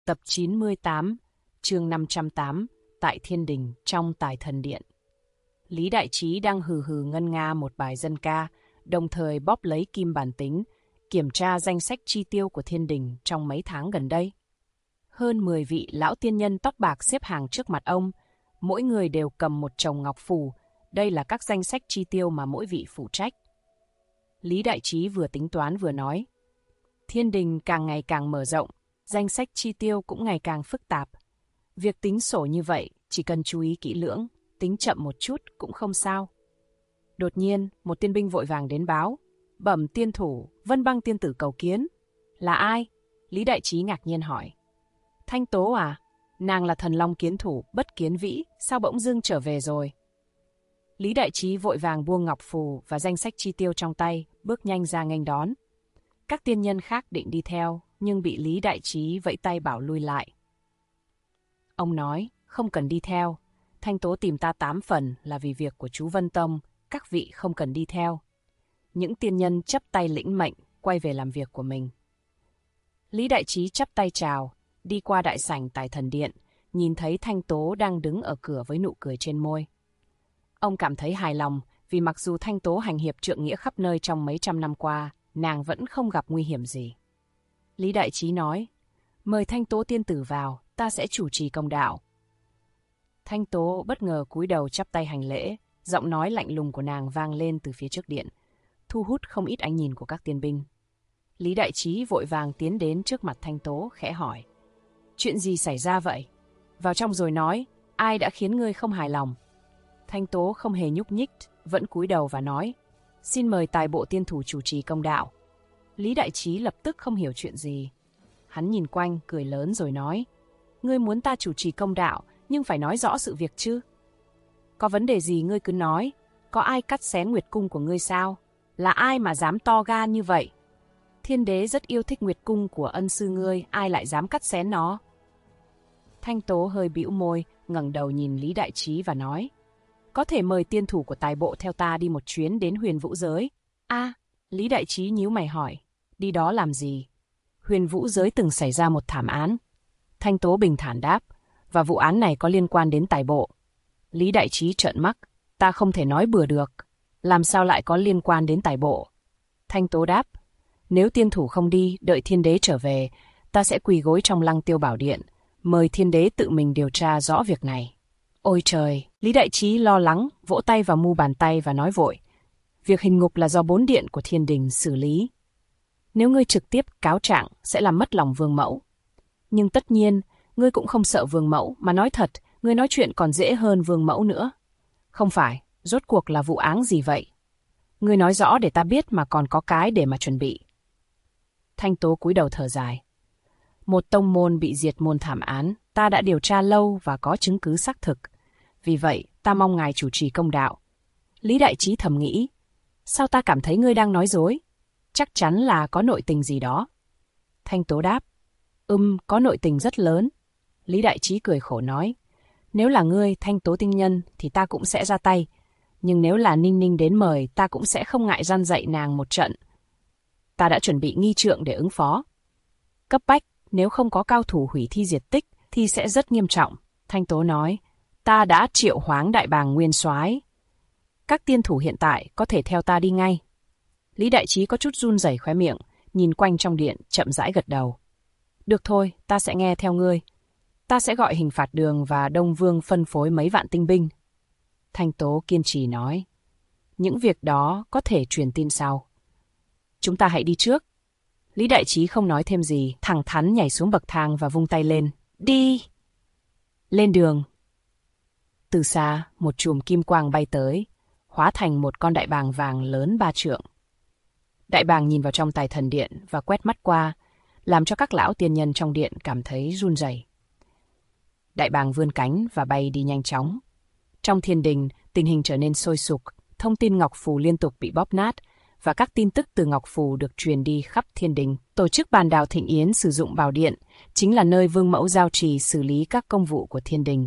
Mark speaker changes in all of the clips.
Speaker 1: Tập 98, chương 508, tại Thiên Đình trong Tài Thần Điện. Lý Đại Trí đang hừ hừ ngân nga một bài dân ca, đồng thời bóp lấy kim bản tính, kiểm tra danh sách chi tiêu của Thiên Đình trong mấy tháng gần đây. Hơn 10 vị lão tiên nhân tóc bạc xếp hàng trước mặt ông, mỗi người đều cầm một chồng ngọc phù, đây là các danh sách chi tiêu mà mỗi vị phụ trách. Lý Đại Trí vừa tính toán vừa nói, Thiên Đình càng ngày càng mở rộng, danh sách chi tiêu cũng ngày càng phức tạp. Việc tính sổ như vậy chỉ cần chú ý kỹ lưỡng, tính chậm một chút cũng không sao. Đột nhiên, một tiên binh vội vàng đến báo, bẩm tiên thủ, Vân Băng tiên tử cầu kiến. Là ai? Lý Đại Trí ngạc nhiên hỏi. Thanh Tố à? Nàng là thần long kiến thủ, bất kiến vĩ, sao bỗng dưng trở về rồi? Lý Đại Trí vội vàng buông ngọc phù và danh sách chi tiêu trong tay, bước nhanh ra nghênh đón. Các tiên nhân khác định đi theo, nhưng bị Lý Đại Trí vẫy tay bảo lui lại. Ông nói, không cần đi theo. Thanh Tố tìm ta 8 phần là vì việc của chú Vân Tông, các vị không cần đi theo. Những tiên nhân chắp tay lĩnh mệnh, quay về làm việc của mình. Lý Đại Trí chắp tay chào, đi qua đại sảnh Tài Thần Điện, nhìn thấy Thanh Tố đang đứng ở cửa với nụ cười trên môi. Ông cảm thấy hài lòng vì mặc dù Thanh Tố hành hiệp trượng nghĩa khắp nơi trong mấy trăm năm qua, nàng vẫn không gặp nguy hiểm gì. Lý Đại Trí nói, mời Thanh Tố tiên tử vào, ta sẽ chủ trì công đạo. Thanh Tố bất ngờ cúi đầu chắp tay hành lễ, giọng nói lạnh lùng của nàng vang lên từ phía trước điện, thu hút không ít ánh nhìn của các tiên binh. Lý Đại Trí vội vàng tiến đến trước mặt Thanh Tố, khẽ hỏi, chuyện gì xảy ra vậy? Vào trong rồi nói, ai đã khiến ngươi không hài lòng? Thanh Tố không hề nhúc nhích, vẫn cúi đầu và nói, xin mời tài bộ tiên thủ chủ trì công đạo. Lý Đại Trí lập tức không hiểu chuyện gì. Hắn nhìn quanh, cười lớn rồi nói, ngươi muốn ta chủ trì công đạo, nhưng phải nói rõ sự việc chứ. Có vấn đề gì ngươi cứ nói, có ai cắt xén Nguyệt Cung của ngươi sao? Là ai mà dám to gan như vậy? Thiên đế rất yêu thích Nguyệt Cung của ân sư ngươi, ai lại dám cắt xén nó? Thanh Tố hơi bĩu môi, ngẩng đầu nhìn Lý Đại Trí và nói, có thể mời tiên thủ của tài bộ theo ta đi một chuyến đến Huyền Vũ Giới. Lý Đại Trí nhíu mày hỏi, đi đó làm gì? Huyền Vũ Giới từng xảy ra một thảm án. Thanh Tố bình thản đáp, và vụ án này có liên quan đến tài bộ. Lý Đại Trí trợn mắt, ta không thể nói bừa được. Làm sao lại có liên quan đến tài bộ? Thanh Tố đáp, nếu tiên thủ không đi, đợi thiên đế trở về, ta sẽ quỳ gối trong Lăng Tiêu Bảo Điện, mời thiên đế tự mình điều tra rõ việc này. Ôi trời! Lý Đại Trí lo lắng, vỗ tay vào mu bàn tay và nói vội, việc hình ngục là do 4 điện của Thiên Đình xử lý. Nếu ngươi trực tiếp cáo trạng sẽ làm mất lòng vương mẫu. Nhưng tất nhiên, ngươi cũng không sợ vương mẫu, mà nói thật, ngươi nói chuyện còn dễ hơn vương mẫu nữa. Không phải, rốt cuộc là vụ án gì vậy? Ngươi nói rõ để ta biết mà còn có cái để mà chuẩn bị. Thanh Tố cúi đầu thở dài. Một tông môn bị diệt môn thảm án, ta đã điều tra lâu và có chứng cứ xác thực. Vì vậy, ta mong ngài chủ trì công đạo. Lý Đại Trí thầm nghĩ, sao ta cảm thấy ngươi đang nói dối? Chắc chắn là có nội tình gì đó. Thanh Tố đáp, có nội tình rất lớn. Lý Đại Trí cười khổ nói, nếu là ngươi, Thanh Tố tinh nhân, thì ta cũng sẽ ra tay. Nhưng nếu là Ninh Ninh đến mời, ta cũng sẽ không ngại răn dạy nàng một trận. Ta đã chuẩn bị nghi trượng để ứng phó. Cấp bách, nếu không có cao thủ hủy thi diệt tích, thì sẽ rất nghiêm trọng. Thanh Tố nói, ta đã triệu hoáng đại bàng nguyên soái. Các tiên thủ hiện tại có thể theo ta đi ngay. Lý Đại Trí có chút run rẩy khóe miệng, nhìn quanh trong điện, chậm rãi gật đầu. Được thôi, ta sẽ nghe theo ngươi. Ta sẽ gọi Hình Phạt Đường và Đông Vương phân phối mấy vạn tinh binh. Thanh Tố kiên trì nói, những việc đó có thể truyền tin sau. Chúng ta hãy đi trước. Lý Đại Trí không nói thêm gì, thẳng thắn nhảy xuống bậc thang và vung tay lên. Đi! Lên đường! Từ xa, một chùm kim quang bay tới, hóa thành một con đại bàng vàng lớn 3 trượng. Đại bàng nhìn vào trong Tài Thần Điện và quét mắt qua, làm cho các lão tiên nhân trong điện cảm thấy run rẩy. Đại bàng vươn cánh và bay đi nhanh chóng. Trong thiên đình, tình hình trở nên sôi sục, thông tin Ngọc Phù liên tục bị bóp nát, và các tin tức từ Ngọc Phù được truyền đi khắp thiên đình. Tổ chức bàn đào thịnh yến sử dụng bảo điện, chính là nơi Vương Mẫu giao trì xử lý các công vụ của thiên đình.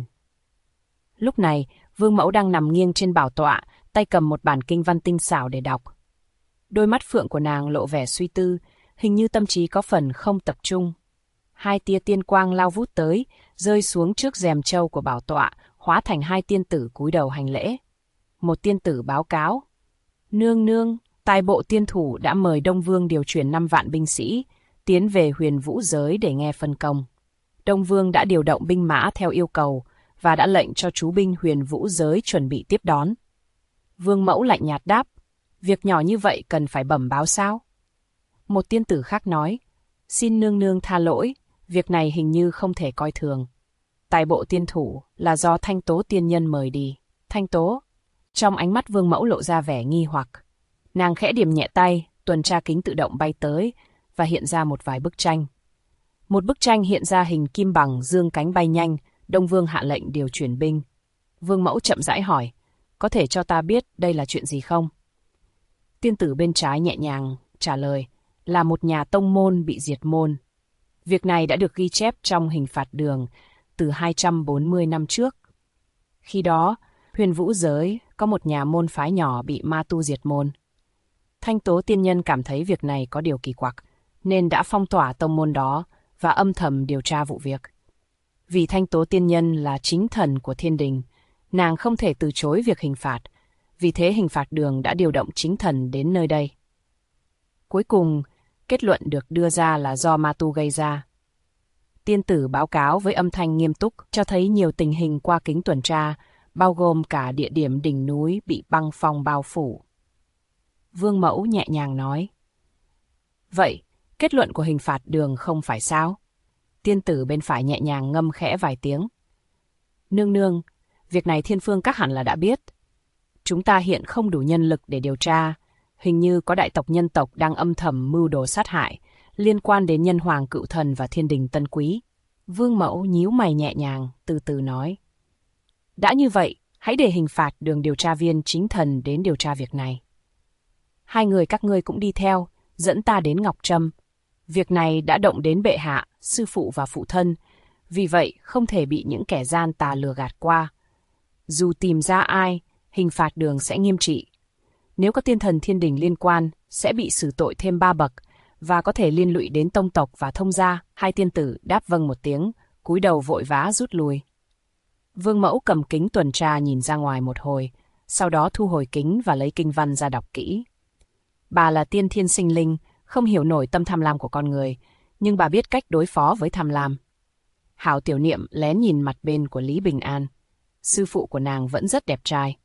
Speaker 1: Lúc này, Vương Mẫu đang nằm nghiêng trên bảo tọa, tay cầm một bản kinh văn tinh xảo để đọc. Đôi mắt phượng của nàng lộ vẻ suy tư, hình như tâm trí có phần không tập trung. 2 tia tiên quang lao vút tới, rơi xuống trước rèm châu của bảo tọa, hóa thành 2 tiên tử cúi đầu hành lễ. Một tiên tử báo cáo: Nương nương, tài bộ tiên thủ đã mời Đông Vương điều chuyển 5 vạn binh sĩ, tiến về Huyền Vũ giới để nghe phân công. Đông Vương đã điều động binh mã theo yêu cầu, và đã lệnh cho chú binh Huyền Vũ giới chuẩn bị tiếp đón. Vương mẫu lạnh nhạt đáp: Việc nhỏ như vậy cần phải bẩm báo sao? Một tiên tử khác nói: Xin nương nương tha lỗi, việc này hình như không thể coi thường. Tài bộ tiên thủ là do Thanh Tố tiên nhân mời đi. Thanh Tố? Trong ánh mắt Vương mẫu lộ ra vẻ nghi hoặc. Nàng khẽ điểm nhẹ tay, tuần tra kính tự động bay tới và hiện ra một vài bức tranh. Một bức tranh hiện ra hình kim bằng dương cánh bay nhanh. Đông Vương hạ lệnh điều chuyển binh. Vương mẫu chậm rãi hỏi: Có thể cho ta biết đây là chuyện gì không? Tiên tử bên trái nhẹ nhàng trả lời: Là một nhà tông môn bị diệt môn. Việc này đã được ghi chép trong hình phạt đường từ 240 năm trước. Khi đó, Huyền Vũ giới có một nhà môn phái nhỏ bị ma tu diệt môn. Thanh Tố tiên nhân cảm thấy việc này có điều kỳ quặc, nên đã phong tỏa tông môn đó và âm thầm điều tra vụ việc. Vì Thanh Tố tiên nhân là chính thần của thiên đình, nàng không thể từ chối việc hình phạt, vì thế hình phạt đường đã điều động chính thần đến nơi đây. Cuối cùng, kết luận được đưa ra là do ma tu gây ra. Tiên tử báo cáo với âm thanh nghiêm túc, cho thấy nhiều tình hình qua kính tuần tra, bao gồm cả địa điểm đỉnh núi bị băng phong bao phủ. Vương mẫu nhẹ nhàng nói: Vậy, kết luận của hình phạt đường không phải sao? Tiên tử bên phải nhẹ nhàng ngâm khẽ vài tiếng. Nương nương, việc này thiên phương các hẳn là đã biết. Chúng ta hiện không đủ nhân lực để điều tra. Hình như có đại tộc nhân tộc đang âm thầm mưu đồ sát hại, liên quan đến nhân hoàng cựu thần và thiên đình tân quý. Vương mẫu nhíu mày nhẹ nhàng, từ từ nói: Đã như vậy, hãy để hình phạt đường điều tra viên chính thần đến điều tra việc này. 2 người các ngươi cũng đi theo, dẫn ta đến Ngọc Trâm. Việc này đã động đến bệ hạ, sư phụ và phụ thân, vì vậy không thể bị những kẻ gian tà lừa gạt qua. Dù tìm ra ai, hình phạt đường sẽ nghiêm trị. Nếu có tiên thần thiên đình liên quan, sẽ bị xử tội thêm 3 bậc và có thể liên lụy đến tông tộc và thông gia. 2 tiên tử đáp vâng một tiếng, cúi đầu vội vã rút lui. Vương mẫu cầm kính tuần tra nhìn ra ngoài một hồi, sau đó thu hồi kính và lấy kinh văn ra đọc kỹ. Bà là tiên thiên sinh linh, không hiểu nổi tâm tham lam của con người, nhưng bà biết cách đối phó với tham lam. Hảo Tiểu Niệm lén nhìn mặt bên của Lý Bình An. Sư phụ của nàng vẫn rất đẹp trai.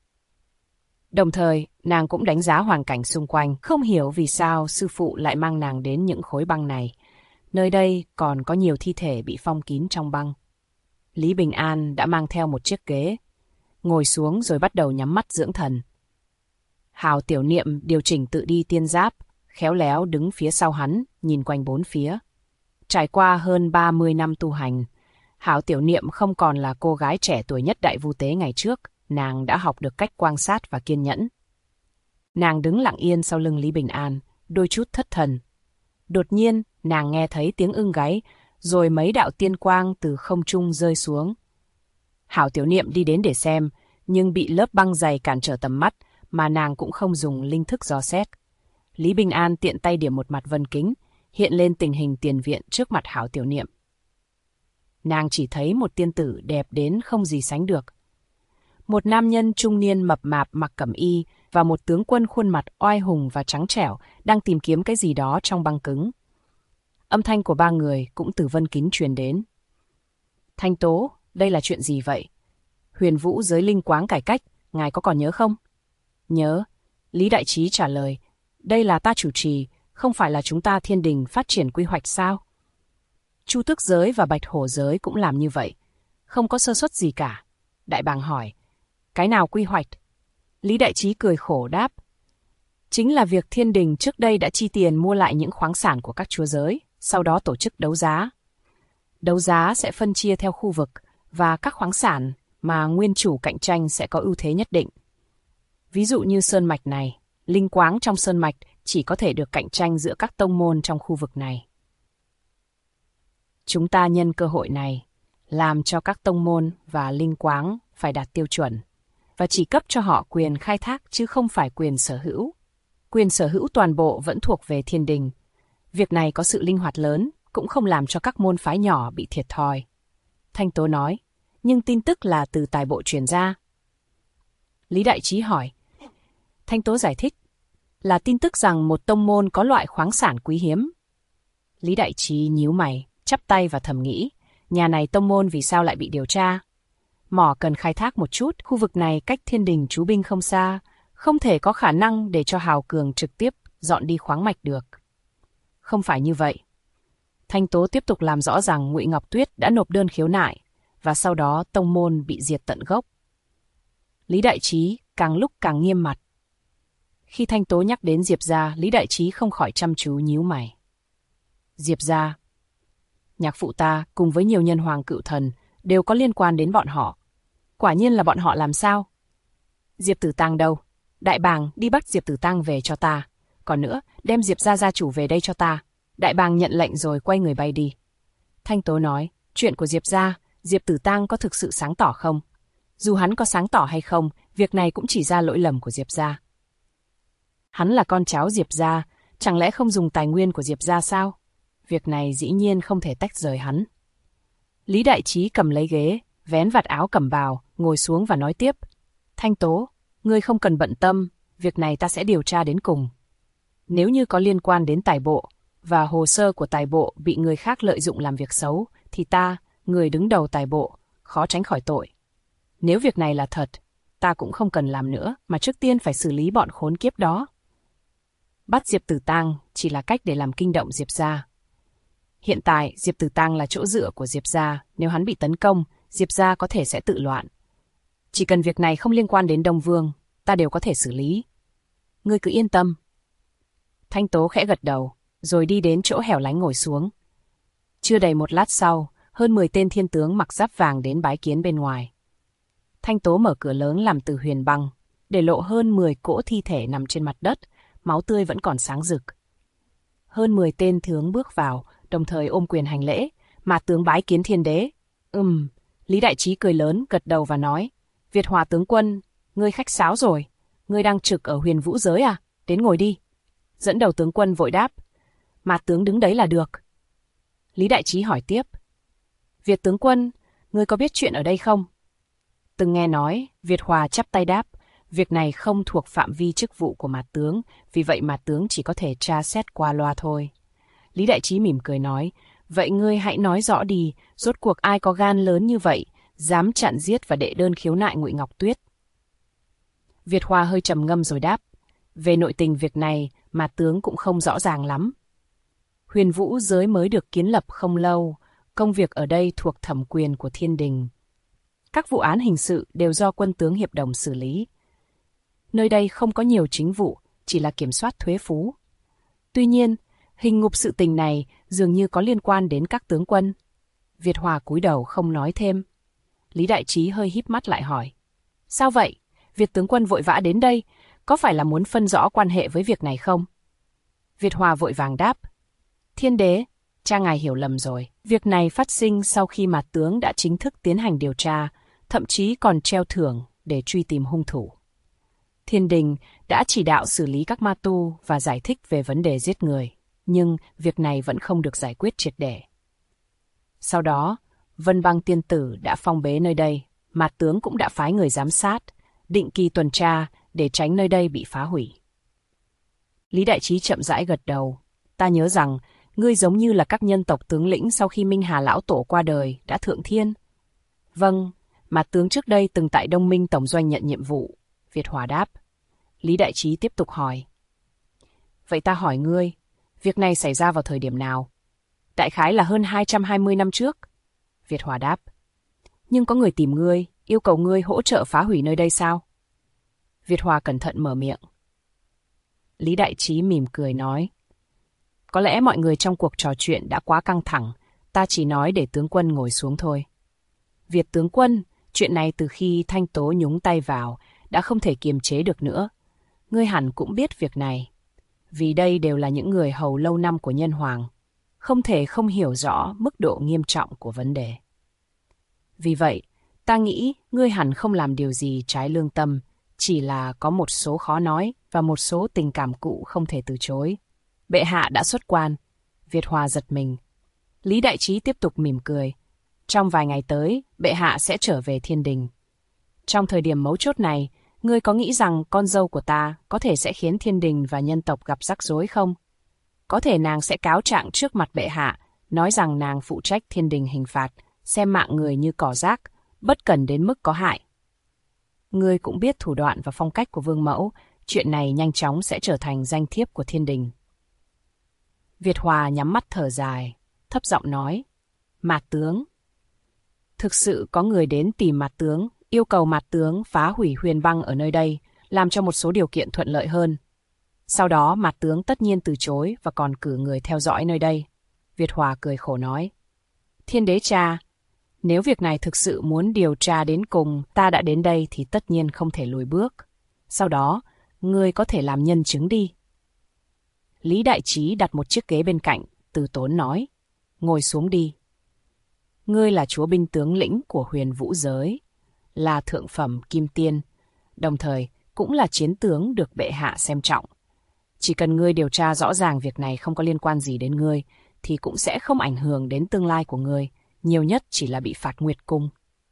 Speaker 1: Đồng thời, nàng cũng đánh giá hoàn cảnh xung quanh, không hiểu vì sao sư phụ lại mang nàng đến những khối băng này. Nơi đây còn có nhiều thi thể bị phong kín trong băng. Lý Bình An đã mang theo một chiếc ghế, ngồi xuống rồi bắt đầu nhắm mắt dưỡng thần. Hào Tiểu Niệm điều chỉnh tự đi tiên giáp, khéo léo đứng phía sau hắn, nhìn quanh bốn phía. Trải qua hơn 30 năm tu hành, Hảo Tiểu Niệm không còn là cô gái trẻ tuổi nhất Đại Vu Tế ngày trước, nàng đã học được cách quan sát và kiên nhẫn. Nàng đứng lặng yên sau lưng Lý Bình An, đôi chút thất thần. Đột nhiên, nàng nghe thấy tiếng ưng gáy, rồi mấy đạo tiên quang từ không trung rơi xuống. Hảo Tiểu Niệm đi đến để xem, nhưng bị lớp băng dày cản trở tầm mắt, mà nàng cũng không dùng linh thức dò xét. Lý Bình An tiện tay điểm một mặt vân kính, hiện lên tình hình tiền viện trước mặt Hảo Tiểu Niệm. Nàng chỉ thấy một tiên tử đẹp đến không gì sánh được. Một nam nhân trung niên mập mạp mặc cẩm y và một tướng quân khuôn mặt oai hùng và trắng trẻo đang tìm kiếm cái gì đó trong băng cứng. Âm thanh của 3 người cũng từ vân kính truyền đến. Thanh Tố, đây là chuyện gì vậy? Huyền Vũ giới linh quáng cải cách, ngài có còn nhớ không? Nhớ. Lý Đại Trí trả lời. Đây là ta chủ trì, không phải là chúng ta thiên đình phát triển quy hoạch sao? Chu Tước giới và Bạch Hổ giới cũng làm như vậy. Không có sơ suất gì cả. Đại bàng hỏi. Cái nào quy hoạch? Lý Đại Trí cười khổ đáp. Chính là việc thiên đình trước đây đã chi tiền mua lại những khoáng sản của các chúa giới, sau đó tổ chức đấu giá. Đấu giá sẽ phân chia theo khu vực và các khoáng sản mà nguyên chủ cạnh tranh sẽ có ưu thế nhất định. Ví dụ như sơn mạch này, linh quáng trong sơn mạch chỉ có thể được cạnh tranh giữa các tông môn trong khu vực này. Chúng ta nhân cơ hội này, làm cho các tông môn và linh quáng phải đạt tiêu chuẩn, và chỉ cấp cho họ quyền khai thác chứ không phải quyền sở hữu. Quyền sở hữu toàn bộ vẫn thuộc về thiên đình. Việc này có sự linh hoạt lớn, cũng không làm cho các môn phái nhỏ bị thiệt thòi. Thanh Tố nói, nhưng tin tức là từ tài bộ truyền ra. Lý Đại Trí hỏi. Thanh Tố giải thích, là tin tức rằng một tông môn có loại khoáng sản quý hiếm. Lý Đại Trí nhíu mày, chắp tay và thầm nghĩ, nhà này tông môn vì sao lại bị điều tra? Mỏ cần khai thác một chút, khu vực này cách Thiên Đình trú binh không xa, không thể có khả năng để cho Hào Cường trực tiếp dọn đi khoáng mạch được. Không phải như vậy. Thanh Tố tiếp tục làm rõ rằng Ngụy Ngọc Tuyết đã nộp đơn khiếu nại, và sau đó tông môn bị diệt tận gốc. Lý Đại Trí càng lúc càng nghiêm mặt. Khi Thanh Tố nhắc đến Diệp gia, Lý Đại Trí không khỏi chăm chú nhíu mày. Diệp gia, nhạc phụ ta cùng với nhiều nhân hoàng cựu thần đều có liên quan đến bọn họ. Quả nhiên là bọn họ làm sao? Diệp Tử Tăng đâu? Đại bàng đi bắt Diệp Tử Tăng về cho ta. Còn nữa, đem Diệp gia gia chủ về đây cho ta. Đại bàng nhận lệnh rồi quay người bay đi. Thanh Tố nói, chuyện của Diệp gia, Diệp Tử Tăng có thực sự sáng tỏ không? Dù hắn có sáng tỏ hay không, việc này cũng chỉ ra lỗi lầm của Diệp gia. Hắn là con cháu Diệp gia, chẳng lẽ không dùng tài nguyên của Diệp gia sao? Việc này dĩ nhiên không thể tách rời hắn. Lý Đại Trí cầm lấy ghế, vén vạt áo cẩm bào, ngồi xuống và nói tiếp. Thanh Tố, ngươi không cần bận tâm, việc này ta sẽ điều tra đến cùng. Nếu như có liên quan đến tài bộ, và hồ sơ của tài bộ bị người khác lợi dụng làm việc xấu, thì ta, người đứng đầu tài bộ, khó tránh khỏi tội. Nếu việc này là thật, ta cũng không cần làm nữa, mà trước tiên phải xử lý bọn khốn kiếp đó. Bắt Diệp Tử Tăng chỉ là cách để làm kinh động Diệp gia. Hiện tại, Diệp Tử Tăng là chỗ dựa của Diệp gia, nếu hắn bị tấn công, Diệp gia có thể sẽ tự loạn. Chỉ cần việc này không liên quan đến Đông Vương, ta đều có thể xử lý. Ngươi cứ yên tâm. Thanh Tố khẽ gật đầu, rồi đi đến chỗ hẻo lánh ngồi xuống. Chưa đầy một lát sau, hơn 10 tên thiên tướng mặc giáp vàng đến bái kiến bên ngoài. Thanh Tố mở cửa lớn làm từ huyền băng, để lộ hơn 10 cỗ thi thể nằm trên mặt đất, máu tươi vẫn còn sáng rực. Hơn 10 tên tướng bước vào, đồng thời ôm quyền hành lễ, mà tướng bái kiến thiên đế. Lý Đại Trí cười lớn, gật đầu và nói, Việt Hòa tướng quân, ngươi khách sáo rồi, ngươi đang trực ở Huyền Vũ giới à? Đến ngồi đi. Dẫn đầu tướng quân vội đáp, mà tướng đứng đấy là được. Lý Đại Trí hỏi tiếp, Việt tướng quân, ngươi có biết chuyện ở đây không? Từng nghe nói, Việt Hòa chắp tay đáp, việc này không thuộc phạm vi chức vụ của Mạt tướng, vì vậy Mạt tướng chỉ có thể tra xét qua loa thôi. Lý Đại Trí mỉm cười nói, vậy ngươi hãy nói rõ đi, rốt cuộc ai có gan lớn như vậy, dám chặn giết và đệ đơn khiếu nại Ngụy Ngọc Tuyết. Việt Hòa hơi trầm ngâm rồi đáp, về nội tình việc này, Mạt tướng cũng không rõ ràng lắm. Huyền Vũ giới mới được kiến lập không lâu, công việc ở đây thuộc thẩm quyền của Thiên Đình. Các vụ án hình sự đều do quân tướng hiệp đồng xử lý. Nơi đây không có nhiều chính vụ, chỉ là kiểm soát thuế phú. Tuy nhiên, hình ngục sự tình này dường như có liên quan đến các tướng quân. Việt Hòa cúi đầu không nói thêm. Lý Đại Trí hơi híp mắt lại hỏi. Sao vậy? Việt tướng quân vội vã đến đây, có phải là muốn phân rõ quan hệ với việc này không? Việt Hòa vội vàng đáp. Thiên đế, cha ngài hiểu lầm rồi. Việc này phát sinh sau khi Mạt tướng đã chính thức tiến hành điều tra, thậm chí còn treo thưởng để truy tìm hung thủ. Thiên Đình đã chỉ đạo xử lý các ma tu và giải thích về vấn đề giết người, nhưng việc này vẫn không được giải quyết triệt để. Sau đó, Vân Băng tiên tử đã phong bế nơi đây, Mạt tướng cũng đã phái người giám sát, định kỳ tuần tra để tránh nơi đây bị phá hủy. Lý Đại Trí chậm rãi gật đầu. Ta nhớ rằng, ngươi giống như là các nhân tộc tướng lĩnh sau khi Minh Hà Lão Tổ qua đời đã thượng thiên. Vâng, Mạt tướng trước đây từng tại Đông Minh Tổng Doanh nhận nhiệm vụ. Việt Hòa đáp. Lý Đại Trí tiếp tục hỏi. Vậy ta hỏi ngươi, việc này xảy ra vào thời điểm nào? Đại khái là hơn 220 năm trước. Việt Hòa đáp. Nhưng có người tìm ngươi, yêu cầu ngươi hỗ trợ phá hủy nơi đây sao? Việt Hòa cẩn thận mở miệng. Lý Đại Trí mỉm cười nói. Có lẽ mọi người trong cuộc trò chuyện đã quá căng thẳng, ta chỉ nói để tướng quân ngồi xuống thôi. Việt tướng quân, chuyện này từ khi Thanh Tố nhúng tay vào, đã không thể kiềm chế được nữa. Ngươi hẳn cũng biết việc này. Vì đây đều là những người hầu lâu năm của nhân hoàng, không thể không hiểu rõ mức độ nghiêm trọng của vấn đề. Vì vậy, ta nghĩ ngươi hẳn không làm điều gì trái lương tâm, chỉ là có một số khó nói và một số tình cảm cũ không thể từ chối. Bệ hạ đã xuất quan. Việt Hòa giật mình. Lý Đại Trí tiếp tục mỉm cười. Trong vài ngày tới, bệ hạ sẽ trở về thiên đình. Trong thời điểm mấu chốt này, ngươi có nghĩ rằng con dâu của ta có thể sẽ khiến thiên đình và nhân tộc gặp rắc rối không? Có thể nàng sẽ cáo trạng trước mặt bệ hạ, nói rằng nàng phụ trách thiên đình hình phạt, xem mạng người như cỏ rác, bất cần đến mức có hại. Ngươi cũng biết thủ đoạn và phong cách của vương mẫu, chuyện này nhanh chóng sẽ trở thành danh thiếp của thiên đình. Việt Hòa nhắm mắt thở dài, thấp giọng nói, Mạt tướng. Thực sự có người đến tìm Mạt tướng, yêu cầu Mạt tướng phá hủy huyền băng ở nơi đây, làm cho một số điều kiện thuận lợi hơn. Sau đó Mạt tướng tất nhiên từ chối và còn cử người theo dõi nơi đây. Việt Hòa cười khổ nói, Thiên đế cha, nếu việc này thực sự muốn điều tra đến cùng, ta đã đến đây thì tất nhiên không thể lùi bước. Sau đó, ngươi có thể làm nhân chứng đi. Lý Đại Trí đặt một chiếc ghế bên cạnh, từ tốn nói, ngồi xuống đi. Ngươi là chúa binh tướng lĩnh của huyền vũ giới, là thượng phẩm kim tiên, đồng thời cũng là chiến tướng được bệ hạ xem trọng. Chỉ cần ngươi điều tra rõ ràng việc này không có liên quan gì đến ngươi, thì cũng sẽ không ảnh hưởng đến tương lai của ngươi, nhiều nhất chỉ là bị phạt nguyệt cung.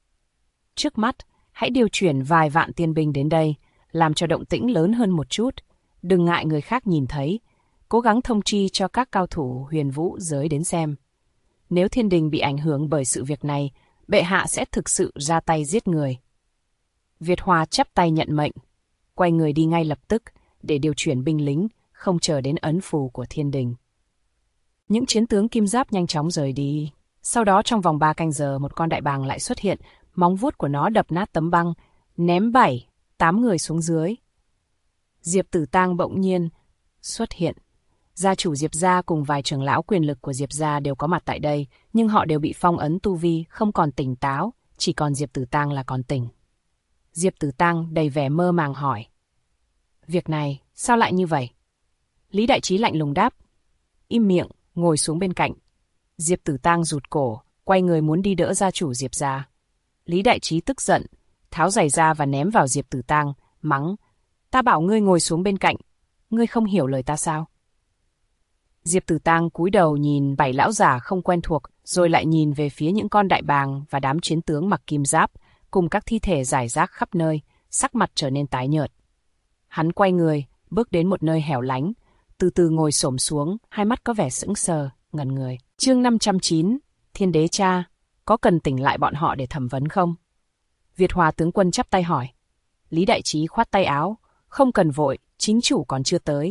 Speaker 1: Trước mắt, hãy điều chuyển vài vạn tiên binh đến đây, làm cho động tĩnh lớn hơn một chút, đừng ngại người khác nhìn thấy, cố gắng thông tri cho các cao thủ huyền vũ giới đến xem. Nếu thiên đình bị ảnh hưởng bởi sự việc này, bệ hạ sẽ thực sự ra tay giết người. Việt Hòa chắp tay nhận mệnh, quay người đi ngay lập tức để điều chuyển binh lính, không chờ đến ấn phù của thiên đình. Những chiến tướng kim giáp nhanh chóng rời đi. Sau đó trong vòng 3 canh giờ một con đại bàng lại xuất hiện, móng vuốt của nó đập nát tấm băng, ném 7-8 người xuống dưới. Diệp Tử Tang bỗng nhiên xuất hiện. Gia chủ Diệp gia cùng vài trưởng lão quyền lực của Diệp gia đều có mặt tại đây, nhưng họ đều bị phong ấn tu vi, không còn tỉnh táo, chỉ còn Diệp Tử Tang là còn tỉnh. Diệp Tử Tang đầy vẻ mơ màng hỏi, việc này sao lại như vậy? Lý Đại Trí lạnh lùng đáp, im miệng, ngồi xuống bên cạnh. Diệp Tử Tang rụt cổ, quay người muốn đi đỡ gia chủ Diệp gia. Lý Đại Trí tức giận, tháo giày ra và ném vào Diệp Tử Tang, mắng, ta bảo ngươi ngồi xuống bên cạnh, ngươi không hiểu lời ta sao? Diệp Tử Tang cúi đầu nhìn 7 lão giả không quen thuộc, rồi lại nhìn về phía những con đại bàng và đám chiến tướng mặc kim giáp, cùng các thi thể rải rác khắp nơi, sắc mặt trở nên tái nhợt. Hắn quay người, bước đến một nơi hẻo lánh, từ từ ngồi xổm xuống, hai mắt có vẻ sững sờ, ngẩn người. Chương 509, Thiên đế cha, có cần tỉnh lại bọn họ để thẩm vấn không? Việt Hòa tướng quân chắp tay hỏi. Lý Đại Trí khoát tay áo, không cần vội, chính chủ còn chưa tới.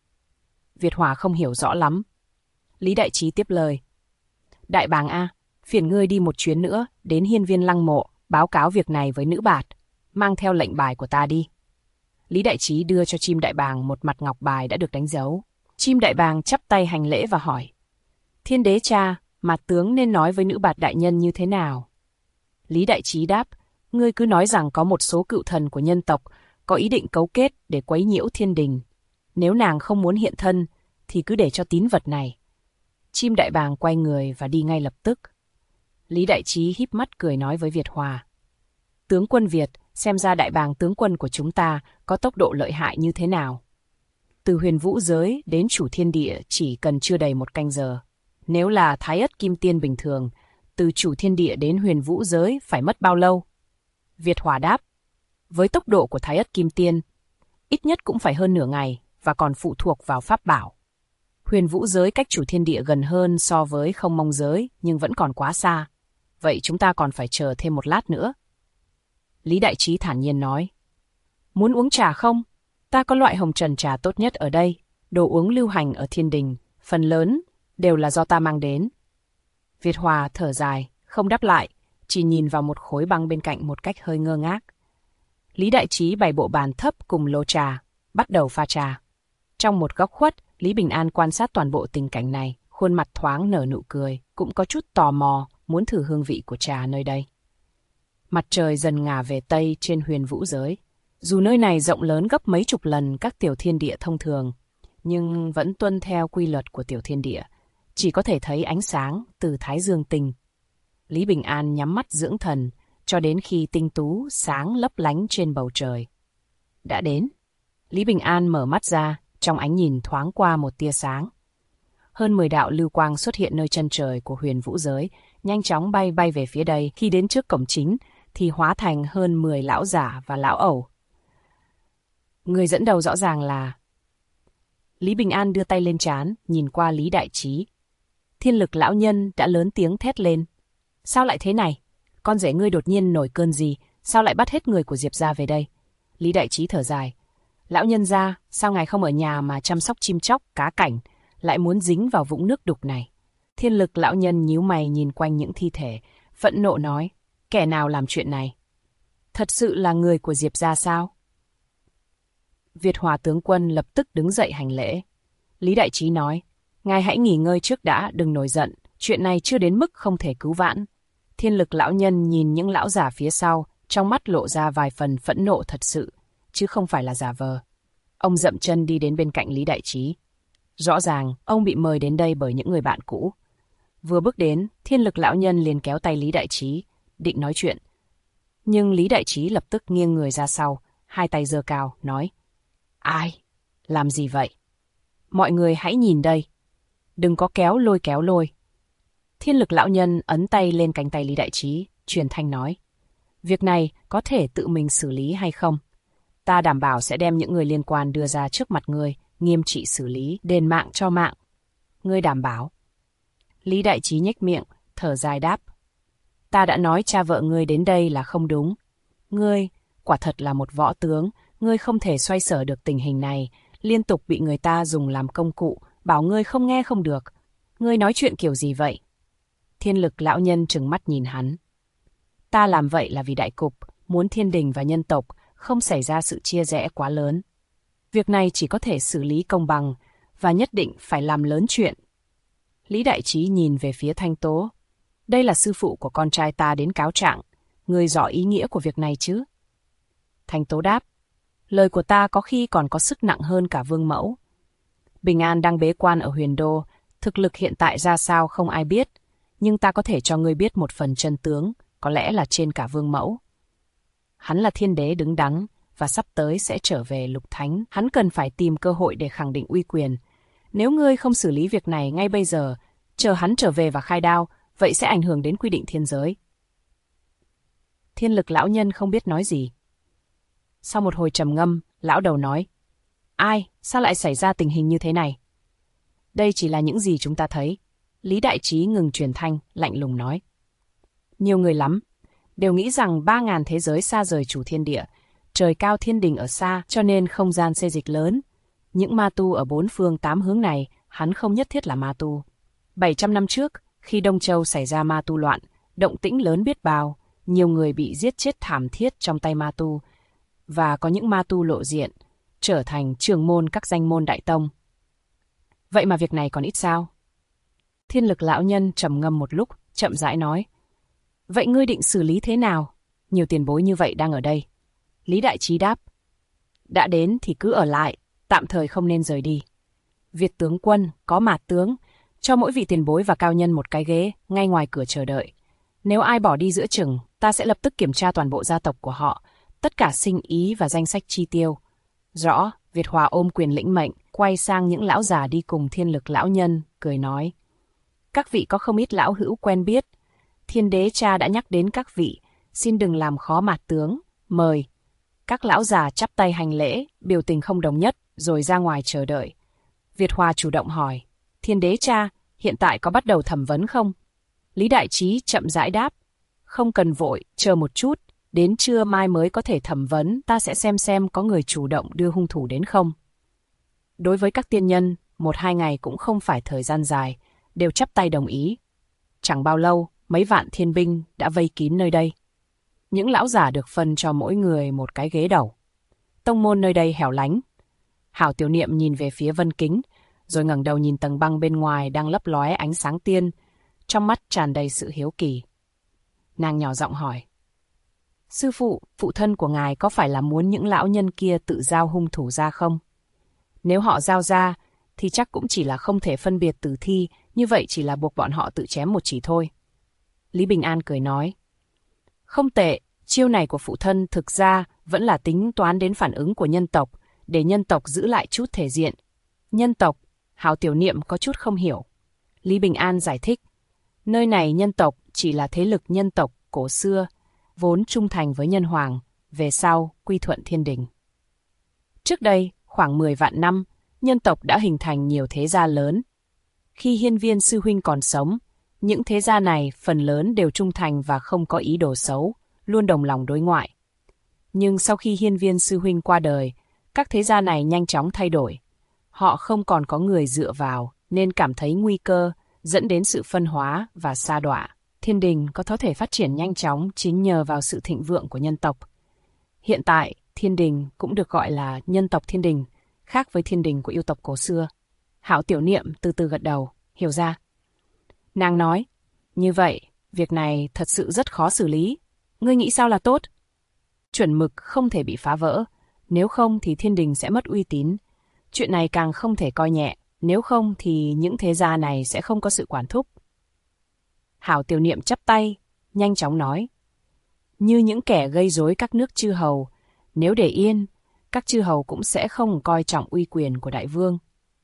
Speaker 1: Việt Hòa không hiểu rõ lắm. Lý Đại Trí tiếp lời. Đại bàng a, phiền ngươi đi một chuyến nữa, đến hiên viên lăng mộ, báo cáo việc này với nữ bạt, mang theo lệnh bài của ta đi. Lý Đại Trí đưa cho chim đại bàng một mặt ngọc bài đã được đánh dấu. Chim đại bàng chắp tay hành lễ và hỏi. Thiên đế cha, Mạt tướng nên nói với nữ bạt đại nhân như thế nào? Lý Đại Trí đáp, ngươi cứ nói rằng có một số cựu thần của nhân tộc có ý định cấu kết để quấy nhiễu thiên đình. Nếu nàng không muốn hiện thân, thì cứ để cho tín vật này. Chim đại bàng quay người và đi ngay lập tức. Lý Đại Trí híp mắt cười nói với Việt Hòa. Tướng quân Việt, xem ra đại bàng tướng quân của chúng ta có tốc độ lợi hại như thế nào. Từ huyền vũ giới đến chủ thiên địa chỉ cần chưa đầy 1 canh giờ. Nếu là Thái Ất Kim Tiên bình thường, từ chủ thiên địa đến huyền vũ giới phải mất bao lâu? Việt Hòa đáp, với tốc độ của Thái Ất Kim Tiên, ít nhất cũng phải hơn nửa ngày và còn phụ thuộc vào pháp bảo. Huyền vũ giới cách chủ thiên địa gần hơn so với không mông giới nhưng vẫn còn quá xa. Vậy chúng ta còn phải chờ thêm một lát nữa. Lý Đại Trí thản nhiên nói. Muốn uống trà không? Ta có loại hồng trần trà tốt nhất ở đây. Đồ uống lưu hành ở thiên đình, phần lớn đều là do ta mang đến. Việt Hòa thở dài, không đáp lại, chỉ nhìn vào một khối băng bên cạnh một cách hơi ngơ ngác. Lý Đại Trí bày bộ bàn thấp cùng lô trà, bắt đầu pha trà. Trong một góc khuất, Lý Bình An quan sát toàn bộ tình cảnh này, khuôn mặt thoáng nở nụ cười, cũng có chút tò mò, muốn thử hương vị của trà nơi đây. Mặt trời dần ngả về Tây trên huyền vũ giới. Dù nơi này rộng lớn gấp mấy chục lần các tiểu thiên địa thông thường, nhưng vẫn tuân theo quy luật của tiểu thiên địa, chỉ có thể thấy ánh sáng từ Thái Dương tinh. Lý Bình An nhắm mắt dưỡng thần, cho đến khi tinh tú sáng lấp lánh trên bầu trời. Đã đến. Lý Bình An mở mắt ra, trong ánh nhìn thoáng qua một tia sáng. hơn 10 đạo lưu quang xuất hiện nơi chân trời của huyền vũ giới, nhanh chóng bay về phía đây. Khi đến trước cổng chính, thì hóa thành hơn 10 lão giả và lão ẩu. Người dẫn đầu rõ ràng là... Lý Bình An đưa tay lên trán, nhìn qua Lý Đại Trí. Thiên Lực lão nhân đã lớn tiếng thét lên. Sao lại thế này? Con rể ngươi đột nhiên nổi cơn gì? Sao lại bắt hết người của Diệp gia về đây? Lý Đại Trí thở dài. Lão nhân gia, sao ngài không ở nhà mà chăm sóc chim chóc, cá cảnh, lại muốn dính vào vũng nước đục này? Thiên Lực lão nhân nhíu mày nhìn quanh những thi thể, phẫn nộ nói. Kẻ nào làm chuyện này? Thật sự là người của Diệp gia sao? Việt Hòa tướng quân lập tức đứng dậy hành lễ. Lý Đại Trí nói, ngài hãy nghỉ ngơi trước đã, đừng nổi giận, chuyện này chưa đến mức không thể cứu vãn. Thiên Lực lão nhân nhìn những lão giả phía sau, trong mắt lộ ra vài phần phẫn nộ thật sự, chứ không phải là giả vờ. Ông dậm chân đi đến bên cạnh Lý Đại Trí. Rõ ràng, ông bị mời đến đây bởi những người bạn cũ. Vừa bước đến, Thiên Lực lão nhân liền kéo tay Lý Đại Trí, định nói chuyện. Nhưng Lý Đại Trí lập tức nghiêng người ra sau, hai tay giơ cao, nói. Ai? Làm gì vậy? Mọi người hãy nhìn đây. Đừng có kéo lôi. Thiên Lực lão nhân ấn tay lên cánh tay Lý Đại Trí, truyền thanh nói. Việc này có thể tự mình xử lý hay không? Ta đảm bảo sẽ đem những người liên quan đưa ra trước mặt ngươi, nghiêm trị xử lý, đền mạng cho mạng. Ngươi đảm bảo. Lý Đại Trí nhếch miệng, thở dài đáp. Ta đã nói cha vợ ngươi đến đây là không đúng. Ngươi, quả thật là một võ tướng, ngươi không thể xoay sở được tình hình này, liên tục bị người ta dùng làm công cụ, bảo ngươi không nghe không được. Ngươi nói chuyện kiểu gì vậy? Thiên Lực lão nhân trừng mắt nhìn hắn. Ta làm vậy là vì đại cục, muốn thiên đình và nhân tộc không xảy ra sự chia rẽ quá lớn. Việc này chỉ có thể xử lý công bằng, và nhất định phải làm lớn chuyện. Lý Đại Trí nhìn về phía Thanh Tố. Đây là sư phụ của con trai ta đến cáo trạng, ngươi rõ ý nghĩa của việc này chứ? Thanh Tố đáp. Lời của ta có khi còn có sức nặng hơn cả vương mẫu. Bình An đang bế quan ở Huyền Đô, thực lực hiện tại ra sao không ai biết, nhưng ta có thể cho ngươi biết một phần chân tướng, có lẽ là trên cả vương mẫu. Hắn là thiên đế đứng đắn, và sắp tới sẽ trở về lục thánh. Hắn cần phải tìm cơ hội để khẳng định uy quyền. Nếu ngươi không xử lý việc này ngay bây giờ, chờ hắn trở về và khai đao, vậy sẽ ảnh hưởng đến quy định thiên giới. Thiên Lực lão nhân không biết nói gì. Sau một hồi trầm ngâm, lão đầu nói. Ai, sao lại xảy ra tình hình như thế này? Đây chỉ là những gì chúng ta thấy. Lý Đại Trí ngừng truyền thanh, lạnh lùng nói. Nhiều người lắm, đều nghĩ rằng 3.000 thế giới xa rời chủ thiên địa, trời cao thiên đình ở xa cho nên không gian xê dịch lớn. Những ma tu ở 4 phương 8 hướng này, hắn không nhất thiết là ma tu. 700 năm trước, khi Đông Châu xảy ra ma tu loạn, động tĩnh lớn biết bao, nhiều người bị giết chết thảm thiết trong tay ma tu, và có những ma tu lộ diện, trở thành trưởng môn các danh môn đại tông. Vậy mà việc này còn ít sao? Thiên Lực lão nhân trầm ngâm một lúc, chậm rãi nói. Vậy ngươi định xử lý thế nào? Nhiều tiền bối như vậy đang ở đây. Lý Đại Trí đáp. Đã đến thì cứ ở lại, tạm thời không nên rời đi. Việt tướng quân, có Mạt tướng, cho mỗi vị tiền bối và cao nhân một cái ghế, ngay ngoài cửa chờ đợi. Nếu ai bỏ đi giữa chừng, ta sẽ lập tức kiểm tra toàn bộ gia tộc của họ, tất cả sinh ý và danh sách chi tiêu. Rõ, Việt Hòa ôm quyền lĩnh mệnh, quay sang những lão già đi cùng Thiên Lực lão nhân, cười nói. Các vị có không ít lão hữu quen biết. Thiên đế cha đã nhắc đến các vị, xin đừng làm khó Mạt tướng, mời. Các lão già chắp tay hành lễ, biểu tình không đồng nhất, rồi ra ngoài chờ đợi. Việt Hòa chủ động hỏi, Thiên đế cha, hiện tại có bắt đầu thẩm vấn không? Lý Đại Trí chậm rãi đáp, không cần vội, chờ một chút, đến trưa mai mới có thể thẩm vấn, ta sẽ xem có người chủ động đưa hung thủ đến không. Đối với các tiên nhân, 1-2 ngày cũng không phải thời gian dài, đều chắp tay đồng ý. Chẳng bao lâu, mấy vạn thiên binh đã vây kín nơi đây. Những lão giả được phân cho mỗi người một cái ghế đầu. Tông môn nơi đây hẻo lánh. Hảo Tiểu Niệm nhìn về phía Vân Kính, rồi ngẩng đầu nhìn tầng băng bên ngoài đang lấp lóe ánh sáng tiên, trong mắt tràn đầy sự hiếu kỳ. Nàng nhỏ giọng hỏi. Sư phụ, phụ thân của ngài có phải là muốn những lão nhân kia tự giao hung thủ ra không? Nếu họ giao ra, thì chắc cũng chỉ là không thể phân biệt tử thi, như vậy chỉ là buộc bọn họ tự chém một chỉ thôi. Lý Bình An cười nói. Không tệ, chiêu này của phụ thân thực ra vẫn là tính toán đến phản ứng của nhân tộc, để nhân tộc giữ lại chút thể diện. Nhân tộc, Hảo Tiểu Niệm có chút không hiểu. Lý Bình An giải thích, nơi này nhân tộc chỉ là thế lực nhân tộc cổ xưa, vốn trung thành với nhân hoàng, về sau quy thuận thiên đình. Trước đây, khoảng 10 vạn năm, nhân tộc đã hình thành nhiều thế gia lớn. Khi Hiên Viên sư huynh còn sống, những thế gia này phần lớn đều trung thành và không có ý đồ xấu, luôn đồng lòng đối ngoại. Nhưng sau khi Hiên Viên sư huynh qua đời, các thế gia này nhanh chóng thay đổi. Họ không còn có người dựa vào, nên cảm thấy nguy cơ, dẫn đến sự phân hóa và sa đọa. Thiên đình có thể phát triển nhanh chóng chính nhờ vào sự thịnh vượng của nhân tộc. Hiện tại, thiên đình cũng được gọi là nhân tộc thiên đình, khác với thiên đình của yêu tộc cổ xưa. Hảo Tiểu Niệm từ từ gật đầu, hiểu ra. Nàng nói, như vậy, việc này thật sự rất khó xử lý. Ngươi nghĩ sao là tốt? Chuẩn mực không thể bị phá vỡ, nếu không thì thiên đình sẽ mất uy tín. Chuyện này càng không thể coi nhẹ, nếu không thì những thế gia này sẽ không có sự quản thúc. Hảo Tiểu Niệm chắp tay, nhanh chóng nói. Như những kẻ gây rối các nước chư hầu, nếu để yên, các chư hầu cũng sẽ không coi trọng uy quyền của đại vương.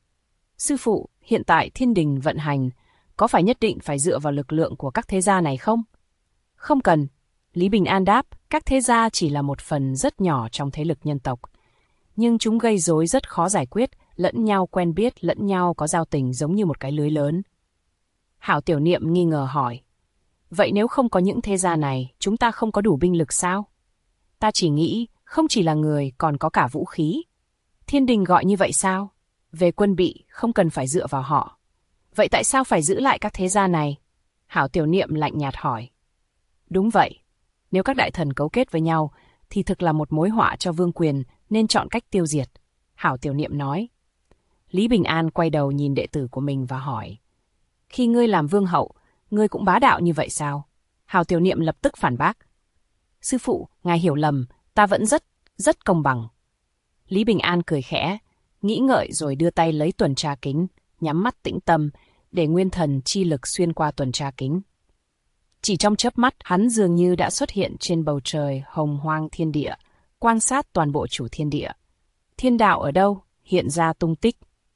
Speaker 1: Sư phụ, hiện tại thiên đình vận hành, có phải nhất định phải dựa vào lực lượng của các thế gia này không? Không cần. Lý Bình An đáp, các thế gia chỉ là một phần rất nhỏ trong thế lực nhân tộc. Nhưng chúng gây rối rất khó giải quyết, lẫn nhau quen biết, lẫn nhau có giao tình giống như một cái lưới lớn. Hảo Tiểu Niệm nghi ngờ hỏi. Vậy nếu không có những thế gia này, chúng ta không có đủ binh lực sao? Ta chỉ nghĩ, không chỉ là người còn có cả vũ khí. Thiên đình gọi như vậy sao? Về quân bị, không cần phải dựa vào họ. Vậy tại sao phải giữ lại các thế gia này? Hảo Tiểu Niệm lạnh nhạt hỏi. Đúng vậy. Nếu các đại thần cấu kết với nhau, thì thực là một mối họa cho vương quyền, nên chọn cách tiêu diệt. Hảo Tiểu Niệm nói. Lý Bình An quay đầu nhìn đệ tử của mình và hỏi. Khi ngươi làm vương hậu, ngươi cũng bá đạo như vậy sao? Hảo Tiểu Niệm lập tức phản bác. Sư phụ, ngài hiểu lầm, ta vẫn rất công bằng. Lý Bình An cười khẽ, nghĩ ngợi rồi đưa tay lấy tuần tra kính, nhắm mắt tĩnh tâm, để nguyên thần chi lực xuyên qua tuần tra kính. Chỉ trong chớp mắt, hắn dường như đã xuất hiện trên bầu trời hồng hoang thiên địa, quan sát toàn bộ chủ thiên địa. Thiên đạo ở đâu? Hiện ra tung tích.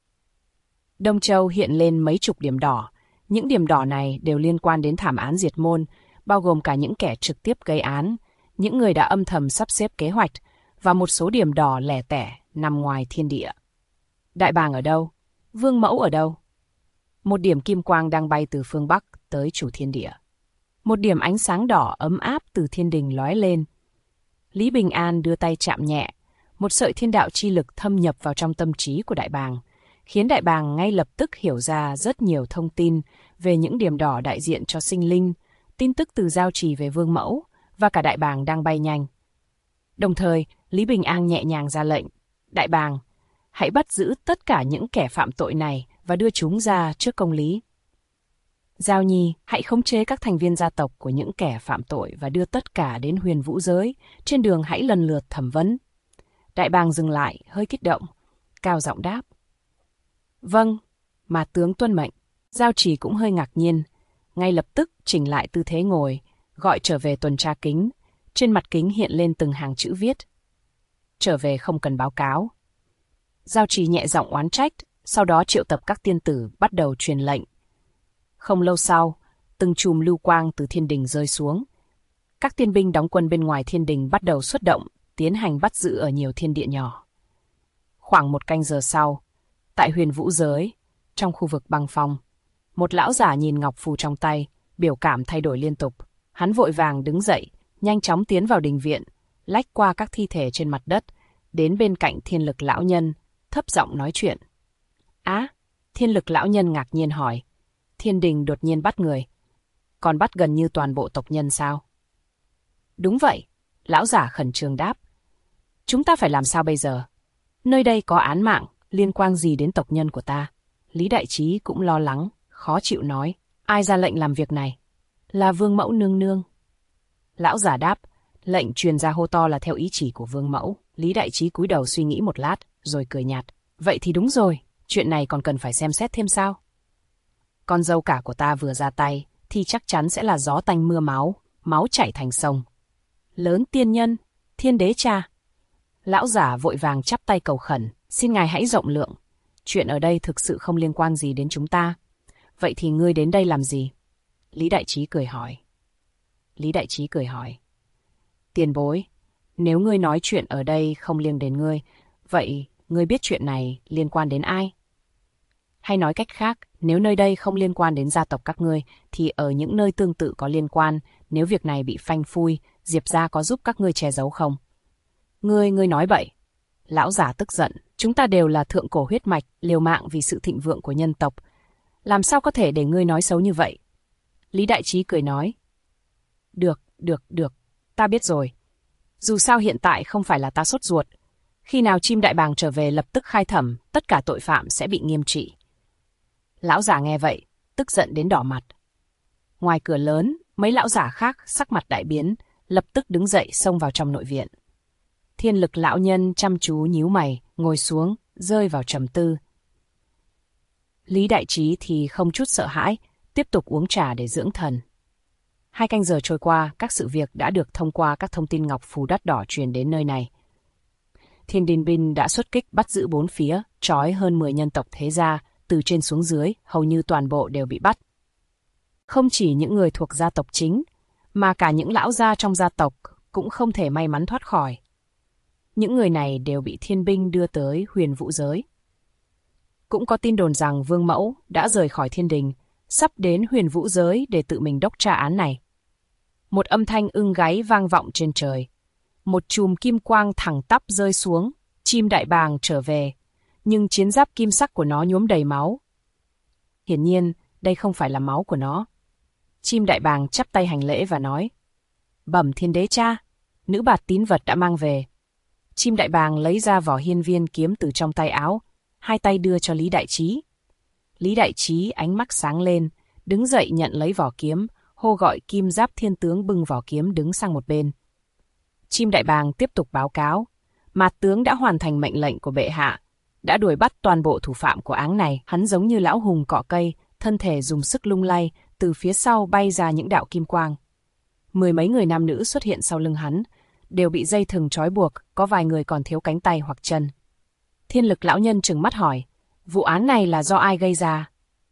Speaker 1: Đông Châu hiện lên mấy chục điểm đỏ. Những điểm đỏ này đều liên quan đến thảm án diệt môn, bao gồm cả những kẻ trực tiếp gây án, những người đã âm thầm sắp xếp kế hoạch, và một số điểm đỏ lẻ tẻ nằm ngoài thiên địa. Đại bàng ở đâu? Vương mẫu ở đâu? Một điểm kim quang đang bay từ phương Bắc tới chủ thiên địa. Một điểm ánh sáng đỏ ấm áp từ thiên đình lóe lên. Lý Bình An đưa tay chạm nhẹ, một sợi thiên đạo chi lực thâm nhập vào trong tâm trí của đại bàng, khiến đại bàng ngay lập tức hiểu ra rất nhiều thông tin về những điểm đỏ đại diện cho sinh linh, tin tức từ giao trì về vương mẫu, và cả đại bàng đang bay nhanh. Đồng thời, Lý Bình An nhẹ nhàng ra lệnh, đại bàng, hãy bắt giữ tất cả những kẻ phạm tội này và đưa chúng ra trước công lý. Giao Nhi, hãy khống chế các thành viên gia tộc của những kẻ phạm tội và đưa tất cả đến Huyền Vũ giới, trên đường hãy lần lượt thẩm vấn. Đại bàng dừng lại, hơi kích động, cao giọng đáp. Vâng, mà tướng tuân mệnh. Giao Trì cũng hơi ngạc nhiên, ngay lập tức chỉnh lại tư thế ngồi, gọi trở về tuần tra kính. Trên mặt kính hiện lên từng hàng chữ viết. Trở về không cần báo cáo. Giao Trì nhẹ giọng oán trách, sau đó triệu tập các tiên tử bắt đầu truyền lệnh. Không lâu sau, từng chùm lưu quang từ thiên đình rơi xuống. Các tiên binh đóng quân bên ngoài thiên đình bắt đầu xuất động, tiến hành bắt giữ ở nhiều thiên địa nhỏ. Khoảng một canh giờ sau, tại Huyền Vũ giới, trong khu vực băng phong, một lão giả nhìn ngọc phù trong tay, biểu cảm thay đổi liên tục. Hắn vội vàng đứng dậy, nhanh chóng tiến vào đình viện, lách qua các thi thể trên mặt đất, đến bên cạnh Thiên Lực lão nhân, thấp giọng nói chuyện. Á, Thiên Lực lão nhân ngạc nhiên hỏi. Thiên đình đột nhiên bắt người. Còn bắt gần như toàn bộ tộc nhân sao? Đúng vậy, lão giả khẩn trương đáp. Chúng ta phải làm sao bây giờ? Nơi đây có án mạng, liên quan gì đến tộc nhân của ta? Lý Đại Trí cũng lo lắng, khó chịu nói. Ai ra lệnh làm việc này? Là Vương Mẫu nương nương. Lão giả đáp, lệnh truyền ra hô to là theo ý chỉ của Vương Mẫu. Lý Đại Trí cúi đầu suy nghĩ một lát, rồi cười nhạt. Vậy thì đúng rồi, chuyện này còn cần phải xem xét thêm sao? Con dâu cả của ta vừa ra tay, thì chắc chắn sẽ là gió tanh mưa máu, máu chảy thành sông. Lớn tiên nhân, thiên đế cha. Lão giả vội vàng chắp tay cầu khẩn, xin ngài hãy rộng lượng. chuyện ở đây thực sự không liên quan gì đến chúng ta. Vậy thì ngươi đến đây làm gì? Lý Đại Trí cười hỏi. Tiền bối, nếu ngươi nói chuyện ở đây không liên đến ngươi, vậy ngươi biết chuyện này liên quan đến ai? Hay nói cách khác, nếu nơi đây không liên quan đến gia tộc các ngươi, thì ở những nơi tương tự có liên quan, nếu việc này bị phanh phui, Diệp gia có giúp các ngươi che giấu không? Ngươi nói bậy. Lão giả tức giận, chúng ta đều là thượng cổ huyết mạch, liều mạng vì sự thịnh vượng của nhân tộc. Làm sao có thể để ngươi nói xấu như vậy? Lý Đại Trí cười nói. Được, ta biết rồi. Dù sao hiện tại không phải là ta sốt ruột. Khi nào chim đại bàng trở về lập tức khai thẩm, tất cả tội phạm sẽ bị nghiêm trị. Lão giả nghe vậy, tức giận đến đỏ mặt. Ngoài cửa lớn, mấy lão giả khác sắc mặt đại biến, lập tức đứng dậy xông vào trong nội viện. Thiên Lực lão nhân chăm chú nhíu mày, ngồi xuống, rơi vào trầm tư. Lý Đại Trí thì không chút sợ hãi, tiếp tục uống trà để dưỡng thần. 2 canh giờ trôi qua, các sự việc đã được thông qua các thông tin ngọc phù đắt đỏ truyền đến nơi này. Thiên Đình binh đã xuất kích bắt giữ 4 phía, trói hơn 10 nhân tộc thế gia, từ trên xuống dưới, hầu như toàn bộ đều bị bắt. Không chỉ những người thuộc gia tộc chính, mà cả những lão gia trong gia tộc cũng không thể may mắn thoát khỏi. Những người này đều bị thiên binh đưa tới Huyền Vũ giới. Cũng có tin đồn rằng Vương Mẫu đã rời khỏi Thiên Đình, sắp đến Huyền Vũ giới để tự mình đốc tra án này. Một âm thanh ưng gáy vang vọng trên trời. Một chùm kim quang thẳng tắp rơi xuống, chim đại bàng trở về, nhưng chiến giáp kim sắc của nó nhuốm đầy máu. Hiển nhiên, đây không phải là máu của nó. Chim đại bàng chắp tay hành lễ và nói, bẩm thiên đế cha, nữ bạt tín vật đã mang về. Chim đại bàng lấy ra vỏ hiên viên kiếm từ trong tay áo, 2 tay đưa cho Lý Đại Trí. Lý Đại Trí ánh mắt sáng lên, đứng dậy nhận lấy vỏ kiếm, hô gọi Kim Giáp Thiên Tướng bưng vỏ kiếm đứng sang một bên. Chim đại bàng tiếp tục báo cáo, Mạt tướng đã hoàn thành mệnh lệnh của bệ hạ, đã đuổi bắt toàn bộ thủ phạm của án này. Hắn giống như lão hùng cọ cây, thân thể dùng sức lung lay, từ phía sau bay ra những đạo kim quang. 10 mấy người nam nữ xuất hiện sau lưng hắn, đều bị dây thừng trói buộc, có vài người còn thiếu cánh tay hoặc chân. Thiên Lực lão nhân trừng mắt hỏi, vụ án này là do ai gây ra?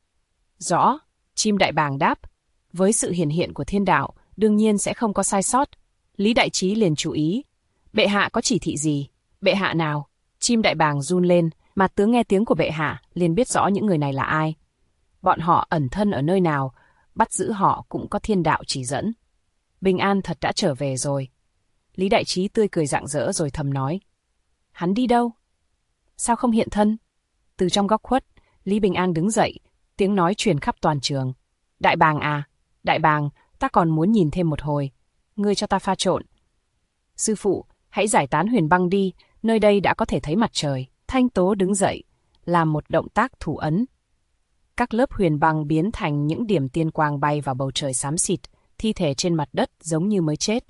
Speaker 1: Rõ, chim đại bàng đáp, với sự hiển hiện của thiên đạo, đương nhiên sẽ không có sai sót. Lý Đại Trí liền chú ý, bệ hạ có chỉ thị gì? Bệ hạ nào? Chim đại bàng run lên, mà tướng nghe tiếng của bệ hạ liền biết rõ những người này là ai. Bọn họ ẩn thân ở nơi nào, bắt giữ họ cũng có thiên đạo chỉ dẫn. Bình An thật đã trở về rồi. Lý Đại Trí tươi cười rạng rỡ rồi thầm nói, hắn đi đâu? Sao không hiện thân? Từ trong góc khuất, Lý Bình An đứng dậy, tiếng nói truyền khắp toàn trường. Đại bàng à, đại bàng, ta còn muốn nhìn thêm một hồi. Ngươi cho ta pha trộn. Sư phụ, hãy giải tán huyền băng đi, nơi đây đã có thể thấy mặt trời. Thanh Tố đứng dậy, làm một động tác thủ ấn. Các lớp huyền băng biến thành những điểm tiên quang bay vào bầu trời xám xịt, thi thể trên mặt đất giống như mới chết.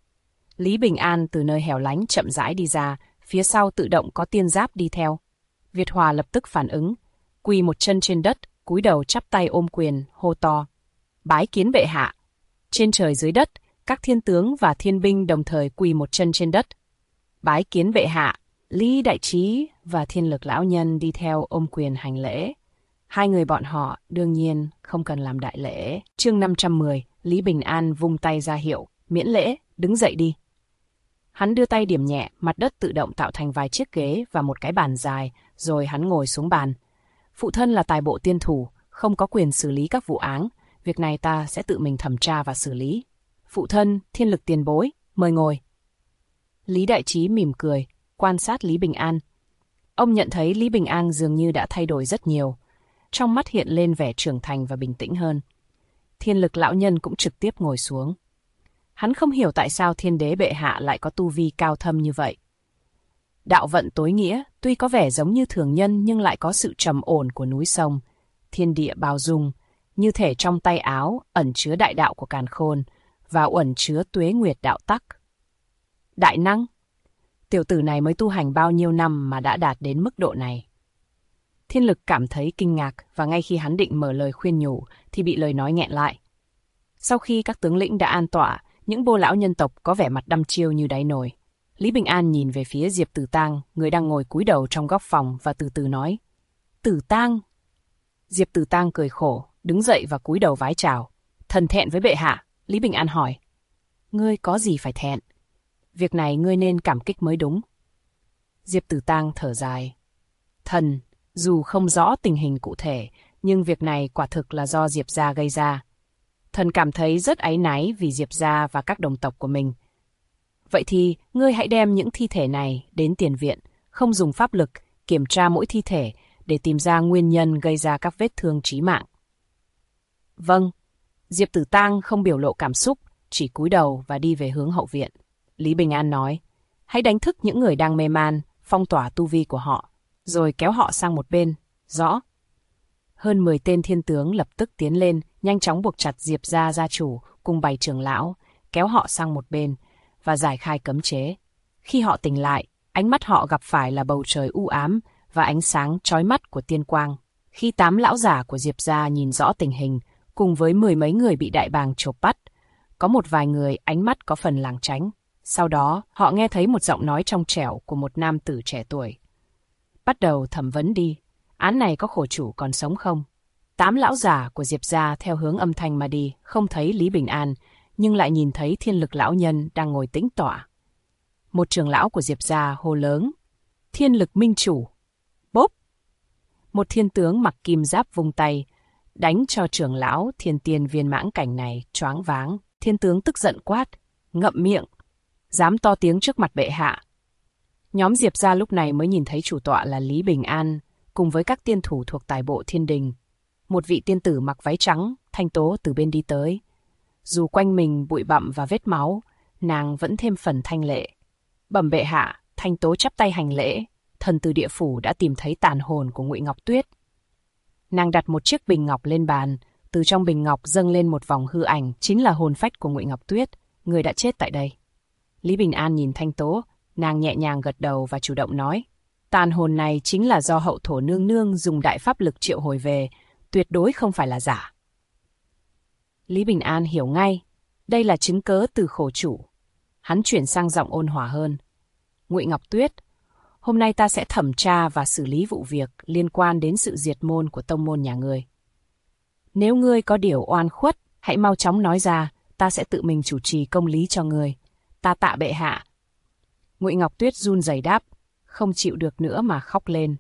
Speaker 1: Lý Bình An từ nơi hẻo lánh chậm rãi đi ra, phía sau tự động có tiên giáp đi theo. Việt Hòa lập tức phản ứng, quỳ một chân trên đất, cúi đầu chắp tay ôm quyền, hô to. Bái kiến bệ hạ. Trên trời dưới đất, các thiên tướng và thiên binh đồng thời quỳ một chân trên đất. Bái kiến bệ hạ. Lý Đại Trí và Thiên Lực lão nhân đi theo ôm quyền hành lễ. 2 người bọn họ đương nhiên không cần làm đại lễ. Chương 510, Lý Bình An vung tay ra hiệu, miễn lễ, đứng dậy đi. Hắn đưa tay điểm nhẹ, mặt đất tự động tạo thành vài chiếc ghế và một cái bàn dài, rồi hắn ngồi xuống bàn. Phụ thân là tài bộ tiên thủ, không có quyền xử lý các vụ án, việc này ta sẽ tự mình thẩm tra và xử lý. Phụ thân, Thiên Lực tiền bối, mời ngồi. Lý Đại Trí mỉm cười, quan sát Lý Bình An. Ông nhận thấy Lý Bình An dường như đã thay đổi rất nhiều. Trong mắt hiện lên vẻ trưởng thành và bình tĩnh hơn. Thiên Lực lão nhân cũng trực tiếp ngồi xuống. Hắn không hiểu tại sao thiên đế bệ hạ lại có tu vi cao thâm như vậy. Đạo vận tối nghĩa, tuy có vẻ giống như thường nhân nhưng lại có sự trầm ổn của núi sông. Thiên địa bao dung, như thể trong tay áo ẩn chứa đại đạo của càn khôn và ẩn chứa tuế nguyệt đạo tắc. Đại năng? Tiểu tử này mới tu hành bao nhiêu năm mà đã đạt đến mức độ này? Thiên Lực cảm thấy kinh ngạc và ngay khi hắn định mở lời khuyên nhủ thì bị lời nói nghẹn lại. Sau khi các tướng lĩnh đã an tọa, những bô lão nhân tộc có vẻ mặt đăm chiêu như đáy nồi. Lý Bình An nhìn về phía Diệp Tử Tang, người đang ngồi cúi đầu trong góc phòng và từ từ nói. Tử Tang. Diệp Tử Tang cười khổ, đứng dậy và cúi đầu vái chào. Thần thẹn với bệ hạ. Lý Bình An hỏi. Ngươi có gì phải thẹn? Việc này ngươi nên cảm kích mới đúng. Diệp Tử Tang thở dài. Thần, dù không rõ tình hình cụ thể, nhưng việc này quả thực là do Diệp gia gây ra. Thần cảm thấy rất áy náy vì Diệp gia và các đồng tộc của mình. Vậy thì, ngươi hãy đem những thi thể này đến tiền viện, không dùng pháp lực, kiểm tra mỗi thi thể để tìm ra nguyên nhân gây ra các vết thương chí mạng. Vâng. Diệp Tử Tang không biểu lộ cảm xúc, chỉ cúi đầu và đi về hướng hậu viện. Lý Bình An nói, hãy đánh thức những người đang mê man, phong tỏa tu vi của họ, rồi kéo họ sang một bên. Rõ. Hơn 10 tên thiên tướng lập tức tiến lên, nhanh chóng buộc chặt Diệp gia gia chủ cùng 7 trưởng lão, kéo họ sang một bên và giải khai cấm chế. Khi họ tỉnh lại, ánh mắt họ gặp phải là bầu trời u ám và ánh sáng chói mắt của tiên quang. Khi 8 lão giả của Diệp gia nhìn rõ tình hình, cùng với 10 mấy người bị đại bàng chộp bắt, có một vài người ánh mắt có phần lảng tránh. Sau đó, họ nghe thấy một giọng nói trong trẻo của một nam tử trẻ tuổi. Bắt đầu thẩm vấn đi, án này có khổ chủ còn sống không? 8 lão giả của Diệp gia theo hướng âm thanh mà đi, không thấy Lý Bình An, nhưng lại nhìn thấy Thiên Lực lão nhân đang ngồi tĩnh tọa. Một trưởng lão của Diệp gia hô lớn, Thiên Lực minh chủ. Bốp! Một thiên tướng mặc kim giáp vung tay, đánh cho trưởng lão Thiên Tiên Viên Mãng Cảnh này choáng váng. Thiên tướng tức giận quát, ngậm miệng, dám to tiếng trước mặt bệ hạ. Nhóm Diệp gia lúc này mới nhìn thấy chủ tọa là Lý Bình An, cùng với các tiên thủ thuộc tài bộ Thiên Đình. Một vị tiên tử mặc váy trắng, thanh tố từ bên đi tới. Dù quanh mình bụi bặm và vết máu, nàng vẫn thêm phần thanh lệ. Bẩm bệ hạ, thanh tố chắp tay hành lễ, thần từ địa phủ đã tìm thấy tàn hồn của Ngụy Ngọc Tuyết. Nàng đặt một chiếc bình ngọc lên bàn, từ trong bình ngọc dâng lên một vòng hư ảnh, chính là hồn phách của Ngụy Ngọc Tuyết, người đã chết tại đây. Lý Bình An nhìn thanh tố, nàng nhẹ nhàng gật đầu và chủ động nói, tàn hồn này chính là do hậu thổ nương nương dùng đại pháp lực triệu hồi về, tuyệt đối không phải là giả. Lý Bình An hiểu ngay, đây là chứng cớ từ khổ chủ. Hắn chuyển sang giọng ôn hòa hơn. Ngụy Ngọc Tuyết, hôm nay ta sẽ thẩm tra và xử lý vụ việc liên quan đến sự diệt môn của tông môn nhà ngươi. Nếu ngươi có điều oan khuất, hãy mau chóng nói ra, ta sẽ tự mình chủ trì công lý cho ngươi. Ta tạ bệ hạ. Ngụy Ngọc Tuyết run rẩy đáp, không chịu được nữa mà khóc lên.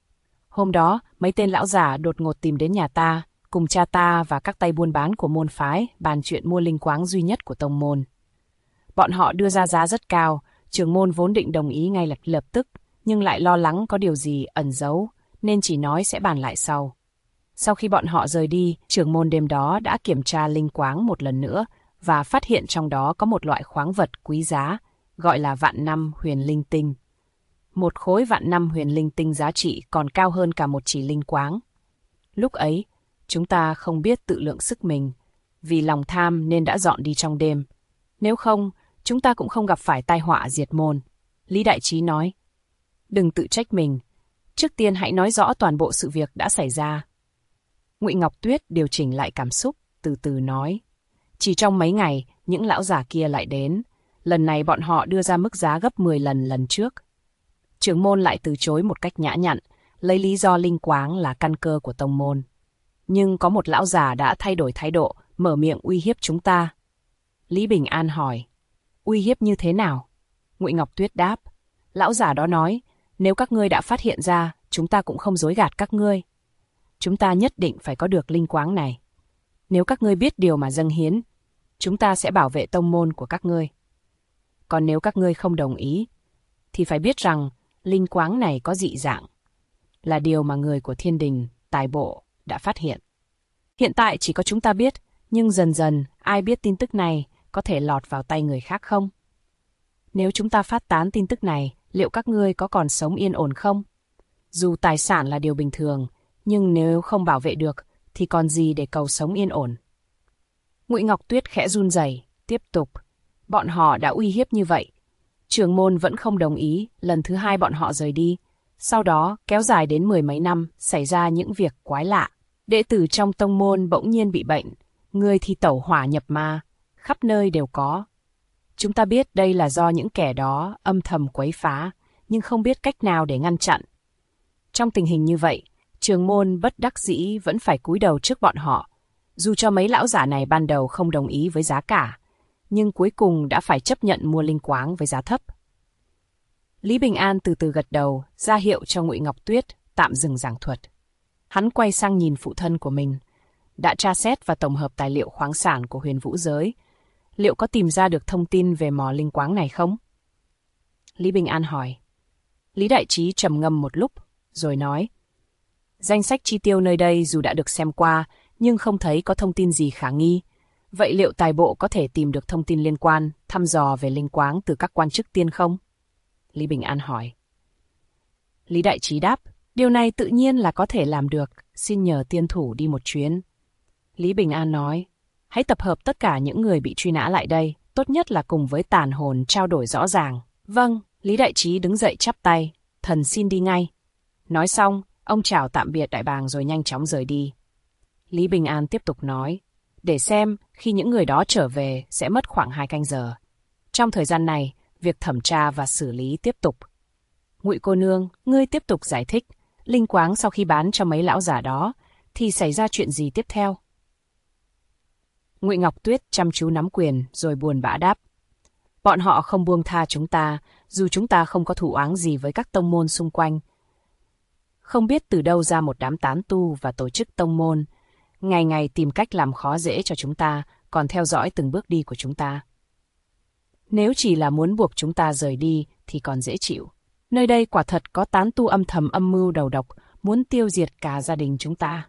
Speaker 1: Hôm đó, mấy tên lão giả đột ngột tìm đến nhà ta, cùng cha ta và các tay buôn bán của môn phái bàn chuyện mua linh quáng duy nhất của tông môn. Bọn họ đưa ra giá rất cao, trưởng môn vốn định đồng ý ngay lập tức, nhưng lại lo lắng có điều gì ẩn giấu, nên chỉ nói sẽ bàn lại sau. Sau khi bọn họ rời đi, trưởng môn đêm đó đã kiểm tra linh quáng một lần nữa và phát hiện trong đó có một loại khoáng vật quý giá, gọi là vạn năm huyền linh tinh. Một khối vạn năm huyền linh tinh giá trị còn cao hơn cả một chỉ linh quáng. Lúc ấy, chúng ta không biết tự lượng sức mình, vì lòng tham nên đã dọn đi trong đêm. Nếu không, chúng ta cũng không gặp phải tai họa diệt môn. Lý Đại Trí nói, đừng tự trách mình, trước tiên hãy nói rõ toàn bộ sự việc đã xảy ra. Ngụy Ngọc Tuyết điều chỉnh lại cảm xúc, từ từ nói, chỉ trong mấy ngày, những lão già kia lại đến, lần này bọn họ đưa ra mức giá gấp 10 lần trước. Trưởng môn lại từ chối một cách nhã nhặn, lấy lý do linh quáng là căn cơ của tông môn. Nhưng có một lão già đã thay đổi thái độ, mở miệng uy hiếp chúng ta. Lý Bình An hỏi, uy hiếp như thế nào? Ngụy Ngọc Tuyết đáp, lão già đó nói, nếu các ngươi đã phát hiện ra, chúng ta cũng không dối gạt các ngươi. Chúng ta nhất định phải có được linh quáng này. Nếu các ngươi biết điều mà dâng hiến, chúng ta sẽ bảo vệ tông môn của các ngươi. Còn nếu các ngươi không đồng ý, thì phải biết rằng linh quáng này có dị dạng, là điều mà người của Thiên Đình, tài bộ đã phát hiện. Hiện tại chỉ có chúng ta biết, nhưng dần dần ai biết tin tức này có thể lọt vào tay người khác không? Nếu chúng ta phát tán tin tức này, liệu các ngươi có còn sống yên ổn không? Dù tài sản là điều bình thường, nhưng nếu không bảo vệ được, thì còn gì để cầu sống yên ổn? Ngụy Ngọc Tuyết khẽ run rẩy, tiếp tục. Bọn họ đã uy hiếp như vậy. Trưởng môn vẫn không đồng ý, lần thứ 2 bọn họ rời đi. Sau đó, kéo dài đến 10 mấy năm, xảy ra những việc quái lạ. Đệ tử trong tông môn bỗng nhiên bị bệnh, người thì tẩu hỏa nhập ma, khắp nơi đều có. Chúng ta biết đây là do những kẻ đó âm thầm quấy phá, nhưng không biết cách nào để ngăn chặn. Trong tình hình như vậy, Trường môn bất đắc dĩ vẫn phải cúi đầu trước bọn họ. Dù cho mấy lão giả này ban đầu không đồng ý với giá cả, nhưng cuối cùng đã phải chấp nhận mua linh quáng với giá thấp. Lý Bình An từ từ gật đầu, ra hiệu cho Ngụy Ngọc Tuyết tạm dừng giảng thuật. Hắn quay sang nhìn phụ thân của mình. Đã tra xét và tổng hợp tài liệu khoáng sản của Huyền Vũ giới. Liệu có tìm ra được thông tin về mỏ linh quáng này không? Lý Bình An hỏi. Lý Đại Trí trầm ngâm một lúc, rồi nói. Danh sách chi tiêu nơi đây dù đã được xem qua, nhưng không thấy có thông tin gì khả nghi. Vậy liệu tài bộ có thể tìm được thông tin liên quan, thăm dò về linh quáng từ các quan chức tiên không? Lý Bình An hỏi. Lý Đại Trí đáp. Điều này tự nhiên là có thể làm được, xin nhờ tiên thủ đi một chuyến. Lý Bình An nói. Hãy tập hợp tất cả những người bị truy nã lại đây, tốt nhất là cùng với tàn hồn trao đổi rõ ràng. Vâng, Lý Đại Trí đứng dậy chắp tay, thần xin đi ngay. Nói xong, ông chào tạm biệt đại bàng rồi nhanh chóng rời đi. Lý Bình An tiếp tục nói, để xem khi những người đó trở về sẽ mất khoảng 2 canh giờ. Trong thời gian này, việc thẩm tra và xử lý tiếp tục. Ngụy cô nương, ngươi tiếp tục giải thích, linh quáng sau khi bán cho mấy lão giả đó, thì xảy ra chuyện gì tiếp theo? Ngụy Ngọc Tuyết chăm chú nắm quyền rồi buồn bã đáp. Bọn họ không buông tha chúng ta, dù chúng ta không có thù oán gì với các tông môn xung quanh. Không biết từ đâu ra một đám tán tu và tổ chức tông môn, ngày ngày tìm cách làm khó dễ cho chúng ta, còn theo dõi từng bước đi của chúng ta. Nếu chỉ là muốn buộc chúng ta rời đi thì còn dễ chịu. Nơi đây quả thật có tán tu âm thầm âm mưu đầu độc, muốn tiêu diệt cả gia đình chúng ta.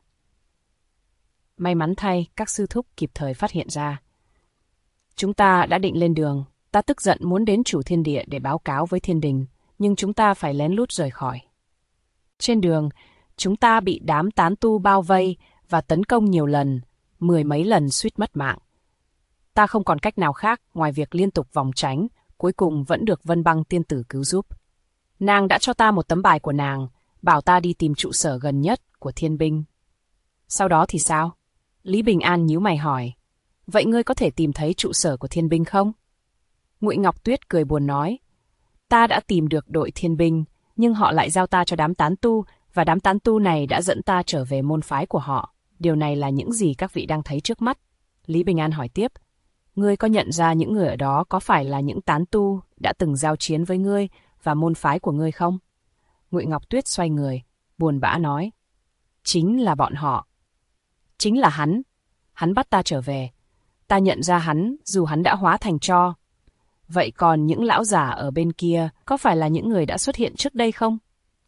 Speaker 1: May mắn thay, các sư thúc kịp thời phát hiện ra. Chúng ta đã định lên đường, ta tức giận muốn đến chủ thiên địa để báo cáo với thiên đình, nhưng chúng ta phải lén lút rời khỏi. Trên đường, chúng ta bị đám tán tu bao vây và tấn công nhiều lần, 10 mấy lần suýt mất mạng. Ta không còn cách nào khác ngoài việc liên tục vòng tránh, cuối cùng vẫn được Vân Băng tiên tử cứu giúp. Nàng đã cho ta một tấm bài của nàng, bảo ta đi tìm trụ sở gần nhất của thiên binh. Sau đó thì sao? Lý Bình An nhíu mày hỏi. Vậy ngươi có thể tìm thấy trụ sở của thiên binh không? Ngụy Ngọc Tuyết cười buồn nói. Ta đã tìm được đội thiên binh, nhưng họ lại giao ta cho đám tán tu, và đám tán tu này đã dẫn ta trở về môn phái của họ. Điều này là những gì các vị đang thấy trước mắt? Lý Bình An hỏi tiếp. Ngươi có nhận ra những người ở đó có phải là những tán tu đã từng giao chiến với ngươi và môn phái của ngươi không? Ngụy Ngọc Tuyết xoay người, buồn bã nói. Chính là bọn họ. Chính là hắn. Hắn bắt ta trở về. Ta nhận ra hắn dù hắn đã hóa thành tro. Vậy còn những lão giả ở bên kia có phải là những người đã xuất hiện trước đây không?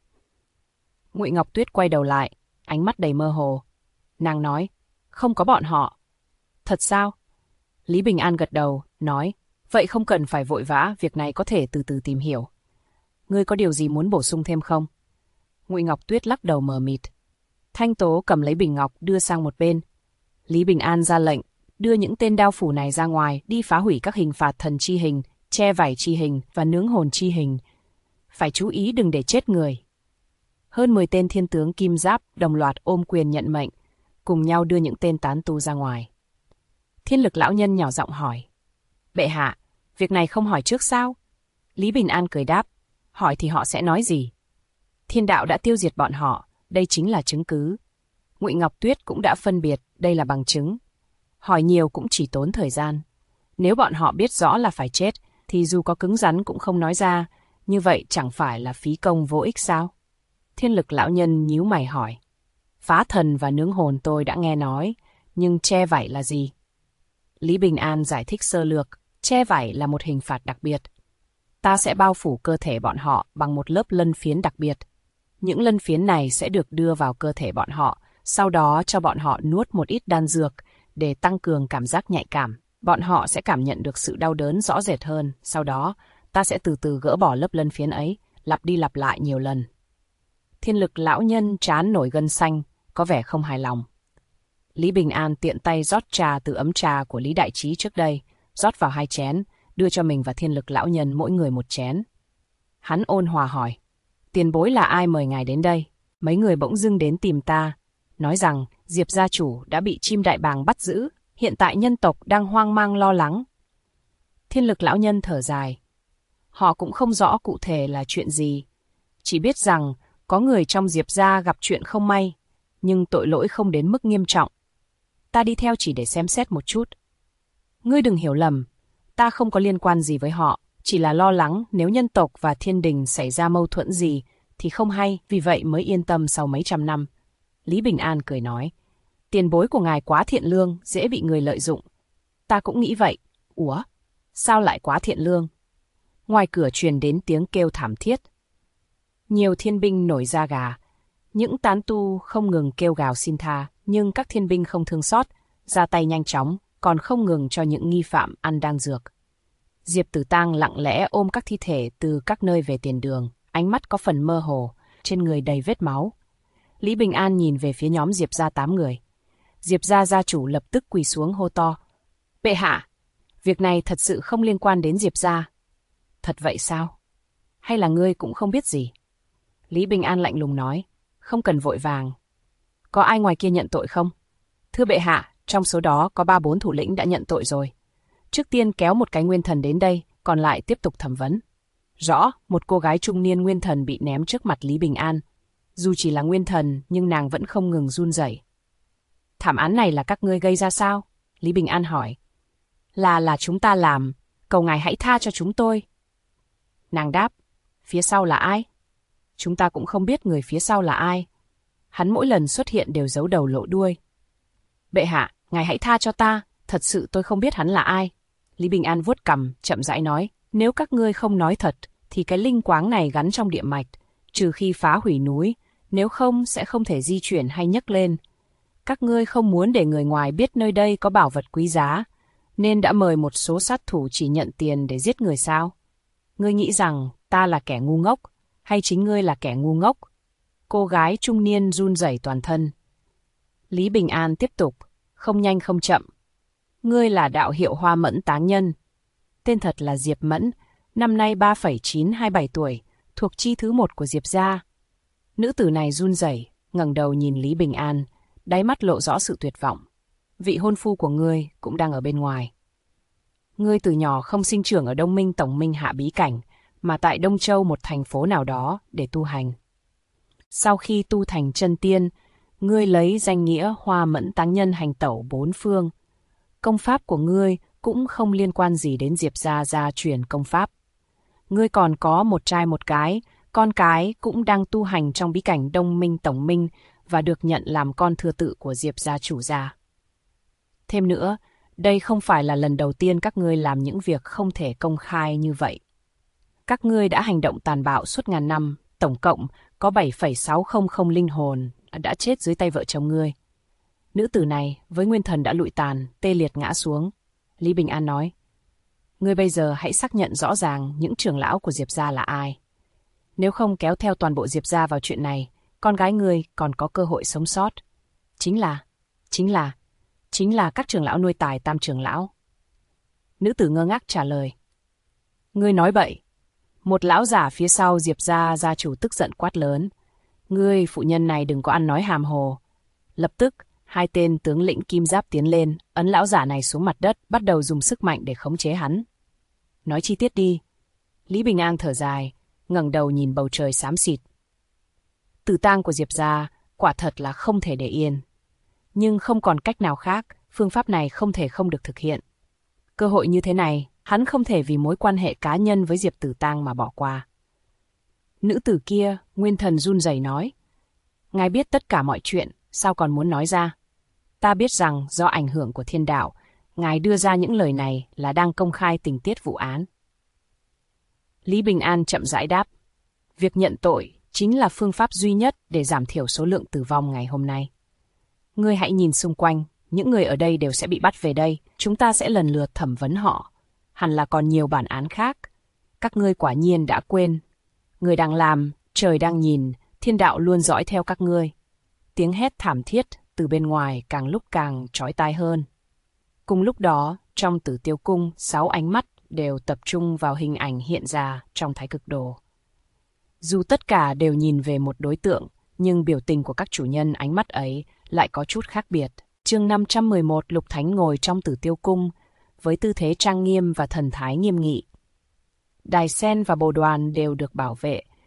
Speaker 1: Ngụy Ngọc Tuyết quay đầu lại, ánh mắt đầy mơ hồ. Nàng nói, không có bọn họ. Thật sao? Lý Bình An gật đầu, nói, vậy không cần phải vội vã, việc này có thể từ từ tìm hiểu. Ngươi có điều gì muốn bổ sung thêm không? Ngụy Ngọc Tuyết lắc đầu mờ mịt. Thanh Tố cầm lấy bình ngọc đưa sang một bên. Lý Bình An ra lệnh, đưa những tên đao phủ này ra ngoài đi phá hủy các hình phạt thần chi hình, che vảy chi hình và nướng hồn chi hình. Phải chú ý đừng để chết người. Hơn 10 tên thiên tướng kim giáp đồng loạt ôm quyền nhận mệnh, cùng nhau đưa những tên tán tu ra ngoài. Thiên Lực lão nhân nhỏ giọng hỏi. Bệ hạ, việc này không hỏi trước sao? Lý Bình An cười đáp. Hỏi thì họ sẽ nói gì? Thiên đạo đã tiêu diệt bọn họ, đây chính là chứng cứ. Ngụy Ngọc Tuyết cũng đã phân biệt, đây là bằng chứng. Hỏi nhiều cũng chỉ tốn thời gian. Nếu bọn họ biết rõ là phải chết, thì dù có cứng rắn cũng không nói ra, như vậy chẳng phải là phí công vô ích sao? Thiên Lực lão nhân nhíu mày hỏi. Phá thần và nướng hồn tôi đã nghe nói, nhưng che vảy là gì? Lý Bình An giải thích sơ lược, che vảy là một hình phạt đặc biệt. Ta sẽ bao phủ cơ thể bọn họ bằng một lớp lân phiến đặc biệt. Những lân phiến này sẽ được đưa vào cơ thể bọn họ, sau đó cho bọn họ nuốt một ít đan dược để tăng cường cảm giác nhạy cảm. Bọn họ sẽ cảm nhận được sự đau đớn rõ rệt hơn. Sau đó, ta sẽ từ từ gỡ bỏ lớp lân phiến ấy, lặp đi lặp lại nhiều lần. Thiên Lực lão nhân trán nổi gân xanh, có vẻ không hài lòng. Lý Bình An tiện tay rót trà từ ấm trà của Lý Đại Trí trước đây, rót vào 2 chén, đưa cho mình và Thiên Lực lão nhân mỗi người 1 chén. Hắn ôn hòa hỏi, tiền bối là ai mời ngài đến đây? Mấy người bỗng dưng đến tìm ta, nói rằng Diệp gia chủ đã bị chim đại bàng bắt giữ, hiện tại nhân tộc đang hoang mang lo lắng. Thiên Lực lão nhân thở dài. Họ cũng không rõ cụ thể là chuyện gì, chỉ biết rằng Có người trong Diệp gia gặp chuyện không may, nhưng tội lỗi không đến mức nghiêm trọng. Ta đi theo chỉ để xem xét một chút. Ngươi đừng hiểu lầm, ta không có liên quan gì với họ, chỉ là lo lắng nếu nhân tộc và thiên đình xảy ra mâu thuẫn gì thì không hay, vì vậy mới yên tâm sau mấy trăm năm. Lý Bình An cười nói, tiền bối của ngài quá thiện lương, dễ bị người lợi dụng. Ta cũng nghĩ vậy. Ủa, sao lại quá thiện lương? Ngoài cửa truyền đến tiếng kêu thảm thiết. Nhiều thiên binh nổi da gà. Những tán tu không ngừng kêu gào xin tha, nhưng các thiên binh không thương xót, ra tay nhanh chóng, còn không ngừng cho những nghi phạm ăn đan dược. Diệp Tử Tang lặng lẽ ôm các thi thể từ các nơi về tiền đường, ánh mắt có phần mơ hồ, trên người đầy vết máu. Lý Bình An nhìn về phía nhóm Diệp gia 8 người. Diệp gia gia chủ lập tức quỳ xuống hô to. Bệ hạ, việc này thật sự không liên quan đến Diệp gia. Thật vậy sao? Hay là ngươi cũng không biết gì? Lý Bình An lạnh lùng nói, không cần vội vàng. Có ai ngoài kia nhận tội không? Thưa bệ hạ, trong số đó có 3-4 thủ lĩnh đã nhận tội rồi. Trước tiên kéo một cái nguyên thần đến đây, còn lại tiếp tục thẩm vấn. Rõ, một cô gái trung niên nguyên thần bị ném trước mặt Lý Bình An. Dù chỉ là nguyên thần, nhưng nàng vẫn không ngừng run rẩy. Thảm án này là các ngươi gây ra sao? Lý Bình An hỏi. Là chúng ta làm, cầu ngài hãy tha cho chúng tôi. Nàng đáp, phía sau là ai? Chúng ta cũng không biết người phía sau là ai. Hắn mỗi lần xuất hiện đều giấu đầu lộ đuôi. Bệ hạ, ngài hãy tha cho ta, thật sự tôi không biết hắn là ai. Lý Bình An vuốt cằm, chậm rãi nói, nếu các ngươi không nói thật, thì cái linh quáng này gắn trong địa mạch, trừ khi phá hủy núi, nếu không sẽ không thể di chuyển hay nhấc lên. Các ngươi không muốn để người ngoài biết nơi đây có bảo vật quý giá, nên đã mời một số sát thủ chỉ nhận tiền để giết người sao? Ngươi nghĩ rằng ta là kẻ ngu ngốc, hay chính ngươi là kẻ ngu ngốc? Cô gái trung niên run rẩy toàn thân. Lý Bình An tiếp tục, không nhanh không chậm. Ngươi là đạo hiệu Hoa Mẫn táng nhân. Tên thật là Diệp Mẫn, năm nay 3,927 tuổi, thuộc chi thứ 1 của Diệp gia. Nữ tử này run rẩy, ngẩng đầu nhìn Lý Bình An, đáy mắt lộ rõ sự tuyệt vọng. Vị hôn phu của ngươi cũng đang ở bên ngoài. Ngươi từ nhỏ không sinh trưởng ở Đông Minh Tổng Minh Hạ Bí Cảnh, mà tại Đông Châu một thành phố nào đó để tu hành. Sau khi tu thành chân tiên, ngươi lấy danh nghĩa Hoa Mẫn táng nhân hành tẩu 4 phương. Công pháp của ngươi cũng không liên quan gì đến Diệp gia gia truyền công pháp. Ngươi còn có một trai một cái, con cái cũng đang tu hành trong bí cảnh Đông Minh Tổng Minh và được nhận làm con thừa tự của Diệp gia chủ gia. Thêm nữa, đây không phải là lần đầu tiên các ngươi làm những việc không thể công khai như vậy. Các ngươi đã hành động tàn bạo suốt ngàn năm, tổng cộng có 7,600 linh hồn đã chết dưới tay vợ chồng ngươi. Nữ tử này với nguyên thần đã lụi tàn, tê liệt ngã xuống. Lý Bình An nói, ngươi bây giờ hãy xác nhận rõ ràng những trưởng lão của Diệp gia là ai. Nếu không kéo theo toàn bộ Diệp gia vào chuyện này, con gái ngươi còn có cơ hội sống sót. Chính là các trưởng lão nuôi tài Tam trưởng lão. Nữ tử ngơ ngác trả lời. Ngươi nói bậy. Một lão giả phía sau Diệp gia gia chủ tức giận quát lớn. Ngươi phụ nhân này đừng có ăn nói hàm hồ. Lập tức, 2 tên tướng lĩnh kim giáp tiến lên, ấn lão giả này xuống mặt đất, bắt đầu dùng sức mạnh để khống chế hắn. Nói chi tiết đi. Lý Bình An thở dài, ngẩng đầu nhìn bầu trời xám xịt. Tử tang của Diệp gia quả thật là không thể để yên. Nhưng không còn cách nào khác, phương pháp này không thể không được thực hiện. Cơ hội như thế này, hắn không thể vì mối quan hệ cá nhân với Diệp Tử Tang mà bỏ qua. Nữ tử kia, nguyên thần run rẩy nói. Ngài biết tất cả mọi chuyện, sao còn muốn nói ra? Ta biết rằng do ảnh hưởng của thiên đạo, ngài đưa ra những lời này là đang công khai tình tiết vụ án. Lý Bình An chậm rãi đáp. Việc nhận tội chính là phương pháp duy nhất để giảm thiểu số lượng tử vong ngày hôm nay. Ngươi hãy nhìn xung quanh, những người ở đây đều sẽ bị bắt về đây, chúng ta sẽ lần lượt thẩm vấn họ. Hẳn là còn nhiều bản án khác. Các ngươi quả nhiên đã quên. Người đang làm, trời đang nhìn, thiên đạo luôn dõi theo các ngươi. Tiếng hét thảm thiết từ bên ngoài càng lúc càng chói tai hơn. Cùng lúc đó, trong Tử Tiêu Cung, 6 ánh mắt đều tập trung vào hình ảnh hiện ra trong Thái Cực Đồ. Dù tất cả đều nhìn về một đối tượng, nhưng biểu tình của các chủ nhân ánh mắt ấy lại có chút khác biệt. Chương 511, Lục Thánh ngồi trong Tử Tiêu Cung, với tư thế trang nghiêm và thần thái nghiêm nghị. Đài sen và bồ đoàn đều được bảo vệ.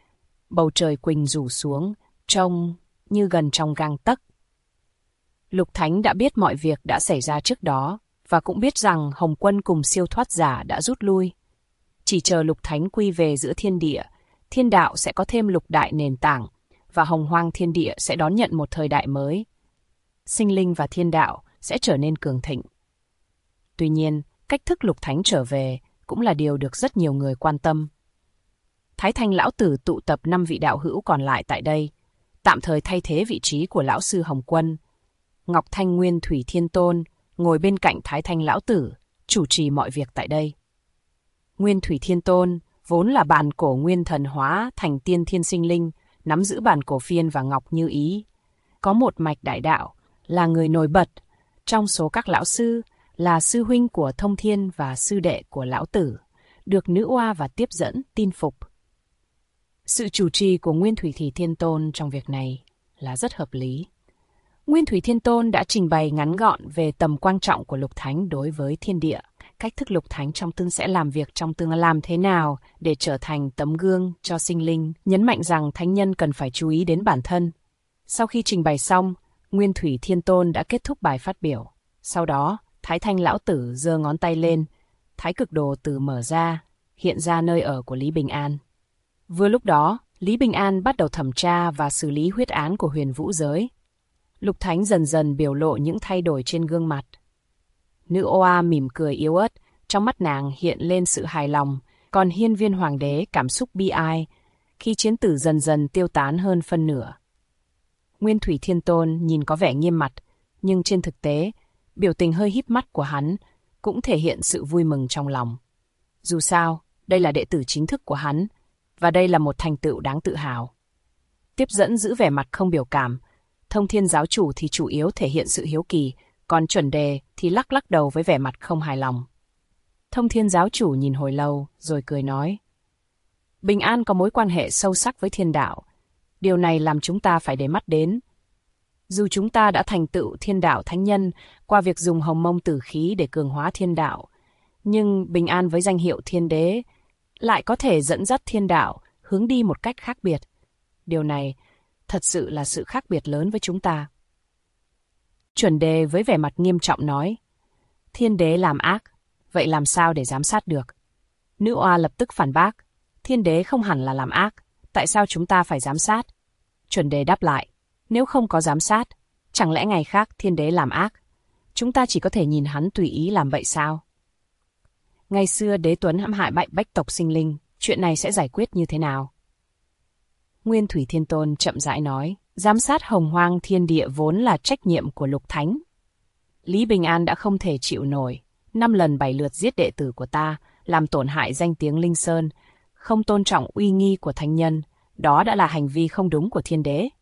Speaker 1: bầu trời quỳnh rủ xuống, trông như gần trong gang tấc. Lục Thánh đã biết mọi việc đã xảy ra trước đó, và cũng biết rằng Hồng Quân cùng siêu thoát giả đã rút lui. Chỉ chờ Lục Thánh quy về giữa thiên địa, thiên đạo sẽ có thêm lục đại nền tảng, và hồng hoang thiên địa sẽ đón nhận một thời đại mới. Sinh linh và thiên đạo sẽ trở nên cường thịnh. Tuy nhiên, cách thức Lục Thánh trở về cũng là điều được rất nhiều người quan tâm. Thái Thanh Lão Tử tụ tập 5 vị đạo hữu còn lại tại đây, tạm thời thay thế vị trí của Lão Sư Hồng Quân. Ngọc Thanh Nguyên Thủy Thiên Tôn ngồi bên cạnh Thái Thanh Lão Tử, chủ trì mọi việc tại đây. Nguyên Thủy Thiên Tôn vốn là bản cổ nguyên thần hóa thành tiên thiên sinh linh, nắm giữ bản cổ phiên và ngọc như ý. Có một mạch đại đạo, là người nổi bật. Trong số các lão sư, là sư huynh của Thông Thiên và sư đệ của Lão Tử, được Nữ Oa và Tiếp Dẫn tin phục. Sự chủ trì của Nguyên Thủy Thiên Tôn trong việc này là rất hợp lý. Nguyên Thủy Thiên Tôn đã trình bày ngắn gọn về tầm quan trọng của Lục Thánh đối với thiên địa, cách thức Lục Thánh trong tương sẽ làm việc trong tương làm thế nào để trở thành tấm gương cho sinh linh, nhấn mạnh rằng thánh nhân cần phải chú ý đến bản thân. Sau khi trình bày xong, Nguyên Thủy Thiên Tôn đã kết thúc bài phát biểu. Sau đó, Thái Thanh Lão Tử giơ ngón tay lên, Thái Cực Đồ từ mở ra, hiện ra nơi ở của Lý Bình An. Vừa lúc đó, Lý Bình An bắt đầu thẩm tra và xử lý huyết án của Huyền Vũ Giới. Lục Thánh dần dần biểu lộ những thay đổi trên gương mặt. Nữ Oa mỉm cười yếu ớt, trong mắt nàng hiện lên sự hài lòng, còn Hiên Viên Hoàng đế cảm xúc bi ai khi chiến tử dần dần tiêu tán hơn phân nửa. Nguyên Thủy Thiên Tôn nhìn có vẻ nghiêm mặt, nhưng trên thực tế, biểu tình hơi híp mắt của hắn cũng thể hiện sự vui mừng trong lòng. Dù sao, đây là đệ tử chính thức của hắn, và đây là một thành tựu đáng tự hào. Tiếp Dẫn giữ vẻ mặt không biểu cảm, Thông Thiên giáo chủ thì chủ yếu thể hiện sự hiếu kỳ, còn Chuẩn Đề thì lắc lắc đầu với vẻ mặt không hài lòng. Thông Thiên giáo chủ nhìn hồi lâu, rồi cười nói: Bình An có mối quan hệ sâu sắc với thiên đạo. Điều này làm chúng ta phải để mắt đến. Dù chúng ta đã thành tựu thiên đạo thánh nhân qua việc dùng hồng mông tử khí để cường hóa thiên đạo, nhưng Bình An với danh hiệu thiên đế lại có thể dẫn dắt thiên đạo hướng đi một cách khác biệt. Điều này thật sự là sự khác biệt lớn với chúng ta. Chuẩn Đề với vẻ mặt nghiêm trọng nói: Thiên đế làm ác, vậy làm sao để giám sát được? Nữ Oa lập tức phản bác: Thiên đế không hẳn là làm ác, tại sao chúng ta phải giám sát? Chuẩn Đề đáp lại: Nếu không có giám sát, chẳng lẽ ngày khác thiên đế làm ác, chúng ta chỉ có thể nhìn hắn tùy ý làm vậy sao? Ngày xưa Đế Tuấn hãm hại bách tộc sinh linh, chuyện này sẽ giải quyết như thế nào? Nguyên Thủy Thiên Tôn chậm rãi nói: Giám sát hồng hoang thiên địa vốn là trách nhiệm của Lục Thánh. Lý Bình An đã không thể chịu nổi, 5 lần 7 lượt giết đệ tử của ta, làm tổn hại danh tiếng Linh Sơn, không tôn trọng uy nghi của thánh nhân, đó đã là hành vi không đúng của thiên đế.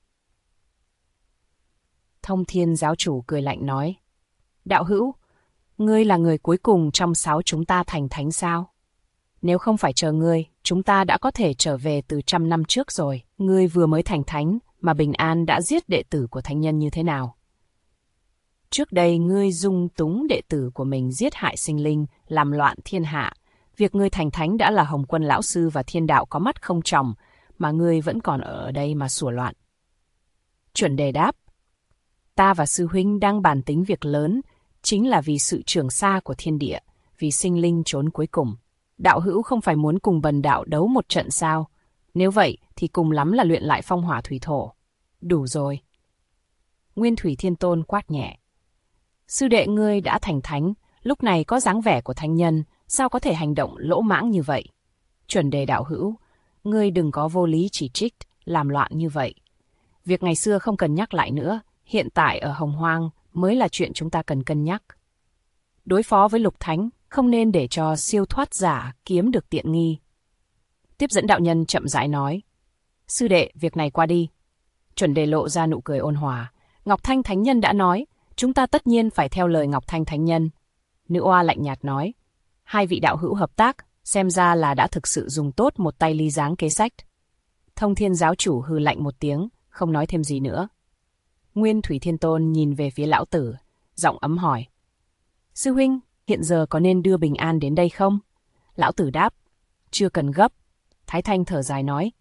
Speaker 1: Thông Thiên giáo chủ cười lạnh nói: Đạo hữu, ngươi là người cuối cùng trong 6 chúng ta thành thánh sao? Nếu không phải chờ ngươi, chúng ta đã có thể trở về từ 100 năm trước rồi. Ngươi vừa mới thành thánh, mà Bình An đã giết đệ tử của thánh nhân như thế nào? Trước đây ngươi dung túng đệ tử của mình giết hại sinh linh, làm loạn thiên hạ. Việc ngươi thành thánh đã là Hồng Quân lão sư và thiên đạo có mắt không tròng, mà ngươi vẫn còn ở đây mà sủa loạn. Chuẩn Đề đáp: Ta và sư huynh đang bàn tính việc lớn, chính là vì sự trường xa của thiên địa, vì sinh linh trốn cuối cùng. Đạo hữu không phải muốn cùng bần đạo đấu một trận sao? Nếu vậy thì cùng lắm là luyện lại phong hỏa thủy thổ. Đủ rồi. Nguyên Thủy Thiên Tôn quát nhẹ: Sư đệ ngươi đã thành thánh, lúc này có dáng vẻ của thánh nhân, sao có thể hành động lỗ mãng như vậy? Chuẩn Đề đạo hữu, ngươi đừng có vô lý chỉ trích, làm loạn như vậy. Việc ngày xưa không cần nhắc lại nữa, hiện tại ở Hồng Hoang mới là chuyện chúng ta cần cân nhắc. Đối phó với Lục Thánh, không nên để cho siêu thoát giả kiếm được tiện nghi. Tiếp Dẫn đạo nhân chậm rãi nói: Sư đệ, việc này qua đi. Chuẩn Đề lộ ra nụ cười ôn hòa: Ngọc Thanh Thánh Nhân đã nói, chúng ta tất nhiên phải theo lời Ngọc Thanh Thánh Nhân. Nữ Oa lạnh nhạt nói: Hai vị đạo hữu hợp tác, xem ra là đã thực sự dùng tốt một tay ly giáng kế sách. Thông Thiên giáo chủ hừ lạnh một tiếng, không nói thêm gì nữa. Nguyên Thủy Thiên Tôn nhìn về phía lão tử, giọng ấm hỏi: Sư huynh, hiện giờ có nên đưa Bình An đến đây không? Lão tử đáp: Chưa cần gấp. Thái Thanh thở dài nói: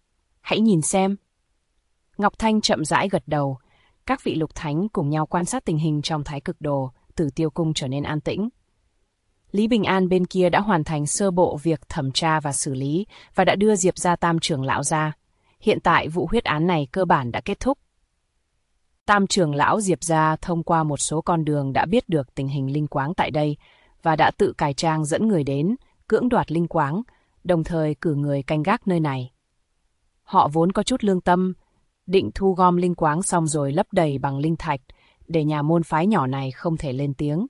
Speaker 1: Hãy nhìn xem. Ngọc Thanh chậm rãi gật đầu. Các vị lục thánh cùng nhau quan sát tình hình trong Thái Cực Đồ, Tử Tiêu Cung trở nên an tĩnh. Lý Bình An bên kia đã hoàn thành sơ bộ việc thẩm tra và xử lý và đã đưa Diệp gia Tam trưởng lão ra. Hiện tại vụ huyết án này cơ bản đã kết thúc. Tam trưởng lão Diệp gia thông qua một số con đường đã biết được tình hình linh quáng tại đây và đã tự cải trang dẫn người đến, cưỡng đoạt linh quáng, đồng thời cử người canh gác nơi này. Họ vốn có chút lương tâm, định thu gom linh quáng xong rồi lấp đầy bằng linh thạch, để nhà môn phái nhỏ này không thể lên tiếng.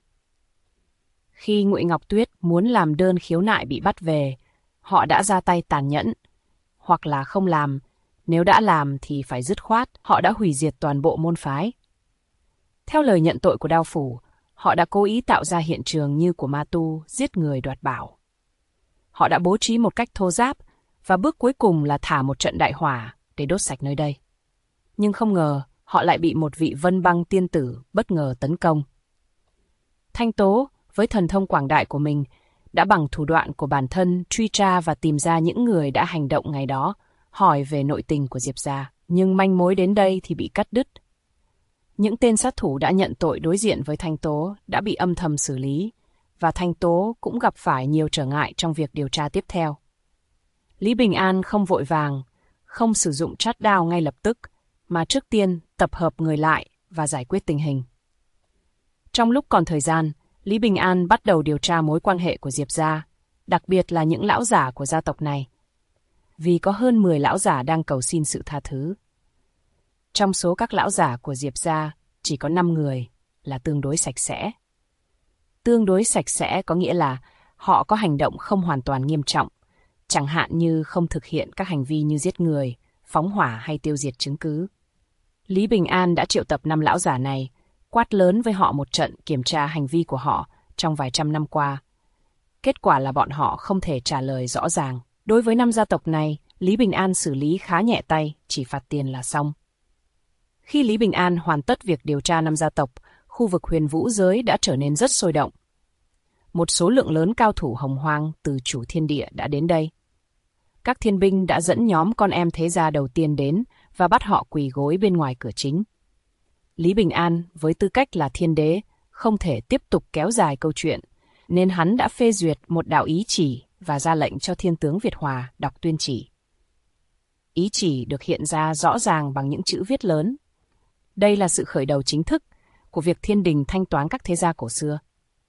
Speaker 1: Khi Ngụy Ngọc Tuyết muốn làm đơn khiếu nại bị bắt về, họ đã ra tay tàn nhẫn. Hoặc là không làm, nếu đã làm thì phải dứt khoát, họ đã hủy diệt toàn bộ môn phái. Theo lời nhận tội của Đao Phủ, họ đã cố ý tạo ra hiện trường như của ma tu giết người đoạt bảo. Họ đã bố trí một cách thô ráp, và bước cuối cùng là thả một trận đại hỏa để đốt sạch nơi đây. Nhưng không ngờ, họ lại bị một vị Vân Băng tiên tử bất ngờ tấn công. Thanh Tố, với thần thông quảng đại của mình, đã bằng thủ đoạn của bản thân truy tra và tìm ra những người đã hành động ngày đó, hỏi về nội tình của Diệp gia, nhưng manh mối đến đây thì bị cắt đứt. Những tên sát thủ đã nhận tội đối diện với Thanh Tố đã bị âm thầm xử lý, và Thanh Tố cũng gặp phải nhiều trở ngại trong việc điều tra tiếp theo. Lý Bình An không vội vàng, không sử dụng chát đao ngay lập tức, mà trước tiên tập hợp người lại và giải quyết tình hình. Trong lúc còn thời gian, Lý Bình An bắt đầu điều tra mối quan hệ của Diệp gia, đặc biệt là những lão giả của gia tộc này. Vì có hơn 10 lão giả đang cầu xin sự tha thứ. Trong số các lão giả của Diệp gia, chỉ có 5 người là tương đối sạch sẽ. Tương đối sạch sẽ có nghĩa là họ có hành động không hoàn toàn nghiêm trọng, chẳng hạn như không thực hiện các hành vi như giết người, phóng hỏa hay tiêu diệt chứng cứ. Lý Bình An đã triệu tập 5 lão giả này, quát lớn với họ một trận kiểm tra hành vi của họ trong vài trăm năm qua. Kết quả là bọn họ không thể trả lời rõ ràng. Đối với 5 gia tộc này, Lý Bình An xử lý khá nhẹ tay, chỉ phạt tiền là xong. Khi Lý Bình An hoàn tất việc điều tra 5 gia tộc, khu vực huyền vũ giới đã trở nên rất sôi động. Một số lượng lớn cao thủ hồng hoang từ chủ thiên địa đã đến đây. Các thiên binh đã dẫn nhóm con em thế gia đầu tiên đến và bắt họ quỳ gối bên ngoài cửa chính. Lý Bình An, với tư cách là thiên đế, không thể tiếp tục kéo dài câu chuyện, nên hắn đã phê duyệt một đạo ý chỉ và ra lệnh cho thiên tướng Việt Hòa đọc tuyên chỉ. Ý chỉ được hiện ra rõ ràng bằng những chữ viết lớn. Đây là sự khởi đầu chính thức của việc thiên đình thanh toán các thế gia cổ xưa.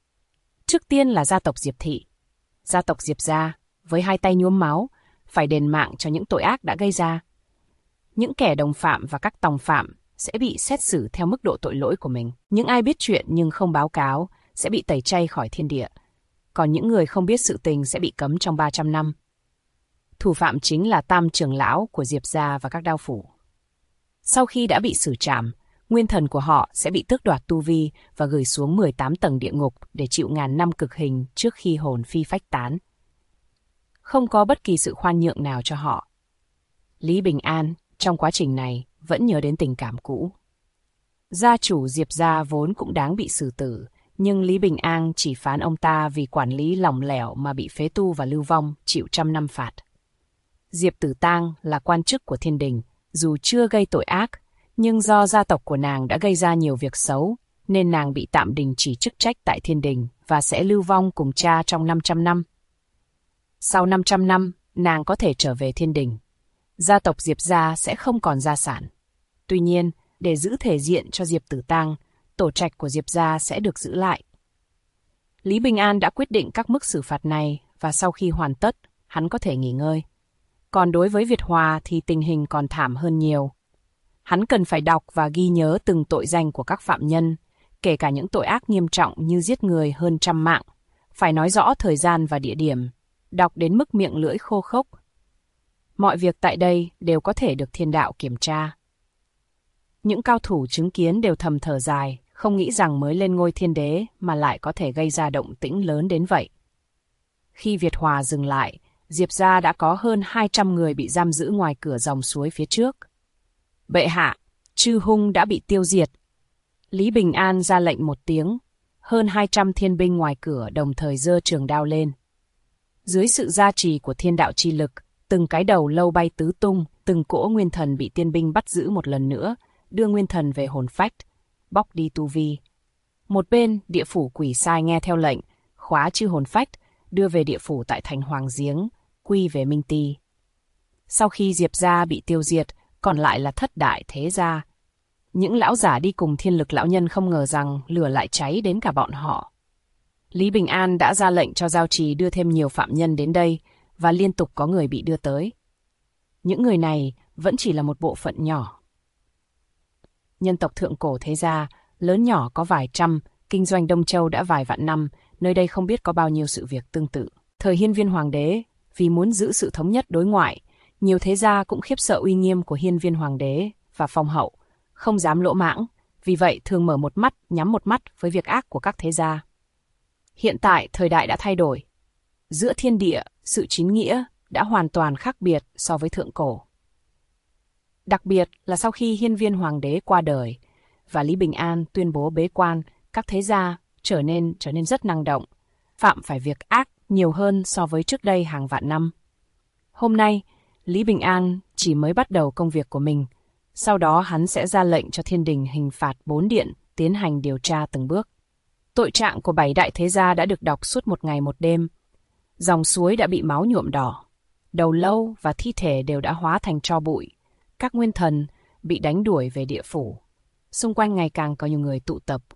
Speaker 1: Trước tiên là gia tộc Diệp Thị. Gia tộc Diệp gia, với 2 tay nhuốm máu, phải đền mạng cho những tội ác đã gây ra. Những kẻ đồng phạm và các tòng phạm sẽ bị xét xử theo mức độ tội lỗi của mình. Những ai biết chuyện nhưng không báo cáo sẽ bị tẩy chay khỏi thiên địa. Còn những người không biết sự tình sẽ bị cấm trong 300 năm. Thủ phạm chính là Tam trưởng lão của Diệp gia và các Đao Phủ. Sau khi đã bị xử trảm, nguyên thần của họ sẽ bị tước đoạt tu vi và gửi xuống 18 tầng địa ngục để chịu ngàn năm cực hình trước khi hồn phi phách tán. Không có bất kỳ sự khoan nhượng nào cho họ. Lý Bình An, trong quá trình này, vẫn nhớ đến tình cảm cũ. Gia chủ Diệp gia vốn cũng đáng bị xử tử, nhưng Lý Bình An chỉ phán ông ta vì quản lý lỏng lẻo mà bị phế tu và lưu vong, chịu 100 năm phạt. Diệp Tử Tang là quan chức của thiên đình, dù chưa gây tội ác, nhưng do gia tộc của nàng đã gây ra nhiều việc xấu, nên nàng bị tạm đình chỉ chức trách tại thiên đình và sẽ lưu vong cùng cha trong 500 năm. Sau 500 năm, nàng có thể trở về thiên đình. Gia tộc Diệp gia sẽ không còn gia sản. Tuy nhiên, để giữ thể diện cho Diệp Tử Tang, tổ trạch của Diệp gia sẽ được giữ lại. Lý Bình An đã quyết định các mức xử phạt này và sau khi hoàn tất, hắn có thể nghỉ ngơi. Còn đối với Việt Hòa thì tình hình còn thảm hơn nhiều. Hắn cần phải đọc và ghi nhớ từng tội danh của các phạm nhân, kể cả những tội ác nghiêm trọng như giết người hơn 100 mạng, phải nói rõ thời gian và địa điểm, đọc đến mức miệng lưỡi khô khốc. Mọi việc tại đây đều có thể được thiên đạo kiểm tra. Những cao thủ chứng kiến đều thầm thở dài, không nghĩ rằng mới lên ngôi thiên đế mà lại có thể gây ra động tĩnh lớn đến vậy. Khi Việt Hòa dừng lại, Diệp gia đã có hơn 200 người bị giam giữ ngoài cửa dòng suối phía trước. Bệ hạ, Chư Hung đã bị tiêu diệt. Lý Bình An ra lệnh một tiếng, hơn 200 thiên binh ngoài cửa đồng thời giơ trường đao lên. Dưới sự gia trì của thiên đạo chi lực, từng cái đầu lâu bay tứ tung, Từng cỗ nguyên thần bị tiên binh bắt giữ một lần nữa, đưa nguyên thần về hồn phách, bóc đi tu vi. Một bên, địa phủ quỷ sai nghe theo lệnh, khóa chư hồn phách, đưa về địa phủ tại thành Hoàng Giếng, quy về Minh Ti. Sau khi Diệp gia bị tiêu diệt, còn lại là thất đại thế gia. Những lão giả đi cùng Thiên Lực lão nhân không ngờ rằng lửa lại cháy đến cả bọn họ. Lý Bình An đã ra lệnh cho Giao Trì đưa thêm nhiều phạm nhân đến đây, và liên tục có người bị đưa tới. Những người này vẫn chỉ là một bộ phận nhỏ. Nhân tộc thượng cổ thế gia, lớn nhỏ có vài trăm, kinh doanh Đông Châu đã vài vạn năm, nơi đây không biết có bao nhiêu sự việc tương tự. Thời Hiên Viên Hoàng đế, vì muốn giữ sự thống nhất đối ngoại, nhiều thế gia cũng khiếp sợ uy nghiêm của Hiên Viên Hoàng đế và phong hậu, không dám lỗ mãng, vì vậy thường mở một mắt, nhắm một mắt với việc ác của các thế gia. Hiện tại, thời đại đã thay đổi. Giữa thiên địa, sự chính nghĩa đã hoàn toàn khác biệt so với thượng cổ. Đặc biệt là sau khi Hiên Viên Hoàng đế qua đời và Lý Bình An tuyên bố bế quan, các thế gia trở nên rất năng động, phạm phải việc ác nhiều hơn so với trước đây hàng vạn năm. Hôm nay, Lý Bình An chỉ mới bắt đầu công việc của mình, sau đó hắn sẽ ra lệnh cho Thiên Đình hình phạt 4 điện tiến hành điều tra từng bước. Tội trạng của 7 đại thế gia đã được đọc suốt một ngày một đêm. Dòng suối đã bị máu nhuộm đỏ, đầu lâu và thi thể đều đã hóa thành tro bụi. Các nguyên thần bị đánh đuổi về địa phủ. Xung quanh ngày càng có nhiều người tụ tập.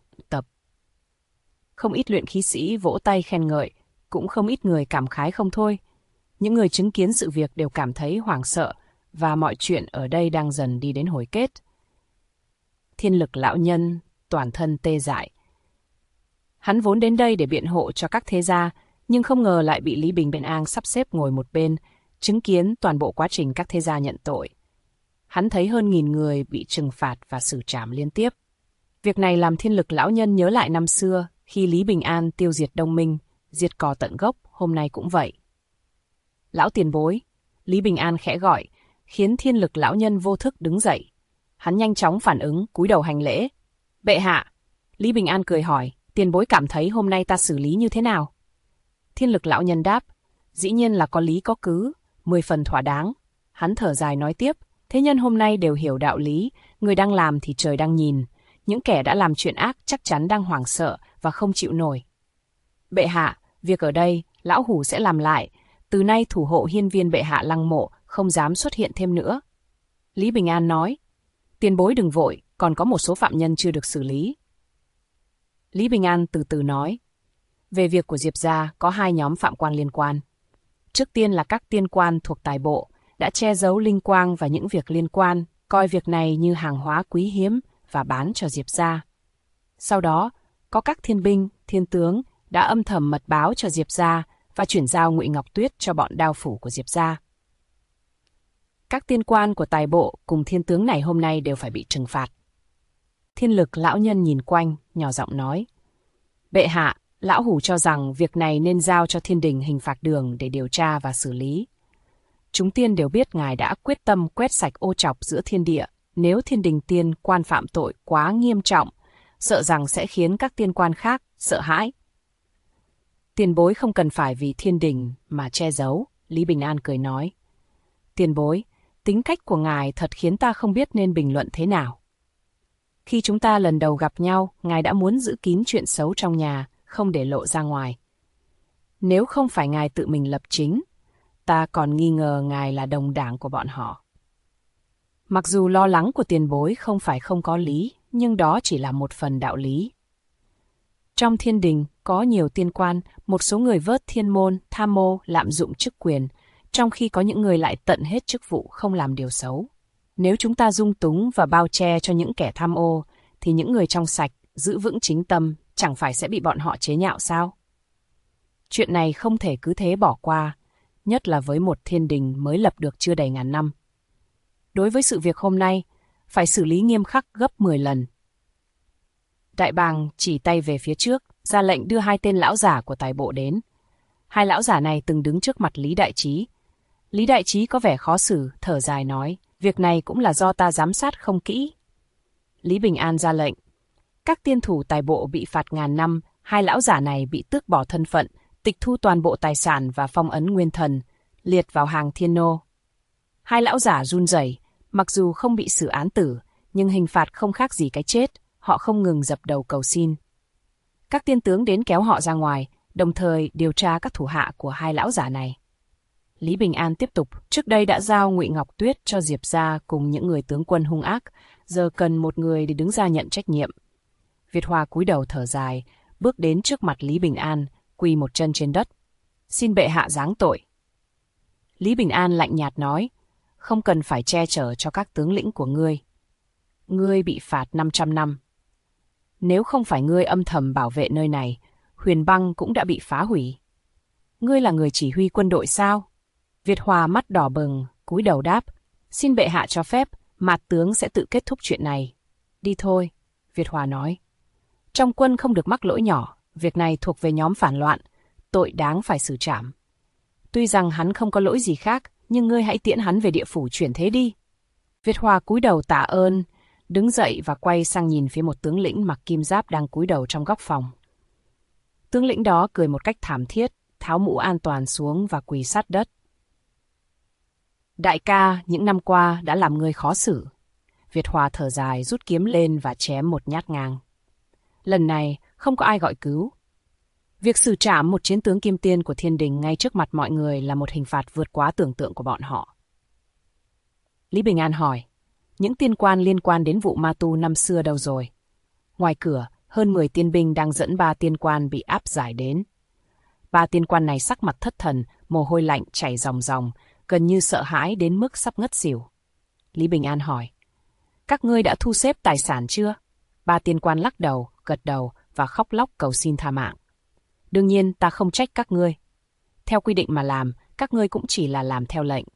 Speaker 1: Không ít luyện khí sĩ vỗ tay khen ngợi, cũng không ít người cảm khái không thôi. Những người chứng kiến sự việc đều cảm thấy hoảng sợ và mọi chuyện ở đây đang dần đi đến hồi kết. Thiên Lực lão nhân toàn thân tê dại. Hắn vốn đến đây để biện hộ cho các thế gia, nhưng không ngờ lại bị Lý Bình An sắp xếp ngồi một bên, chứng kiến toàn bộ quá trình các thế gia nhận tội. Hắn thấy hơn 1000 người bị trừng phạt và xử trảm liên tiếp. Việc này làm Thiên Lực lão nhân nhớ lại năm xưa, khi Lý Bình An tiêu diệt Đông Minh, diệt cỏ tận gốc, hôm nay cũng vậy. Lão tiền bối, Lý Bình An khẽ gọi, khiến Thiên Lực lão nhân vô thức đứng dậy. Hắn nhanh chóng phản ứng, cúi đầu hành lễ. Bệ hạ, Lý Bình An cười hỏi, tiền bối cảm thấy hôm nay ta xử lý như thế nào? Thiên Lực lão nhân đáp, dĩ nhiên là có lý có cứ, 10 phần thỏa đáng. Hắn thở dài nói tiếp, thế nhân hôm nay đều hiểu đạo lý, người đang làm thì trời đang nhìn. Những kẻ đã làm chuyện ác chắc chắn đang hoảng sợ và không chịu nổi. Bệ hạ, việc ở đây, lão hủ sẽ làm lại. Từ nay thủ hộ hiên viên bệ hạ lăng mộ, không dám xuất hiện thêm nữa. Lý Bình An nói, tiền bối đừng vội, còn có một số phạm nhân chưa được xử lý. Lý Bình An từ từ nói, về việc của Diệp gia có 2 nhóm phạm quan liên quan. Trước tiên là các tiên quan thuộc tài bộ, đã che giấu linh quang và những việc liên quan, coi việc này như hàng hóa quý hiếm và bán cho Diệp gia. Sau đó, có các thiên binh, thiên tướng đã âm thầm mật báo cho Diệp gia và chuyển giao Ngụy Ngọc Tuyết cho bọn đao phủ của Diệp gia. Các tiên quan của tài bộ cùng thiên tướng này hôm nay đều phải bị trừng phạt. Thiên Lực lão nhân nhìn quanh, nhỏ giọng nói, bệ hạ, lão hủ cho rằng việc này nên giao cho Thiên Đình hình phạt đường để điều tra và xử lý. Chúng tiên đều biết ngài đã quyết tâm quét sạch ô trọc giữa thiên địa. Nếu Thiên Đình tiên quan phạm tội quá nghiêm trọng, sợ rằng sẽ khiến các tiên quan khác sợ hãi. Tiền bối không cần phải vì Thiên Đình mà che giấu, Lý Bình An cười nói. Tiền bối, tính cách của ngài thật khiến ta không biết nên bình luận thế nào. Khi chúng ta lần đầu gặp nhau, ngài đã muốn giữ kín chuyện xấu trong nhà, không để lộ ra ngoài. Nếu không phải ngài tự mình lập chính, ta còn nghi ngờ ngài là đồng đảng của bọn họ. Mặc dù lo lắng của tiền bối không phải không có lý, nhưng đó chỉ là một phần đạo lý. Trong Thiên Đình có nhiều tiên quan, một số người vớt thiên môn, tham mô, lạm dụng chức quyền, trong khi có những người lại tận hết chức vụ không làm điều xấu. Nếu chúng ta dung túng và bao che cho những kẻ tham ô, thì những người trong sạch, giữ vững chính tâm, chẳng phải sẽ bị bọn họ chế nhạo sao? Chuyện này không thể cứ thế bỏ qua, nhất là với một thiên đình mới lập được chưa đầy ngàn năm. Đối với sự việc hôm nay, phải xử lý nghiêm khắc gấp 10 lần. Đại bàng chỉ tay về phía trước, ra lệnh đưa 2 tên lão giả của tài bộ đến. 2 lão giả này từng đứng trước mặt Lý Đại Trí. Lý Đại Trí có vẻ khó xử, thở dài nói, việc này cũng là do ta giám sát không kỹ. Lý Bình An ra lệnh. Các tiên thủ tài bộ bị phạt ngàn năm, 2 lão giả này bị tước bỏ thân phận, tịch thu toàn bộ tài sản và phong ấn nguyên thần, liệt vào hàng thiên nô. Hai lão giả run rẩy, mặc dù không bị xử án tử, nhưng hình phạt không khác gì cái chết, họ không ngừng dập đầu cầu xin. Các tiên tướng đến kéo họ ra ngoài, đồng thời điều tra các thủ hạ của hai lão giả này. Lý Bình An tiếp tục, trước đây đã giao Ngụy Ngọc Tuyết cho Diệp gia cùng những người tướng quân hung ác, giờ cần một người để đứng ra nhận trách nhiệm. Việt Hòa cúi đầu thở dài, bước đến trước mặt Lý Bình An, quỳ một chân trên đất. Xin bệ hạ giáng tội. Lý Bình An lạnh nhạt nói, không cần phải che chở cho các tướng lĩnh của ngươi. Ngươi bị phạt 500 năm. Nếu không phải ngươi âm thầm bảo vệ nơi này, Huyền Băng cũng đã bị phá hủy. Ngươi là người chỉ huy quân đội sao? Việt Hòa mắt đỏ bừng, cúi đầu đáp, xin bệ hạ cho phép, Mạt tướng sẽ tự kết thúc chuyện này. Đi thôi, Việt Hòa nói. Trong quân không được mắc lỗi nhỏ, việc này thuộc về nhóm phản loạn, tội đáng phải xử trảm. Tuy rằng hắn không có lỗi gì khác, nhưng ngươi hãy tiễn hắn về địa phủ chuyển thế đi. Việt Hòa cúi đầu tạ ơn, đứng dậy và quay sang nhìn phía một tướng lĩnh mặc kim giáp đang cúi đầu trong góc phòng. Tướng lĩnh đó cười một cách thảm thiết, tháo mũ an toàn xuống và quỳ sát đất. Đại ca, những năm qua đã làm ngươi khó xử. Việt Hòa thở dài, rút kiếm lên và chém một nhát ngang. Lần này, không có ai gọi cứu. Việc xử trảm một chiến tướng kim tiên của thiên đình ngay trước mặt mọi người là một hình phạt vượt quá tưởng tượng của bọn họ. Lý Bình An hỏi, những tiên quan liên quan đến vụ ma tu năm xưa đâu rồi? Ngoài cửa, hơn 10 tiên binh đang dẫn 3 tiên quan bị áp giải đến. 3 tiên quan này sắc mặt thất thần, mồ hôi lạnh chảy ròng ròng, gần như sợ hãi đến mức sắp ngất xỉu. Lý Bình An hỏi, các ngươi đã thu xếp tài sản chưa? 3 tiên quan lắc đầu, gật đầu và khóc lóc cầu xin tha mạng. Đương nhiên ta không trách các ngươi. Theo quy định mà làm, các ngươi cũng chỉ là làm theo lệnh.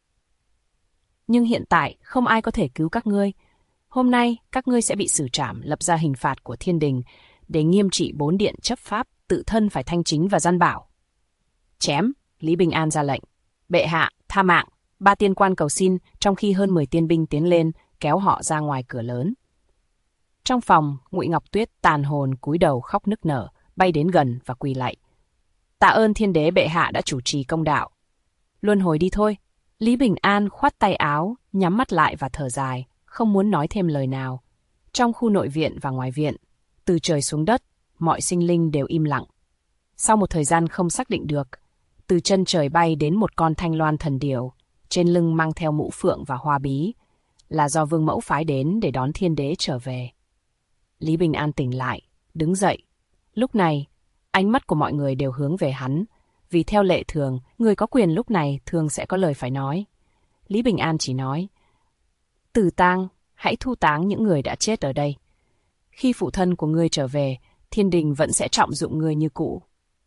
Speaker 1: Nhưng hiện tại không ai có thể cứu các ngươi. Hôm nay các ngươi sẽ bị xử trảm, lập ra hình phạt của thiên đình để nghiêm trị 4 điện chấp pháp, tự thân phải thanh chính và gian bảo. Chém, Lý Bình An ra lệnh. Bệ hạ, tha mạng. 3 tiên quan cầu xin, trong khi hơn 10 tiên binh tiến lên, kéo họ ra ngoài cửa lớn. Trong phòng, Ngụy Ngọc Tuyết tàn hồn cúi đầu khóc nức nở, bay đến gần và quỳ lạy. Tạ ơn thiên đế bệ hạ đã chủ trì công đạo. Luân hồi đi thôi. Lý Bình An khoát tay áo, nhắm mắt lại và thở dài, không muốn nói thêm lời nào. Trong khu nội viện và ngoài viện, từ trời xuống đất, mọi sinh linh đều im lặng. Sau một thời gian không xác định được, từ chân trời bay đến một con thanh loan thần điểu, trên lưng mang theo mũ phượng và hoa bí, là do Vương Mẫu phái đến để đón thiên đế trở về. Lý Bình An tỉnh lại, đứng dậy. Lúc này, ánh mắt của mọi người đều hướng về hắn, vì theo lệ thường, người có quyền lúc này thường sẽ có lời phải nói. Lý Bình An chỉ nói, Tử tang, hãy thu táng những người đã chết ở đây. Khi phụ thân của ngươi trở về, thiên đình vẫn sẽ trọng dụng ngươi như cũ.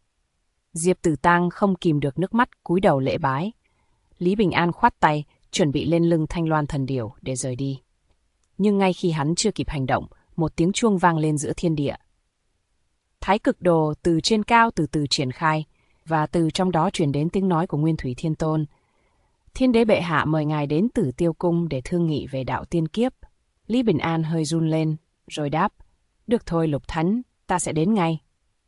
Speaker 1: Diệp Tử Tang không kìm được nước mắt, cúi đầu lễ bái. Lý Bình An khoát tay, chuẩn bị lên lưng thanh loan thần điểu để rời đi. Nhưng ngay khi hắn chưa kịp hành động, một tiếng chuông vang lên giữa thiên địa. Thái cực đồ từ trên cao từ từ triển khai, và từ trong đó truyền đến tiếng nói của Nguyên Thủy Thiên Tôn. Thiên đế bệ hạ mời ngài đến Tử Tiêu Cung để thương nghị về đạo tiên kiếp. Lý Bình An hơi run lên, rồi đáp, được thôi Lục Thánh, ta sẽ đến ngay.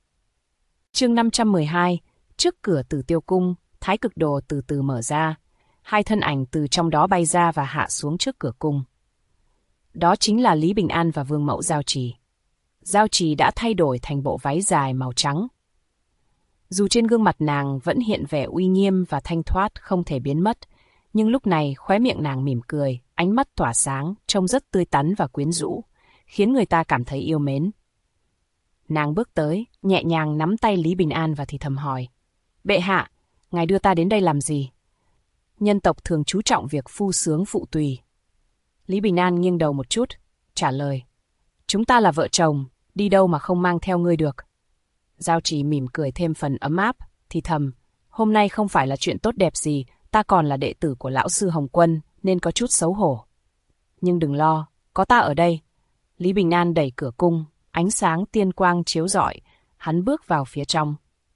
Speaker 1: Chương 512, trước cửa Tử Tiêu Cung, Thái cực đồ từ từ mở ra. 2 thân ảnh từ trong đó bay ra và hạ xuống trước cửa cung. Đó chính là Lý Bình An và Vương Mẫu Giao Trì. Giao Trì đã thay đổi thành bộ váy dài màu trắng. Dù trên gương mặt nàng vẫn hiện vẻ uy nghiêm và thanh thoát không thể biến mất, nhưng lúc này khóe miệng nàng mỉm cười, ánh mắt tỏa sáng, trông rất tươi tắn và quyến rũ, khiến người ta cảm thấy yêu mến. Nàng bước tới, nhẹ nhàng nắm tay Lý Bình An và thì thầm hỏi, bệ hạ, ngài đưa ta đến đây làm gì? Nhân tộc thường chú trọng việc phu sướng phụ tùy. Lý Bình An nghiêng đầu một chút, trả lời, chúng ta là vợ chồng, đi đâu mà không mang theo ngươi được. Giao Trì mỉm cười thêm phần ấm áp, thì thầm, hôm nay không phải là chuyện tốt đẹp gì, ta còn là đệ tử của lão sư Hồng Quân, nên có chút xấu hổ. Nhưng đừng lo, có ta ở đây. Lý Bình An đẩy cửa cung, ánh sáng tiên quang chiếu rọi, hắn bước vào phía trong.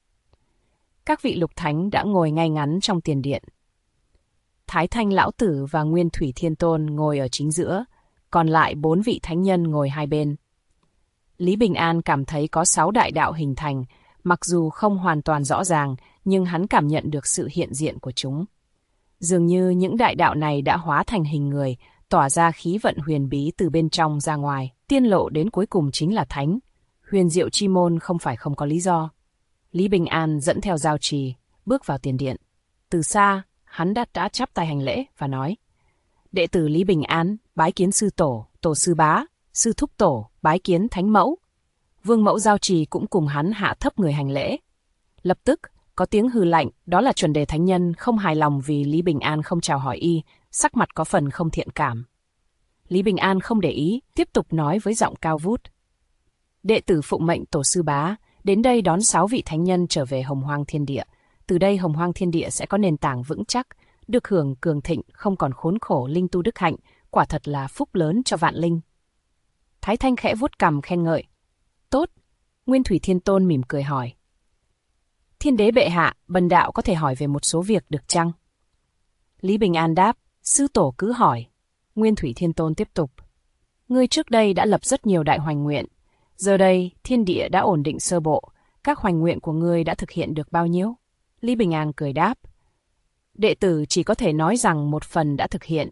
Speaker 1: Các vị lục thánh đã ngồi ngay ngắn trong tiền điện. Thái Thanh Lão Tử và Nguyên Thủy Thiên Tôn ngồi ở chính giữa, còn lại 4 vị thánh nhân ngồi hai bên. Lý Bình An cảm thấy có 6 đại đạo hình thành, mặc dù không hoàn toàn rõ ràng, nhưng hắn cảm nhận được sự hiện diện của chúng. Dường như những đại đạo này đã hóa thành hình người, tỏa ra khí vận huyền bí từ bên trong ra ngoài. Tiên lộ đến cuối cùng chính là thánh. Huyền diệu chi môn không phải không có lý do. Lý Bình An dẫn theo giao trì, bước vào tiền điện. Từ xa, hắn đã chắp tay hành lễ và nói: đệ tử Lý Bình An, bái kiến sư tổ, tổ sư bá, sư thúc tổ, bái kiến thánh mẫu. Vương mẫu giao trì cũng cùng hắn hạ thấp người hành lễ. Lập tức, có tiếng hừ lạnh, đó là Chuẩn Đề thánh nhân không hài lòng vì Lý Bình An không chào hỏi y, sắc mặt có phần không thiện cảm. Lý Bình An không để ý, tiếp tục nói với giọng cao vút: đệ tử phụng mệnh tổ sư bá, đến đây đón 6 vị thánh nhân trở về Hồng Hoang Thiên Địa. Từ đây Hồng Hoang Thiên Địa sẽ có nền tảng vững chắc, được hưởng cường thịnh, không còn khốn khổ linh tu đức hạnh, quả thật là phúc lớn cho vạn linh. Thái Thanh khẽ vuốt cằm khen ngợi. Tốt. Nguyên Thủy Thiên Tôn mỉm cười hỏi: thiên đế bệ hạ, bần đạo có thể hỏi về một số việc được chăng? Lý Bình An đáp: sư tổ cứ hỏi. Nguyên Thủy Thiên Tôn tiếp tục: ngươi trước đây đã lập rất nhiều đại hoành nguyện. Giờ đây, thiên địa đã ổn định sơ bộ, các hoành nguyện của ngươi đã thực hiện được bao nhiêu? Lý Bình An cười đáp: đệ tử chỉ có thể nói rằng một phần đã thực hiện.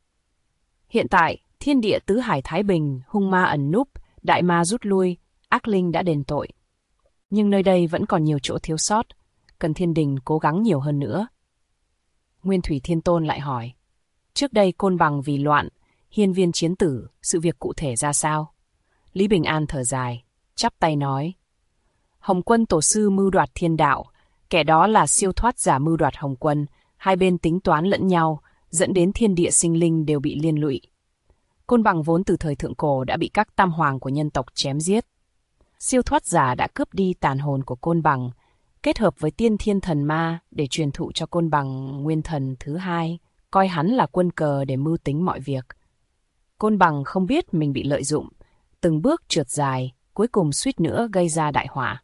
Speaker 1: Hiện tại, thiên địa tứ hải thái bình, hung ma ẩn núp, đại ma rút lui, ác linh đã đền tội. Nhưng nơi đây vẫn còn nhiều chỗ thiếu sót, cần thiên đình cố gắng nhiều hơn nữa. Nguyên Thủy Thiên Tôn lại hỏi: trước đây Côn Bằng vì loạn, hiên viên chiến tử, sự việc cụ thể ra sao? Lý Bình An thở dài, chắp tay nói: Hồng Quân tổ sư mưu đoạt thiên đạo, kẻ đó là siêu thoát giả mưu đoạt Hồng Quân, hai bên tính toán lẫn nhau, dẫn đến thiên địa sinh linh đều bị liên lụy. Côn Bằng vốn từ thời thượng cổ đã bị các tam hoàng của nhân tộc chém giết. Siêu thoát giả đã cướp đi tàn hồn của Côn Bằng, kết hợp với tiên thiên thần ma để truyền thụ cho Côn Bằng nguyên thần thứ hai, coi hắn là quân cờ để mưu tính mọi việc. Côn Bằng không biết mình bị lợi dụng, từng bước trượt dài, cuối cùng suýt nữa gây ra đại họa.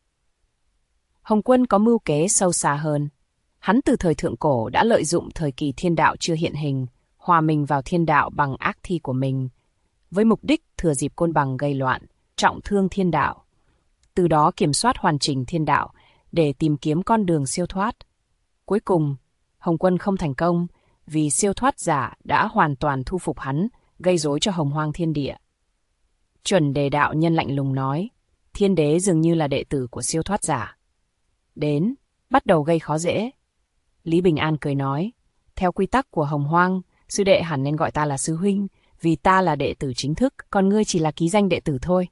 Speaker 1: Hồng Quân có mưu kế sâu xa hơn. Hắn từ thời thượng cổ đã lợi dụng thời kỳ thiên đạo chưa hiện hình, hòa mình vào thiên đạo bằng ác thi của mình, với mục đích thừa dịp Côn Bằng gây loạn, trọng thương thiên đạo, từ đó kiểm soát hoàn chỉnh thiên đạo để tìm kiếm con đường siêu thoát. Cuối cùng, Hồng Quân không thành công vì siêu thoát giả đã hoàn toàn thu phục hắn, gây rối cho Hồng Hoang Thiên Địa. Chuẩn Đề đạo nhân lạnh lùng nói: thiên đế dường như là đệ tử của siêu thoát giả. Đến, bắt đầu gây khó dễ. Lý Bình An cười nói: theo quy tắc của Hồng Hoang, sư đệ hẳn nên gọi ta là sư huynh, vì ta là đệ tử chính thức, còn ngươi chỉ là ký danh đệ tử thôi.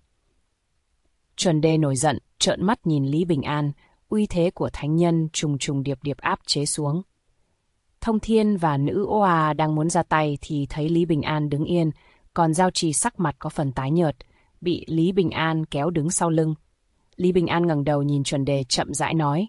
Speaker 1: Chuẩn Đề nổi giận, trợn mắt nhìn Lý Bình An, uy thế của thánh nhân trùng trùng điệp điệp áp chế xuống. Thông Thiên và Nữ Oa đang muốn ra tay thì thấy Lý Bình An đứng yên, còn Giao Trì sắc mặt có phần tái nhợt, bị Lý Bình An kéo đứng sau lưng. Lý Bình An ngẩng đầu nhìn Chuẩn Đề chậm rãi nói: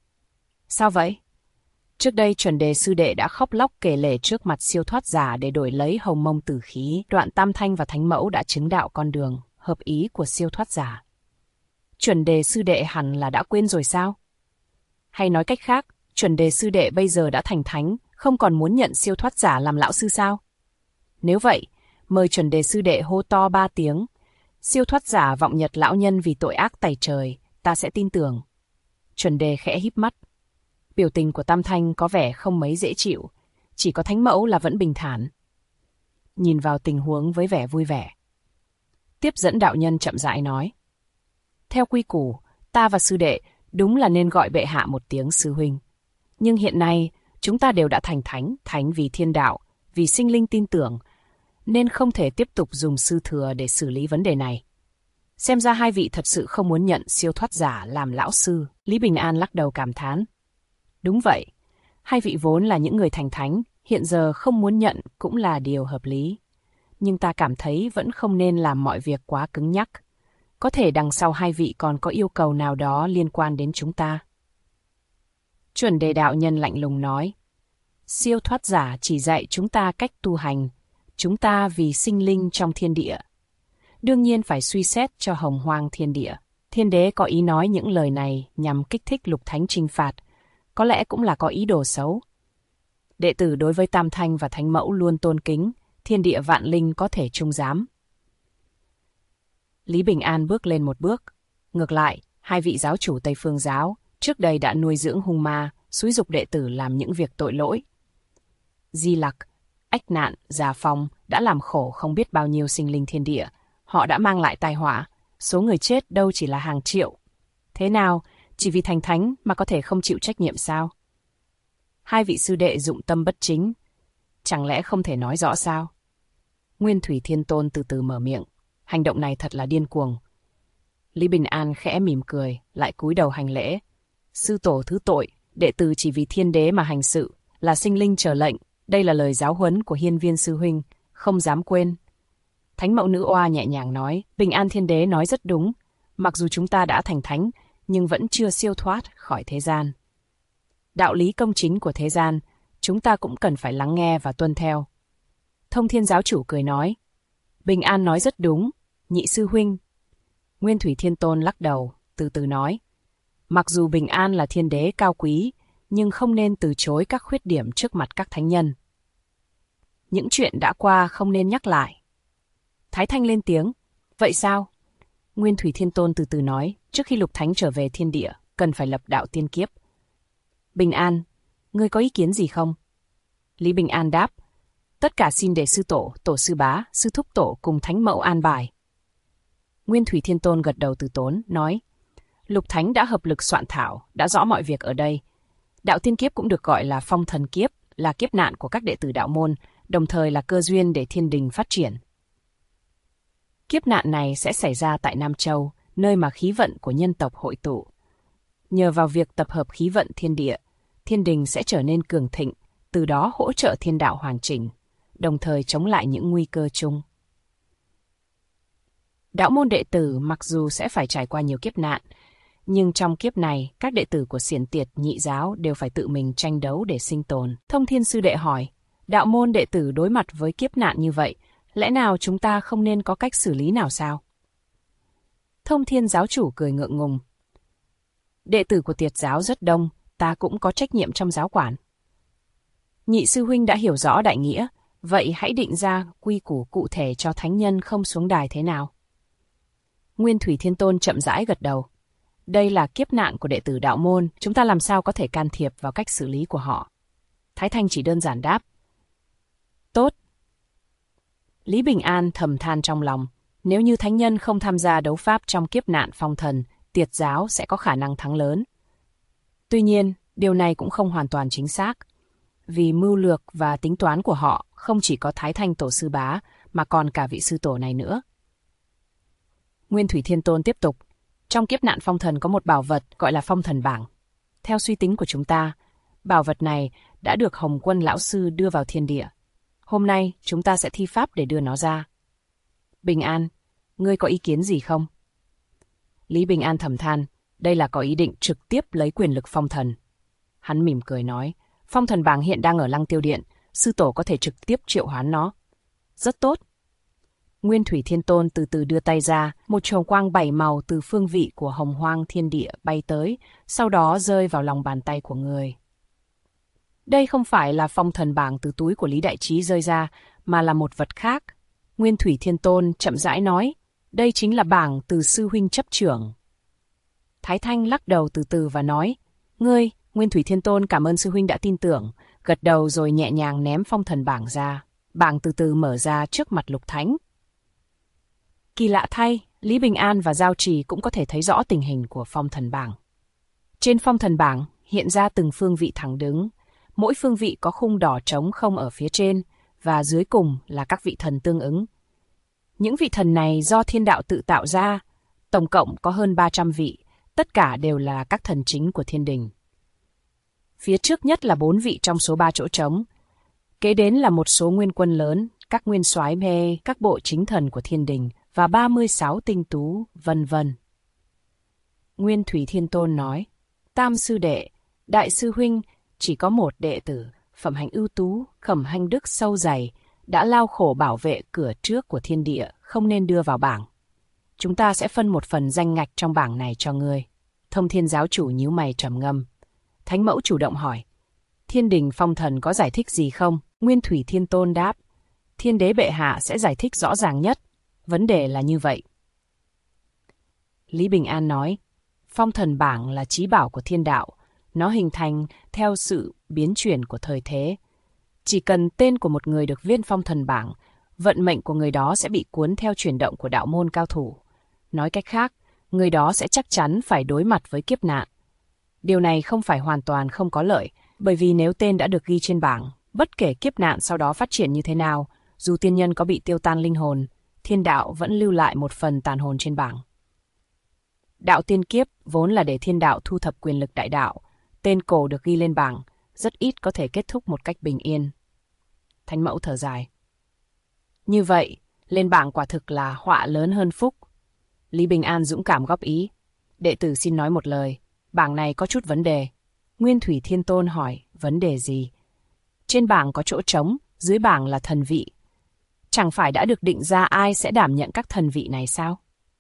Speaker 1: sao vậy? Trước đây Chuẩn Đề sư đệ đã khóc lóc kể lể trước mặt siêu thoát giả để đổi lấy hồng mông tử khí, đoạn Tam Thanh và Thánh Mẫu đã chứng đạo con đường, hợp ý của siêu thoát giả. Chuẩn Đề sư đệ hẳn là đã quên rồi sao? Hay nói cách khác, Chuẩn Đề sư đệ bây giờ đã thành thánh, không còn muốn nhận siêu thoát giả làm lão sư sao? Nếu vậy, mời Chuẩn Đề sư đệ hô to 3 tiếng: siêu thoát giả vọng nhật lão nhân vì tội ác tày trời, ta sẽ tin tưởng. Chuẩn Đề khẽ híp mắt. Biểu tình của Tam Thanh có vẻ không mấy dễ chịu, chỉ có Thánh Mẫu là vẫn bình thản, nhìn vào tình huống với vẻ vui vẻ. Tiếp dẫn đạo nhân chậm rãi nói: theo quy củ, ta và sư đệ đúng là nên gọi bệ hạ một tiếng sư huynh. Nhưng hiện nay, chúng ta đều đã thành thánh vì thiên đạo, vì sinh linh tin tưởng, nên không thể tiếp tục dùng sư thừa để xử lý vấn đề này. Xem ra hai vị thật sự không muốn nhận siêu thoát giả làm lão sư. Lý Bình An lắc đầu cảm thán. Đúng vậy, hai vị vốn là những người thành thánh, hiện giờ không muốn nhận cũng là điều hợp lý. Nhưng ta cảm thấy vẫn không nên làm mọi việc quá cứng nhắc. Có thể đằng sau hai vị còn có yêu cầu nào đó liên quan đến chúng ta. Chuẩn Đề đạo nhân lạnh lùng nói: siêu thoát giả chỉ dạy chúng ta cách tu hành, chúng ta vì sinh linh trong thiên địa. Đương nhiên phải suy xét cho Hồng Hoang Thiên Địa. Thiên đế có ý nói những lời này nhằm kích thích lục thánh trừng phạt, có lẽ cũng là có ý đồ xấu. Đệ tử đối với Tam Thanh và Thánh Mẫu luôn tôn kính, thiên địa vạn linh có thể trung giám. Lý Bình An bước lên một bước. Ngược lại, hai vị giáo chủ Tây Phương giáo trước đây đã nuôi dưỡng hung ma, xúi giục đệ tử làm những việc tội lỗi. Di Lặc, ách nạn, già phong đã làm khổ không biết bao nhiêu sinh linh thiên địa. Họ đã mang lại tai họa, số người chết đâu chỉ là hàng triệu. Thế nào, chỉ vì thành thánh mà có thể không chịu trách nhiệm sao? Hai vị sư đệ dụng tâm bất chính, chẳng lẽ không thể nói rõ sao? Nguyên Thủy Thiên Tôn từ từ mở miệng, hành động này thật là điên cuồng. Lý Bình An khẽ mỉm cười, lại cúi đầu hành lễ. Sư tổ thứ tội, đệ tử chỉ vì thiên đế mà hành sự, là sinh linh chờ lệnh. Đây là lời giáo huấn của Hiên Viên sư huynh, không dám quên. Thánh mẫu nữ oa nhẹ nhàng nói, Bình An thiên đế nói rất đúng. Mặc dù chúng ta đã thành thánh, nhưng vẫn chưa siêu thoát khỏi thế gian. Đạo lý công chính của thế gian, chúng ta cũng cần phải lắng nghe và tuân theo. Thông Thiên giáo chủ cười nói, Bình An nói rất đúng, nhị sư huynh. Nguyên Thủy Thiên Tôn lắc đầu, từ từ nói, mặc dù Bình An là thiên đế cao quý, nhưng không nên từ chối các khuyết điểm trước mặt các thánh nhân. Những chuyện đã qua không nên nhắc lại. Thái Thanh lên tiếng, vậy sao? Nguyên Thủy Thiên Tôn từ từ nói, trước khi Lục Thánh trở về thiên địa, cần phải lập đạo tiên kiếp. Bình An, ngươi có ý kiến gì không? Lý Bình An đáp, tất cả xin để sư tổ, tổ sư bá, sư thúc tổ cùng thánh mẫu an bài. Nguyên Thủy Thiên Tôn gật đầu từ tốn, nói, Lục Thánh đã hợp lực soạn thảo, đã rõ mọi việc ở đây. Đạo tiên kiếp cũng được gọi là phong thần kiếp, là kiếp nạn của các đệ tử đạo môn, đồng thời là cơ duyên để thiên đình phát triển. Kiếp nạn này sẽ xảy ra tại Nam Châu, nơi mà khí vận của nhân tộc hội tụ. Nhờ vào việc tập hợp khí vận thiên địa, thiên đình sẽ trở nên cường thịnh, từ đó hỗ trợ thiên đạo hoàn chỉnh, đồng thời chống lại những nguy cơ chung. Đạo môn đệ tử mặc dù sẽ phải trải qua nhiều kiếp nạn, nhưng trong kiếp này, các đệ tử của Xiển Tiệt Nhị giáo đều phải tự mình tranh đấu để sinh tồn. Thông Thiên sư đệ hỏi, đạo môn đệ tử đối mặt với kiếp nạn như vậy, lẽ nào chúng ta không nên có cách xử lý nào sao? Thông Thiên giáo chủ cười ngượng ngùng. Đệ tử của Tiệt giáo rất đông, ta cũng có trách nhiệm trong giáo quản. Nhị sư huynh đã hiểu rõ đại nghĩa, vậy hãy định ra quy củ cụ thể cho thánh nhân không xuống đài thế nào? Nguyên Thủy Thiên Tôn chậm rãi gật đầu. Đây là kiếp nạn của đệ tử đạo môn, chúng ta làm sao có thể can thiệp vào cách xử lý của họ? Thái Thanh chỉ đơn giản đáp. Tốt. Lý Bình An thầm than trong lòng, nếu như thánh nhân không tham gia đấu pháp trong kiếp nạn phong thần, Tiệt giáo sẽ có khả năng thắng lớn. Tuy nhiên, điều này cũng không hoàn toàn chính xác, vì mưu lược và tính toán của họ không chỉ có Thái Thanh tổ sư bá, mà còn cả vị sư tổ này nữa. Nguyên Thủy Thiên Tôn tiếp tục, trong kiếp nạn phong thần có một bảo vật gọi là phong thần bảng. Theo suy tính của chúng ta, bảo vật này đã được Hồng Quân lão sư đưa vào thiên địa. Hôm nay chúng ta sẽ thi pháp để đưa nó ra. Bình An, ngươi có ý kiến gì không? Lý Bình An thầm than, đây là có ý định trực tiếp lấy quyền lực phong thần. Hắn mỉm cười nói, phong thần bảng hiện đang ở Lăng Tiêu Điện, sư tổ có thể trực tiếp triệu hoán nó. Rất tốt. Nguyên Thủy Thiên Tôn từ từ đưa tay ra, một chùm quang 7 màu từ phương vị của Hồng Hoang thiên địa bay tới, sau đó rơi vào lòng bàn tay của người. Đây không phải là phong thần bảng từ túi của Lý Đại Trí rơi ra, mà là một vật khác. Nguyên Thủy Thiên Tôn chậm rãi nói, đây chính là bảng từ sư huynh chấp trưởng. Thái Thanh lắc đầu từ từ và nói, ngươi, Nguyên Thủy Thiên Tôn cảm ơn sư huynh đã tin tưởng, gật đầu rồi nhẹ nhàng ném phong thần bảng ra. Bảng từ từ mở ra trước mặt Lục Thánh. Kỳ lạ thay, Lý Bình An và Giao Trì cũng có thể thấy rõ tình hình của phong thần bảng. Trên phong thần bảng hiện ra từng phương vị thẳng đứng, mỗi phương vị có khung đỏ trống không ở phía trên, và dưới cùng là các vị thần tương ứng. Những vị thần này do thiên đạo tự tạo ra, tổng cộng có hơn 300 vị, tất cả đều là các thần chính của thiên đình. Phía trước nhất là 4 vị trong số 3 chỗ trống, kế đến là một số nguyên quân lớn, các nguyên soái mê, các bộ chính thần của thiên đình, và 36 tinh tú, vân vân. Nguyên Thủy Thiên Tôn nói, Tam sư đệ, đại sư huynh, chỉ có một đệ tử, phẩm hạnh ưu tú, khẩm hanh đức sâu dày, đã lao khổ bảo vệ cửa trước của thiên địa, không nên đưa vào bảng. Chúng ta sẽ phân một phần danh ngạch trong bảng này cho ngươi. Thông Thiên giáo chủ nhíu mày trầm ngâm. Thánh mẫu chủ động hỏi, thiên đình phong thần có giải thích gì không? Nguyên Thủy Thiên Tôn đáp, thiên đế bệ hạ sẽ giải thích rõ ràng nhất. Vấn đề là như vậy. Lý Bình An nói, phong thần bảng là chí bảo của thiên đạo, nó hình thành theo sự biến chuyển của thời thế. Chỉ cần tên của một người được viết phong thần bảng, vận mệnh của người đó sẽ bị cuốn theo chuyển động của đạo môn cao thủ. Nói cách khác, người đó sẽ chắc chắn phải đối mặt với kiếp nạn. Điều này không phải hoàn toàn không có lợi, bởi vì nếu tên đã được ghi trên bảng, bất kể kiếp nạn sau đó phát triển như thế nào, dù tiên nhân có bị tiêu tan linh hồn, thiên đạo vẫn lưu lại một phần tàn hồn trên bảng. Đạo tiên kiếp vốn là để thiên đạo thu thập quyền lực đại đạo, tên cổ được ghi lên bảng, rất ít có thể kết thúc một cách bình yên. Thánh mẫu thở dài. Như vậy, lên bảng quả thực là họa lớn hơn phúc. Lý Bình An dũng cảm góp ý. Đệ tử xin nói một lời, bảng này có chút vấn đề. Nguyên Thủy Thiên Tôn hỏi, vấn đề gì? Trên bảng có chỗ trống, dưới bảng là thần vị. Chẳng phải đã được định ra ai sẽ đảm nhận các thần vị này sao?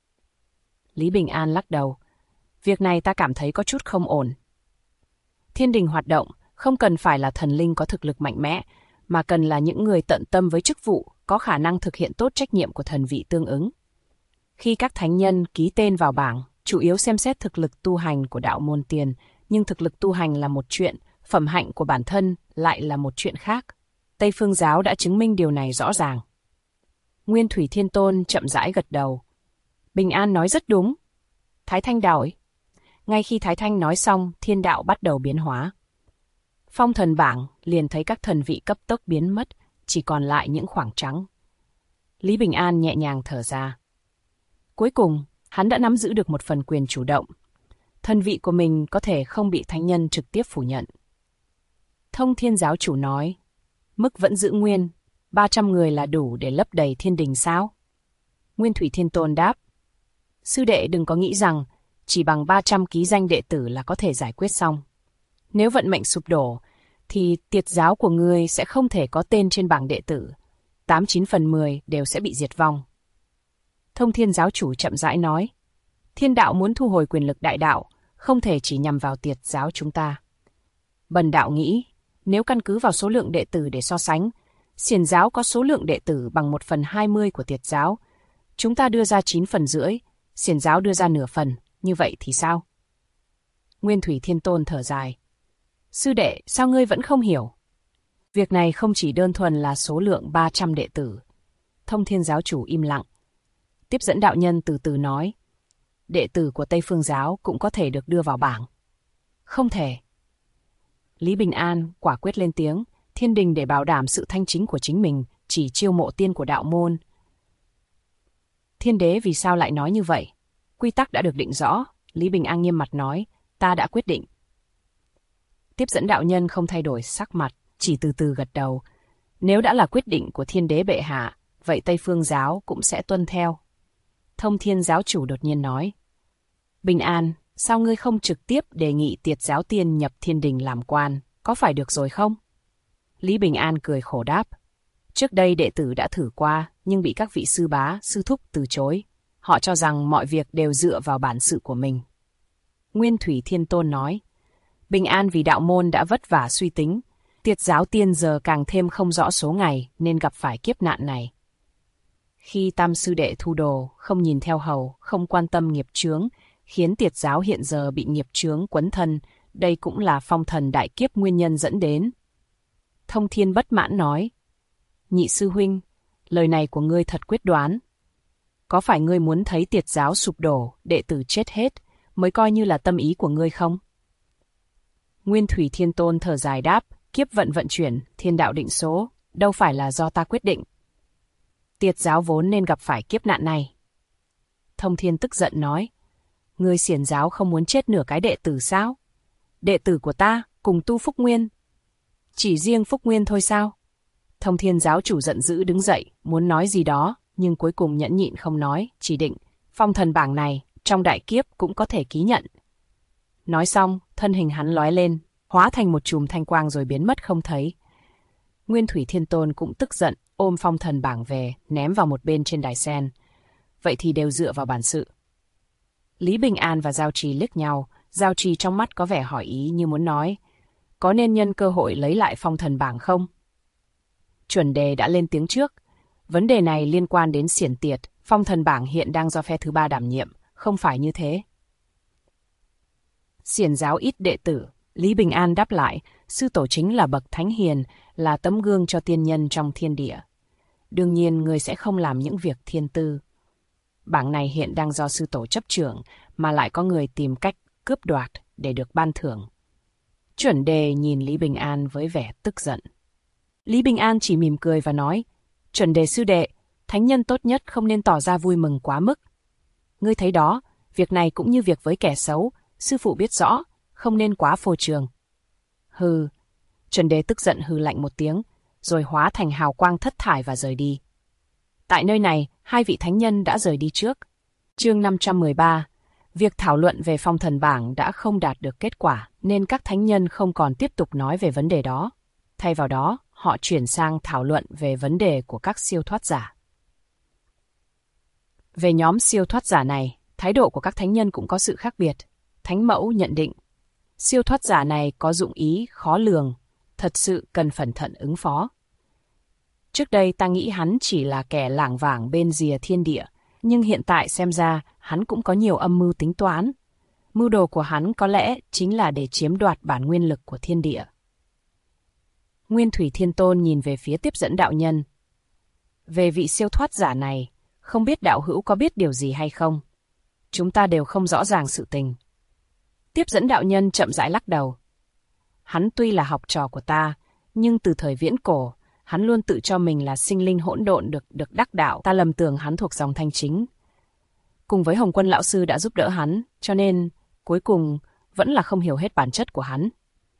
Speaker 1: Lý Bình An lắc đầu. Việc này ta cảm thấy có chút không ổn. Thiên đình hoạt động không cần phải là thần linh có thực lực mạnh mẽ, mà cần là những người tận tâm với chức vụ, có khả năng thực hiện tốt trách nhiệm của thần vị tương ứng. Khi các thánh nhân ký tên vào bảng, chủ yếu xem xét thực lực tu hành của đạo môn tiền, nhưng thực lực tu hành là một chuyện, phẩm hạnh của bản thân lại là một chuyện khác. Tây Phương giáo đã chứng minh điều này rõ ràng. Nguyên Thủy Thiên Tôn chậm rãi gật đầu. Bình An nói rất đúng. Thái Thanh đòi. Ngay khi Thái Thanh nói xong, thiên đạo bắt đầu biến hóa. Phong thần bảng liền thấy các thần vị cấp tốc biến mất, chỉ còn lại những khoảng trắng. Lý Bình An nhẹ nhàng thở ra. Cuối cùng, hắn đã nắm giữ được một phần quyền chủ động. Thần vị của mình có thể không bị thánh nhân trực tiếp phủ nhận. Thông Thiên giáo chủ nói, mức vẫn giữ nguyên, 300 người là đủ để lấp đầy thiên đình sao? Nguyên Thủy Thiên Tôn đáp, sư đệ đừng có nghĩ rằng chỉ bằng 300 ký danh đệ tử là có thể giải quyết xong. Nếu vận mệnh sụp đổ, thì tiệt giáo của ngươi sẽ không thể có tên trên bảng đệ tử. 89 phần 10 đều sẽ bị diệt vong. Thông Thiên giáo chủ chậm rãi nói, thiên đạo muốn thu hồi quyền lực đại đạo, không thể chỉ nhằm vào tiệt giáo chúng ta. Bần đạo nghĩ, nếu căn cứ vào số lượng đệ tử để so sánh, xiển giáo có số lượng đệ tử bằng 1/20 của tiệt giáo. Chúng ta đưa ra 9/10, xiển giáo đưa ra nửa phần, như vậy thì sao? Nguyên Thủy Thiên Tôn thở dài. Sư đệ, sao ngươi vẫn không hiểu? Việc này không chỉ đơn thuần là số lượng 300 đệ tử. Thông Thiên giáo chủ im lặng. Tiếp dẫn đạo nhân từ từ nói, đệ tử của Tây Phương giáo cũng có thể được đưa vào bảng. Không thể. Lý Bình An quả quyết lên tiếng, thiên đình để bảo đảm sự thanh chính của chính mình, chỉ chiêu mộ tiên của đạo môn. Thiên đế vì sao lại nói như vậy? Quy tắc đã được định rõ, Lý Bình An nghiêm mặt nói, ta đã quyết định. Tiếp dẫn đạo nhân không thay đổi sắc mặt, chỉ từ từ gật đầu. Nếu đã là quyết định của thiên đế bệ hạ, vậy Tây Phương giáo cũng sẽ tuân theo. Thông Thiên giáo chủ đột nhiên nói, Bình An, sao ngươi không trực tiếp đề nghị tiệt giáo tiên nhập thiên đình làm quan, có phải được rồi không? Lý Bình An cười khổ đáp, trước đây đệ tử đã thử qua, nhưng bị các vị sư bá, sư thúc từ chối. Họ cho rằng mọi việc đều dựa vào bản sự của mình. Nguyên Thủy Thiên Tôn nói, Bình An vì đạo môn đã vất vả suy tính, tiệt giáo tiên giờ càng thêm không rõ số ngày nên gặp phải kiếp nạn này. Khi tam sư đệ thu đồ, không nhìn theo hầu, không quan tâm nghiệp chướng, khiến tiệt giáo hiện giờ bị nghiệp chướng quấn thân, đây cũng là phong thần đại kiếp nguyên nhân dẫn đến. Thông Thiên bất mãn nói, nhị sư huynh, lời này của ngươi thật quyết đoán. Có phải ngươi muốn thấy tiệt giáo sụp đổ, đệ tử chết hết, mới coi như là tâm ý của ngươi không? Nguyên Thủy Thiên Tôn thở dài đáp, kiếp vận vận chuyển, thiên đạo định số, đâu phải là do ta quyết định. Tiệt giáo vốn nên gặp phải kiếp nạn này. Thông Thiên tức giận nói, ngươi xiển giáo không muốn chết nửa cái đệ tử sao? Đệ tử của ta cùng tu Phúc Nguyên. Chỉ riêng Phúc Nguyên thôi sao? Thông Thiên giáo chủ giận dữ đứng dậy, muốn nói gì đó, nhưng cuối cùng nhẫn nhịn không nói, chỉ định, phong thần bảng này, trong đại kiếp cũng có thể ký nhận. Nói xong, thân hình hắn lóe lên, hóa thành một chùm thanh quang rồi biến mất không thấy. Nguyên Thủy Thiên Tôn cũng tức giận, ôm phong thần bảng về, ném vào một bên trên đài sen. Vậy thì đều dựa vào bản sự. Lý Bình An và Giao Trì liếc nhau, Giao Trì trong mắt có vẻ hỏi ý như muốn nói, có nên nhân cơ hội lấy lại phong thần bảng không? Chuẩn đề đã lên tiếng trước. Vấn đề này liên quan đến xiển tiệt, phong thần bảng hiện đang do phe thứ ba đảm nhiệm, không phải như thế. Xiển giáo ít đệ tử, Lý Bình An đáp lại, sư tổ chính là bậc thánh hiền, là tấm gương cho tiên nhân trong thiên địa. Đương nhiên ngươi sẽ không làm những việc thiên tư. Bảng này hiện đang do sư tổ chấp trưởng, mà lại có người tìm cách cướp đoạt để được ban thưởng. Chuẩn đề nhìn Lý Bình An với vẻ tức giận. Lý Bình An chỉ mỉm cười và nói, Chuẩn đề sư đệ, thánh nhân tốt nhất không nên tỏ ra vui mừng quá mức. Ngươi thấy đó, việc này cũng như việc với kẻ xấu, sư phụ biết rõ, không nên quá phô trương. Hừ, Chuẩn đề tức giận hừ lạnh một tiếng, rồi hóa thành hào quang thất thải và rời đi. Tại nơi này, hai vị thánh nhân đã rời đi trước. Chương 513. Việc thảo luận về phong thần bảng đã không đạt được kết quả, nên các thánh nhân không còn tiếp tục nói về vấn đề đó. Thay vào đó, họ chuyển sang thảo luận về vấn đề của các siêu thoát giả. Về nhóm siêu thoát giả này, thái độ của các thánh nhân cũng có sự khác biệt. Thánh Mẫu nhận định, siêu thoát giả này có dụng ý khó lường, thật sự cần cẩn thận ứng phó. Trước đây ta nghĩ hắn chỉ là kẻ lảng vảng bên rìa thiên địa, nhưng hiện tại xem ra hắn cũng có nhiều âm mưu tính toán. Mưu đồ của hắn có lẽ chính là để chiếm đoạt bản nguyên lực của thiên địa. Nguyên Thủy Thiên Tôn nhìn về phía Tiếp Dẫn đạo nhân. Về vị siêu thoát giả này, không biết đạo hữu có biết điều gì hay không? Chúng ta đều không rõ ràng sự tình. Tiếp Dẫn đạo nhân chậm rãi lắc đầu. Hắn tuy là học trò của ta, nhưng từ thời viễn cổ, hắn luôn tự cho mình là sinh linh hỗn độn được đắc đạo. Ta lầm tưởng hắn thuộc dòng Thanh Chính. Cùng với Hồng Quân lão sư đã giúp đỡ hắn, cho nên cuối cùng vẫn là không hiểu hết bản chất của hắn.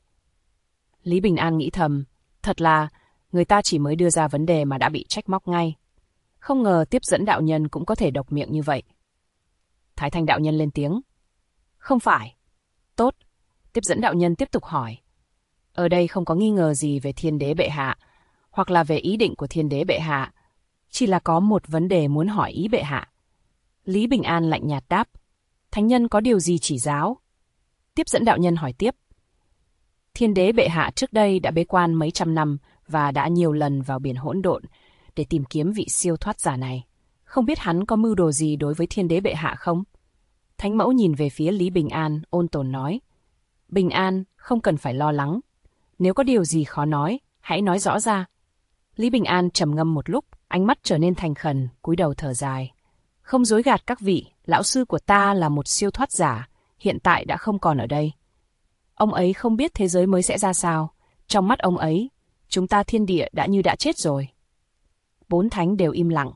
Speaker 1: Lý Bình An nghĩ thầm, thật là người ta chỉ mới đưa ra vấn đề mà đã bị trách móc ngay. Không ngờ Tiếp Dẫn đạo nhân cũng có thể độc miệng như vậy. Thái Thanh đạo nhân lên tiếng. Không phải. Tốt. Tiếp Dẫn đạo nhân tiếp tục hỏi. Ở đây không có nghi ngờ gì về Thiên Đế bệ hạ, hoặc là về ý định của Thiên Đế bệ hạ. Chỉ là có một vấn đề muốn hỏi ý bệ hạ. Lý Bình An lạnh nhạt đáp. Thánh nhân có điều gì chỉ giáo? Tiếp Dẫn đạo nhân hỏi tiếp. Thiên Đế bệ hạ trước đây đã bế quan mấy trăm năm và đã nhiều lần vào biển hỗn độn để tìm kiếm vị siêu thoát giả này. Không biết hắn có mưu đồ gì đối với Thiên Đế bệ hạ không? Thánh Mẫu nhìn về phía Lý Bình An, ôn tồn nói. Bình An, không cần phải lo lắng. Nếu có điều gì khó nói, hãy nói rõ ra. Lý Bình An trầm ngâm một lúc, ánh mắt trở nên thành khẩn, cúi đầu thở dài. Không dối gạt các vị, lão sư của ta là một siêu thoát giả, hiện tại đã không còn ở đây. Ông ấy không biết thế giới mới sẽ ra sao. Trong mắt ông ấy, chúng ta thiên địa đã như đã chết rồi. Bốn thánh đều im lặng.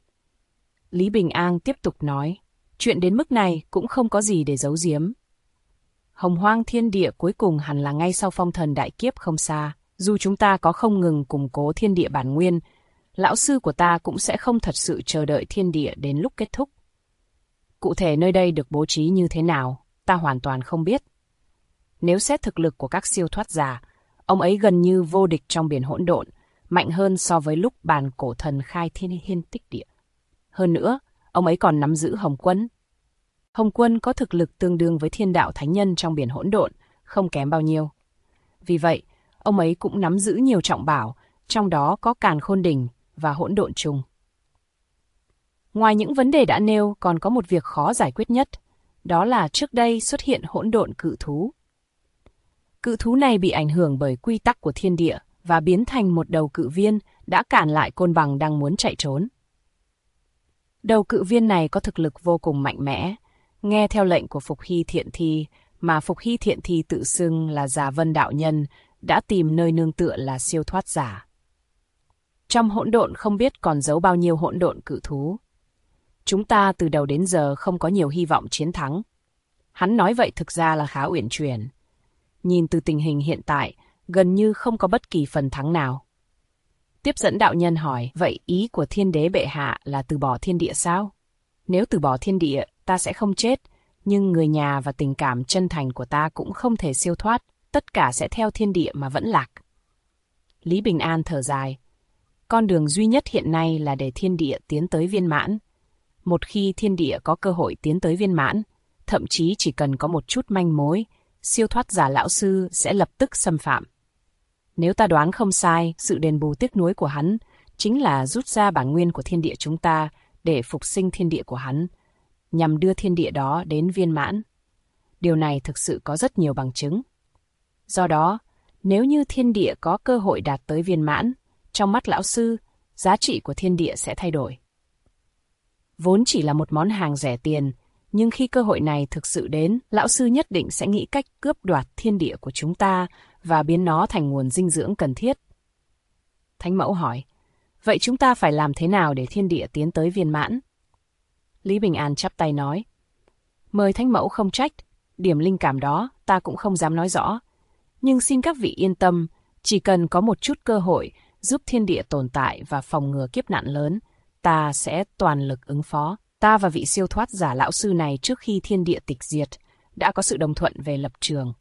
Speaker 1: Lý Bình An tiếp tục nói, chuyện đến mức này cũng không có gì để giấu giếm. Hồng hoang thiên địa cuối cùng hẳn là ngay sau phong thần đại kiếp không xa. Dù chúng ta có không ngừng củng cố thiên địa bản nguyên, lão sư của ta cũng sẽ không thật sự chờ đợi thiên địa đến lúc kết thúc. Cụ thể nơi đây được bố trí như thế nào, ta hoàn toàn không biết. Nếu xét thực lực của các siêu thoát giả, ông ấy gần như vô địch trong biển hỗn độn, mạnh hơn so với lúc bàn cổ thần khai thiên hiên tích địa. Hơn nữa, ông ấy còn nắm giữ Hồng Quân. Hồng Quân có thực lực tương đương với thiên đạo thánh nhân trong biển hỗn độn, không kém bao nhiêu. Vì vậy, ông ấy cũng nắm giữ nhiều trọng bảo, trong đó có Càn Khôn Đỉnh và Hỗn Độn Trùng. Ngoài những vấn đề đã nêu, còn có một việc khó giải quyết nhất, đó là trước đây xuất hiện hỗn độn cự thú. Cự thú này bị ảnh hưởng bởi quy tắc của thiên địa và biến thành một đầu cự viên đã cản lại Côn Bằng đang muốn chạy trốn. Đầu cự viên này có thực lực vô cùng mạnh mẽ, nghe theo lệnh của Phục Hy Thiện Thi, mà Phục Hy Thiện Thi tự xưng là Già Vân đạo nhân, đã tìm nơi nương tựa là siêu thoát giả. Trong hỗn độn không biết còn giấu bao nhiêu hỗn độn cự thú. Chúng ta từ đầu đến giờ không có nhiều hy vọng chiến thắng. Hắn nói vậy thực ra là khá uyển chuyển. Nhìn từ tình hình hiện tại, gần như không có bất kỳ phần thắng nào. Tiếp Dẫn đạo nhân hỏi, vậy ý của Thiên Đế bệ hạ là từ bỏ thiên địa sao? Nếu từ bỏ thiên địa, ta sẽ không chết, nhưng người nhà và tình cảm chân thành của ta cũng không thể siêu thoát, tất cả sẽ theo thiên địa mà vẫn lạc. Lý Bình An thở dài. Con đường duy nhất hiện nay là để thiên địa tiến tới viên mãn. Một khi thiên địa có cơ hội tiến tới viên mãn, thậm chí chỉ cần có một chút manh mối, siêu thoát giả lão sư sẽ lập tức xâm phạm. Nếu ta đoán không sai, sự đền bù tiếc nuối của hắn chính là rút ra bản nguyên của thiên địa chúng ta để phục sinh thiên địa của hắn, nhằm đưa thiên địa đó đến viên mãn. Điều này thực sự có rất nhiều bằng chứng. Do đó, Nếu như thiên địa có cơ hội đạt tới viên mãn, trong mắt lão sư, giá trị của thiên địa sẽ thay đổi. Vốn chỉ là một món hàng rẻ tiền, nhưng khi cơ hội này thực sự đến, lão sư nhất định sẽ nghĩ cách cướp đoạt thiên địa của chúng ta và biến nó thành nguồn dinh dưỡng cần thiết. Thánh mẫu hỏi, vậy chúng ta phải làm thế nào để thiên địa tiến tới viên mãn? Lý Bình An chắp tay nói, mời thánh mẫu không trách, điểm linh cảm đó ta cũng không dám nói rõ. Nhưng xin các vị yên tâm, chỉ cần có một chút cơ hội giúp thiên địa tồn tại và phòng ngừa kiếp nạn lớn, ta sẽ toàn lực ứng phó. Ta và vị siêu thoát giả lão sư này trước khi thiên địa tịch diệt đã có sự đồng thuận về lập trường.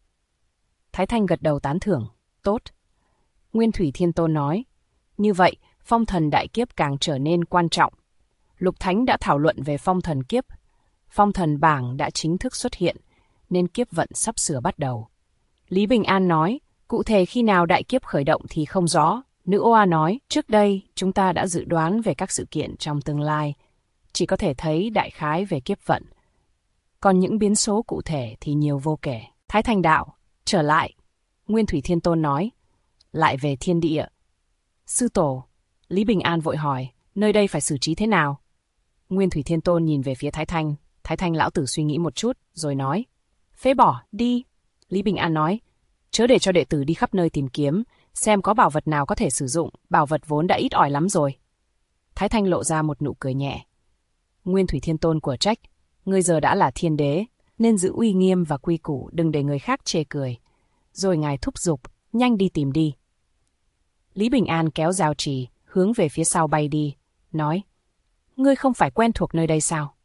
Speaker 1: Thái Thanh gật đầu tán thưởng, tốt. Nguyên Thủy Thiên Tôn nói, như vậy phong thần đại kiếp càng trở nên quan trọng. Lục Thánh đã thảo luận về phong thần kiếp. Phong thần bảng đã chính thức xuất hiện, nên kiếp vận sắp sửa bắt đầu. Lý Bình An nói, cụ thể khi nào đại kiếp khởi động thì không rõ. Nữ oa nói, trước đây chúng ta đã dự đoán về các sự kiện trong tương lai, chỉ có thể thấy đại khái về kiếp vận. Còn những biến số cụ thể thì nhiều vô kể. Thái Thanh đạo, trở lại. Nguyên Thủy Thiên Tôn nói, lại về thiên địa. Sư tổ, Lý Bình An vội hỏi, nơi đây phải xử trí thế nào? Nguyên Thủy Thiên Tôn nhìn về phía Thái Thanh lão tử suy nghĩ một chút, rồi nói, phế bỏ, đi. Lý Bình An nói, chớ để cho đệ tử đi khắp nơi tìm kiếm, xem có bảo vật nào có thể sử dụng, bảo vật vốn đã ít ỏi lắm rồi. Thái Thanh lộ ra một nụ cười nhẹ. Nguyên Thủy Thiên Tôn của trách, ngươi giờ đã là thiên đế, nên giữ uy nghiêm và quy củ, đừng để người khác chê cười. Rồi ngài thúc giục, nhanh đi tìm đi. Lý Bình An kéo Giao Trì, hướng về phía sau bay đi, nói, ngươi không phải quen thuộc nơi đây sao?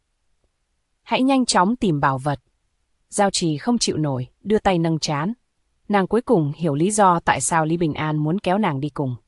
Speaker 1: Hãy nhanh chóng tìm bảo vật. Giao Trì không chịu nổi, đưa tay nâng trán. Nàng cuối cùng hiểu lý do tại sao Lý Bình An muốn kéo nàng đi cùng.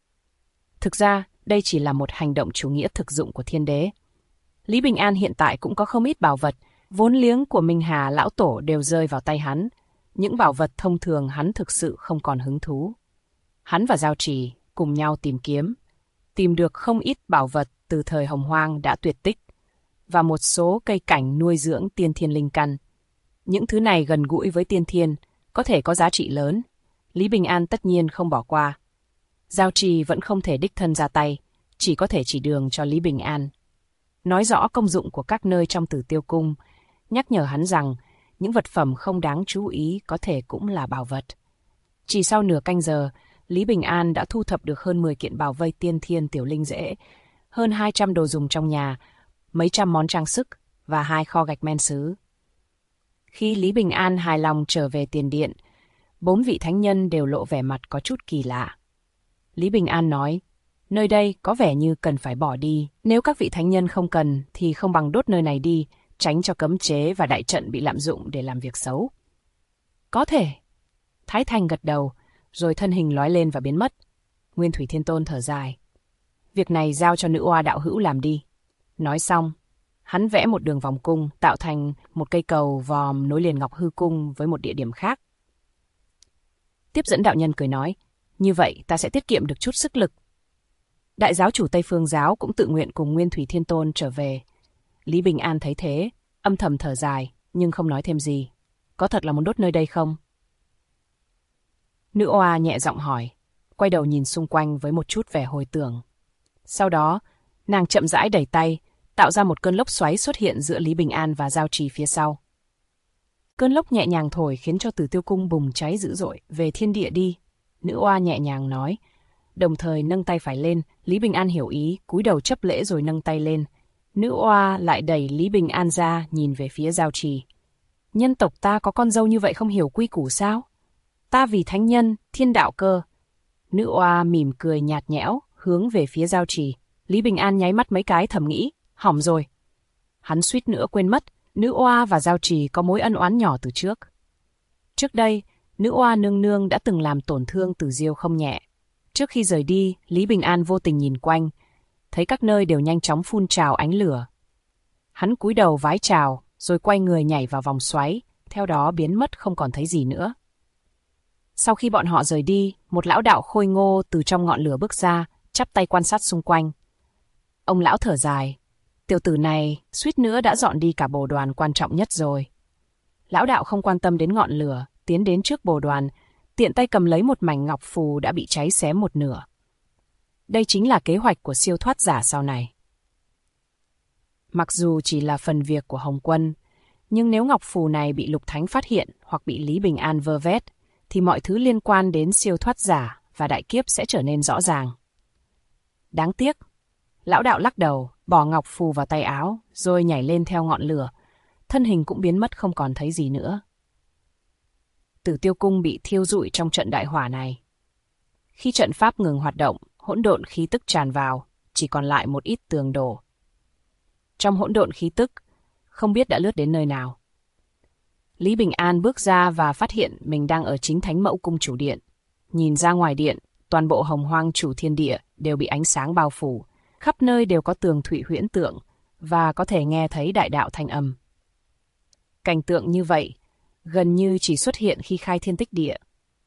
Speaker 1: Thực ra, đây chỉ là một hành động chủ nghĩa thực dụng của thiên đế. Lý Bình An hiện tại cũng có không ít bảo vật, vốn liếng của Minh Hà lão tổ đều rơi vào tay hắn. Những bảo vật thông thường hắn thực sự không còn hứng thú. Hắn và Giao Trì cùng nhau tìm kiếm, tìm được không ít bảo vật từ thời Hồng Hoang đã tuyệt tích, và một số cây cảnh nuôi dưỡng tiên thiên linh căn. Những thứ này gần gũi với tiên thiên, có thể có giá trị lớn. Lý Bình An tất nhiên không bỏ qua. Giao Trì vẫn không thể đích thân ra tay, chỉ có thể chỉ đường cho Lý Bình An. Nói rõ công dụng của các nơi trong Tử Tiêu Cung, nhắc nhở hắn rằng những vật phẩm không đáng chú ý có thể cũng là bảo vật. Chỉ sau nửa canh giờ, Lý Bình An đã thu thập được hơn 10 kiện bảo vây tiên thiên tiểu linh dễ, hơn 200 đồ dùng trong nhà, mấy trăm món trang sức và 2 kho gạch men sứ. Khi Lý Bình An hài lòng trở về tiền điện, 4 vị thánh nhân đều lộ vẻ mặt có chút kỳ lạ. Lý Bình An nói, nơi đây có vẻ như cần phải bỏ đi. Nếu các vị thánh nhân không cần thì không bằng đốt nơi này đi, tránh cho cấm chế và đại trận bị lạm dụng để làm việc xấu. Có thể. Thái Thanh gật đầu, rồi thân hình lói lên và biến mất. Nguyên Thủy Thiên Tôn thở dài. Việc này giao cho nữ oa đạo hữu làm đi. Nói xong, hắn vẽ một đường vòng cung tạo thành một cây cầu vòm nối liền Ngọc Hư Cung với một địa điểm khác. Tiếp dẫn đạo nhân cười nói, như vậy ta sẽ tiết kiệm được chút sức lực. Đại giáo chủ Tây Phương Giáo cũng tự nguyện cùng Nguyên Thủy Thiên Tôn trở về. Lý Bình An thấy thế, âm thầm thở dài, nhưng không nói thêm gì. Có thật là muốn đốt nơi đây không? Nữ oa nhẹ giọng hỏi, quay đầu nhìn xung quanh với một chút vẻ hồi tưởng. Sau đó, nàng chậm rãi đẩy tay, tạo ra một cơn lốc xoáy xuất hiện giữa Lý Bình An và Giao Trì phía sau. Cơn lốc nhẹ nhàng thổi khiến cho Tử Tiêu Cung bùng cháy dữ dội, về thiên địa đi. Nữ oa nhẹ nhàng nói, đồng thời nâng tay phải lên. Lý Bình An hiểu ý, cúi đầu chấp lễ rồi nâng tay lên. Nữ oa lại đẩy Lý Bình An ra, nhìn về phía Giao Trì. Nhân tộc ta có con dâu như vậy không hiểu quy củ sao? Ta vì thánh nhân, thiên đạo cơ. Nữ oa mỉm cười nhạt nhẽo, hướng về phía Giao Trì. Lý Bình An nháy mắt mấy cái thầm nghĩ, hỏng rồi. Hắn suýt nữa quên mất, nữ oa và Giao Trì có mối ân oán nhỏ từ trước. Trước đây, nữ oa nương nương đã từng làm tổn thương Tử Diêu không nhẹ. Trước khi rời đi, Lý Bình An vô tình nhìn quanh, thấy các nơi đều nhanh chóng phun trào ánh lửa. Hắn cúi đầu vái chào, rồi quay người nhảy vào vòng xoáy, theo đó biến mất không còn thấy gì nữa. Sau khi bọn họ rời đi, một lão đạo khôi ngô từ trong ngọn lửa bước ra, chắp tay quan sát xung quanh. Ông lão thở dài, tiểu tử này suýt nữa đã dọn đi cả bồ đoàn quan trọng nhất rồi. Lão đạo không quan tâm đến ngọn lửa, tiến đến trước bồ đoàn, tiện tay cầm lấy một mảnh ngọc phù đã bị cháy xém một nửa. Đây chính là kế hoạch của siêu thoát giả sau này. Mặc dù chỉ là phần việc của Hồng Quân, nhưng nếu ngọc phù này bị Lục Thánh phát hiện hoặc bị Lý Bình An vơ vét, thì mọi thứ liên quan đến siêu thoát giả và đại kiếp sẽ trở nên rõ ràng. Đáng tiếc, lão đạo lắc đầu, bỏ ngọc phù vào tay áo, rồi nhảy lên theo ngọn lửa. Thân hình cũng biến mất không còn thấy gì nữa. Tử Tiêu Cung bị thiêu rụi trong trận đại hỏa này. Khi trận pháp ngừng hoạt động, hỗn độn khí tức tràn vào, chỉ còn lại một ít tường đổ. Trong hỗn độn khí tức, không biết đã lướt đến nơi nào. Lý Bình An bước ra và phát hiện mình đang ở chính Thánh Mẫu Cung chủ điện. Nhìn ra ngoài điện, toàn bộ Hồng Hoang chủ thiên địa đều bị ánh sáng bao phủ, khắp nơi đều có tường thụy huyễn tượng và có thể nghe thấy đại đạo thanh âm. Cảnh tượng như vậy gần như chỉ xuất hiện khi khai thiên tích địa.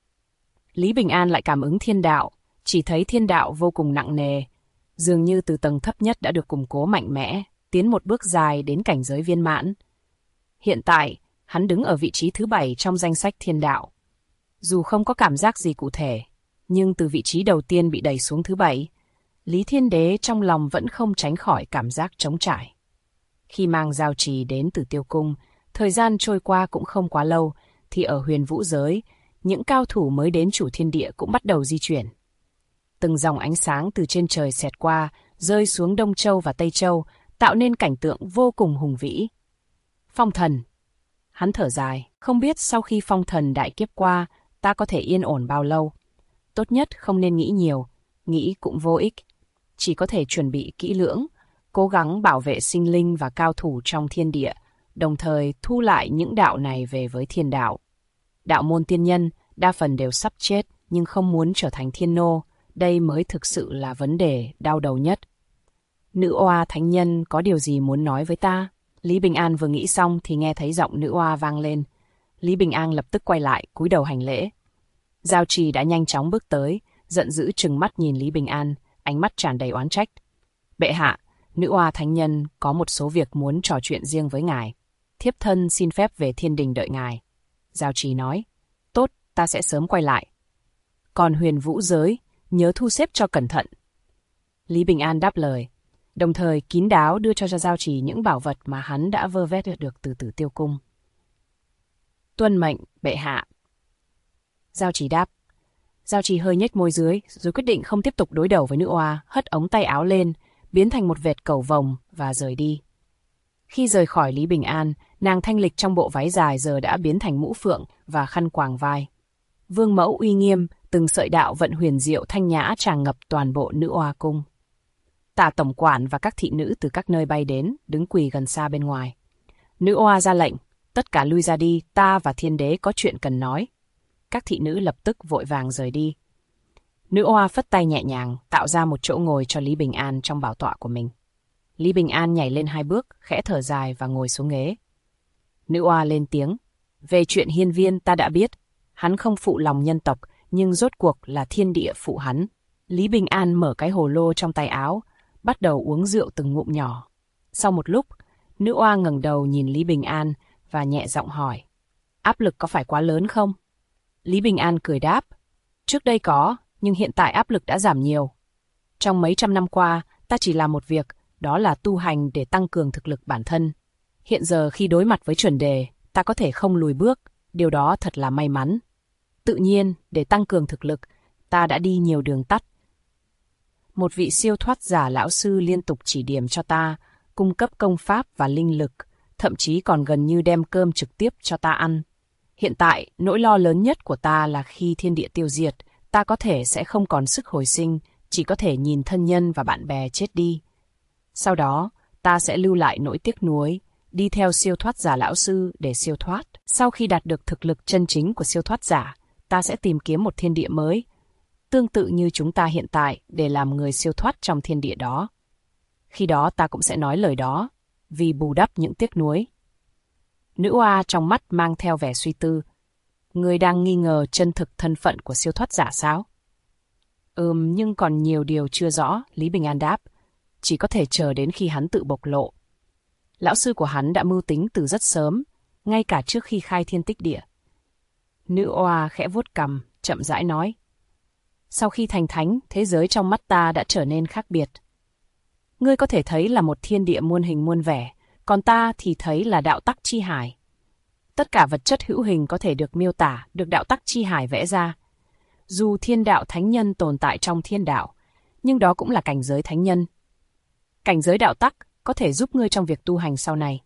Speaker 1: Lý Bình An lại cảm ứng thiên đạo, chỉ thấy thiên đạo vô cùng nặng nề, dường như từ tầng thấp nhất đã được củng cố mạnh mẽ, tiến một bước dài đến cảnh giới viên mãn. Hiện tại, hắn đứng ở vị trí thứ 7 trong danh sách thiên đạo. Dù không có cảm giác gì cụ thể, nhưng từ vị trí đầu tiên bị đẩy xuống thứ 7, Lý Thiên Đế trong lòng vẫn không tránh khỏi cảm giác trống trải. Khi mang giao trì đến Tử Tiêu Cung, thời gian trôi qua cũng không quá lâu, thì ở Huyền Vũ giới, những cao thủ mới đến chủ thiên địa cũng bắt đầu di chuyển. Từng dòng ánh sáng từ trên trời xẹt qua, rơi xuống Đông Châu và Tây Châu, tạo nên cảnh tượng vô cùng hùng vĩ. Phong thần. Hắn thở dài, không biết sau khi phong thần đại kiếp qua, ta có thể yên ổn bao lâu. Tốt nhất không nên nghĩ nhiều, nghĩ cũng vô ích. Chỉ có thể chuẩn bị kỹ lưỡng, cố gắng bảo vệ sinh linh và cao thủ trong thiên địa, đồng thời thu lại những đạo này về với thiên đạo. Đạo môn tiên nhân, đa phần đều sắp chết, nhưng không muốn trở thành thiên nô. Đây mới thực sự là vấn đề đau đầu nhất. Nữ oa thánh nhân có điều gì muốn nói với ta? Lý Bình An vừa nghĩ xong thì nghe thấy giọng nữ oa vang lên. Lý Bình An lập tức quay lại, cúi đầu hành lễ. Giao Trì đã nhanh chóng bước tới, giận dữ trừng mắt nhìn Lý Bình An, ánh mắt tràn đầy oán trách. Bệ hạ, nữ oa thánh nhân có một số việc muốn trò chuyện riêng với ngài. Thiếp thân xin phép về thiên đình đợi ngài. Giao Trì nói. Tốt, ta sẽ sớm quay lại. Còn Huyền Vũ giới, nhớ thu xếp cho cẩn thận. Lý Bình An đáp lời, đồng thời kín đáo đưa cho Giao Trì những bảo vật mà hắn đã vơ vét được từ Tử Tiêu Cung. Tuân mệnh, bệ hạ. Giao Trì đáp. Giao Trì hơi nhếch môi dưới, rồi quyết định không tiếp tục đối đầu với nữ oa, hất ống tay áo lên, biến thành một vệt cầu vồng và rời đi. Khi rời khỏi Lý Bình An, nàng thanh lịch trong bộ váy dài giờ đã biến thành mũ phượng và khăn quàng vai. Vương mẫu uy nghiêm, từng sợi đạo vận huyền diệu thanh nhã tràn ngập toàn bộ nữ oa cung. Tả tổng quản và các thị nữ từ các nơi bay đến, đứng quỳ gần xa bên ngoài. Nữ oa ra lệnh, tất cả lui ra đi, ta và thiên đế có chuyện cần nói. Các thị nữ lập tức vội vàng rời đi. Nữ oa phất tay nhẹ nhàng, tạo ra một chỗ ngồi cho Lý Bình An trong bảo tọa của mình. Lý Bình An nhảy lên 2 bước, khẽ thở dài và ngồi xuống ghế. Nữ oa lên tiếng, về chuyện Hiên Viên ta đã biết, hắn không phụ lòng nhân tộc, nhưng rốt cuộc là thiên địa phụ hắn. Lý Bình An mở cái hồ lô trong tay áo, bắt đầu uống rượu từng ngụm nhỏ. Sau một lúc, nữ oa ngẩng đầu nhìn Lý Bình An và nhẹ giọng hỏi, áp lực có phải quá lớn không? Lý Bình An cười đáp, trước đây có, nhưng hiện tại áp lực đã giảm nhiều. Trong mấy trăm năm qua, ta chỉ làm một việc, đó là tu hành để tăng cường thực lực bản thân. Hiện giờ khi đối mặt với chuẩn đề, ta có thể không lùi bước, điều đó thật là may mắn. Tự nhiên, để tăng cường thực lực, ta đã đi nhiều đường tắt. Một vị siêu thoát giả lão sư liên tục chỉ điểm cho ta, cung cấp công pháp và linh lực, thậm chí còn gần như đem cơm trực tiếp cho ta ăn. Hiện tại, nỗi lo lớn nhất của ta là khi thiên địa tiêu diệt, ta có thể sẽ không còn sức hồi sinh, chỉ có thể nhìn thân nhân và bạn bè chết đi. Sau đó, ta sẽ lưu lại nỗi tiếc nuối, đi theo siêu thoát giả lão sư để siêu thoát. Sau khi đạt được thực lực chân chính của siêu thoát giả, ta sẽ tìm kiếm một thiên địa mới, tương tự như chúng ta hiện tại để làm người siêu thoát trong thiên địa đó. Khi đó ta cũng sẽ nói lời đó, vì bù đắp những tiếc nuối. Nữ oa trong mắt mang theo vẻ suy tư. Người đang nghi ngờ chân thực thân phận của siêu thoát giả sao? Nhưng còn nhiều điều chưa rõ, Lý Bình An đáp. Chỉ có thể chờ đến khi hắn tự bộc lộ. Lão sư của hắn đã mưu tính từ rất sớm, ngay cả trước khi khai thiên tích địa. Nữ oa khẽ vuốt cằm, chậm rãi nói. Sau khi thành thánh, thế giới trong mắt ta đã trở nên khác biệt. Ngươi có thể thấy là một thiên địa muôn hình muôn vẻ, còn ta thì thấy là đạo tắc chi hải. Tất cả vật chất hữu hình có thể được miêu tả, được đạo tắc chi hải vẽ ra. Dù thiên đạo thánh nhân tồn tại trong thiên đạo, nhưng đó cũng là cảnh giới thánh nhân. Cảnh giới đạo tắc có thể giúp ngươi trong việc tu hành sau này.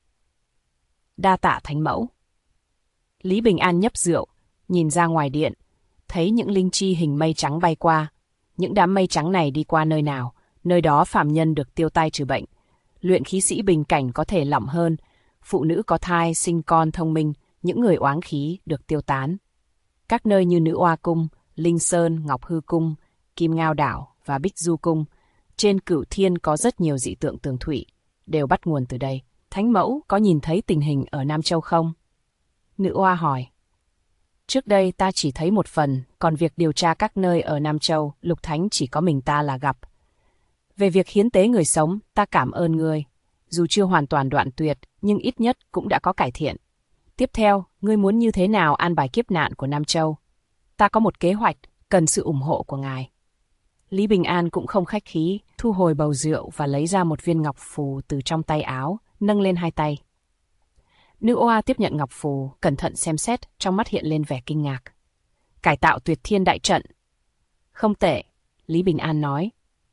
Speaker 1: Đa tạ thánh mẫu. Lý Bình An nhấp rượu, nhìn ra ngoài điện, thấy những linh chi hình mây trắng bay qua. Những đám mây trắng này đi qua nơi nào, nơi đó phàm nhân được tiêu tai trừ bệnh. Luyện khí sĩ bình cảnh có thể lỏng hơn, phụ nữ có thai sinh con thông minh, những người oáng khí được tiêu tán. Các nơi như Nữ Oa Cung, Linh Sơn, Ngọc Hư Cung, Kim Ngao Đảo và Bích Du Cung, trên Cửu Thiên có rất nhiều dị tượng tường thụy, đều bắt nguồn từ đây. Thánh mẫu có nhìn thấy tình hình ở Nam Châu không? Nữ Oa hỏi. Trước đây ta chỉ thấy một phần, còn việc điều tra các nơi ở Nam Châu, Lục Thánh chỉ có mình ta là gặp. Về việc hiến tế người sống, ta cảm ơn ngươi. Dù chưa hoàn toàn đoạn tuyệt, nhưng ít nhất cũng đã có cải thiện. Tiếp theo, ngươi muốn như thế nào an bài kiếp nạn của Nam Châu? Ta có một kế hoạch, cần sự ủng hộ của ngài. Lý Bình An cũng không khách khí, thu hồi bầu rượu và lấy ra một viên ngọc phù từ trong tay áo, nâng lên hai tay. Nữ Oa tiếp nhận ngọc phù, cẩn thận xem xét, trong mắt hiện lên vẻ kinh ngạc. Cải tạo tuyệt thiên đại trận. Không tệ, Lý Bình An nói.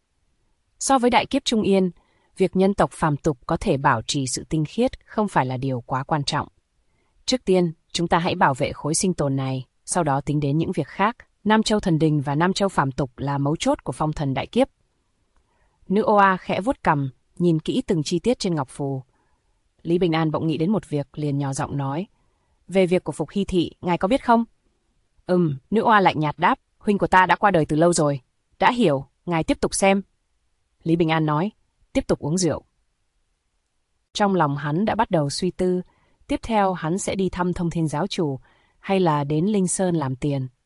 Speaker 1: So với đại kiếp Trung Yên, việc nhân tộc phàm tục có thể bảo trì sự tinh khiết không phải là điều quá quan trọng. Trước tiên, chúng ta hãy bảo vệ khối sinh tồn này, sau đó tính đến những việc khác. Nam Châu Thần Đình và Nam Châu phàm tục là mấu chốt của phong thần đại kiếp. Nữ Oa khẽ vuốt cằm, nhìn kỹ từng chi tiết trên ngọc phù. Lý Bình An bỗng nghĩ đến một việc, liền nhỏ giọng nói. Về việc của Phục Hy Thị, ngài có biết không? Nữ Oa lạnh nhạt đáp, huynh của ta đã qua đời từ lâu rồi. Đã hiểu, ngài tiếp tục xem. Lý Bình An nói, tiếp tục uống rượu. Trong lòng hắn đã bắt đầu suy tư, tiếp theo hắn sẽ đi thăm Thông Thiên giáo chủ, hay là đến Linh Sơn làm tiền.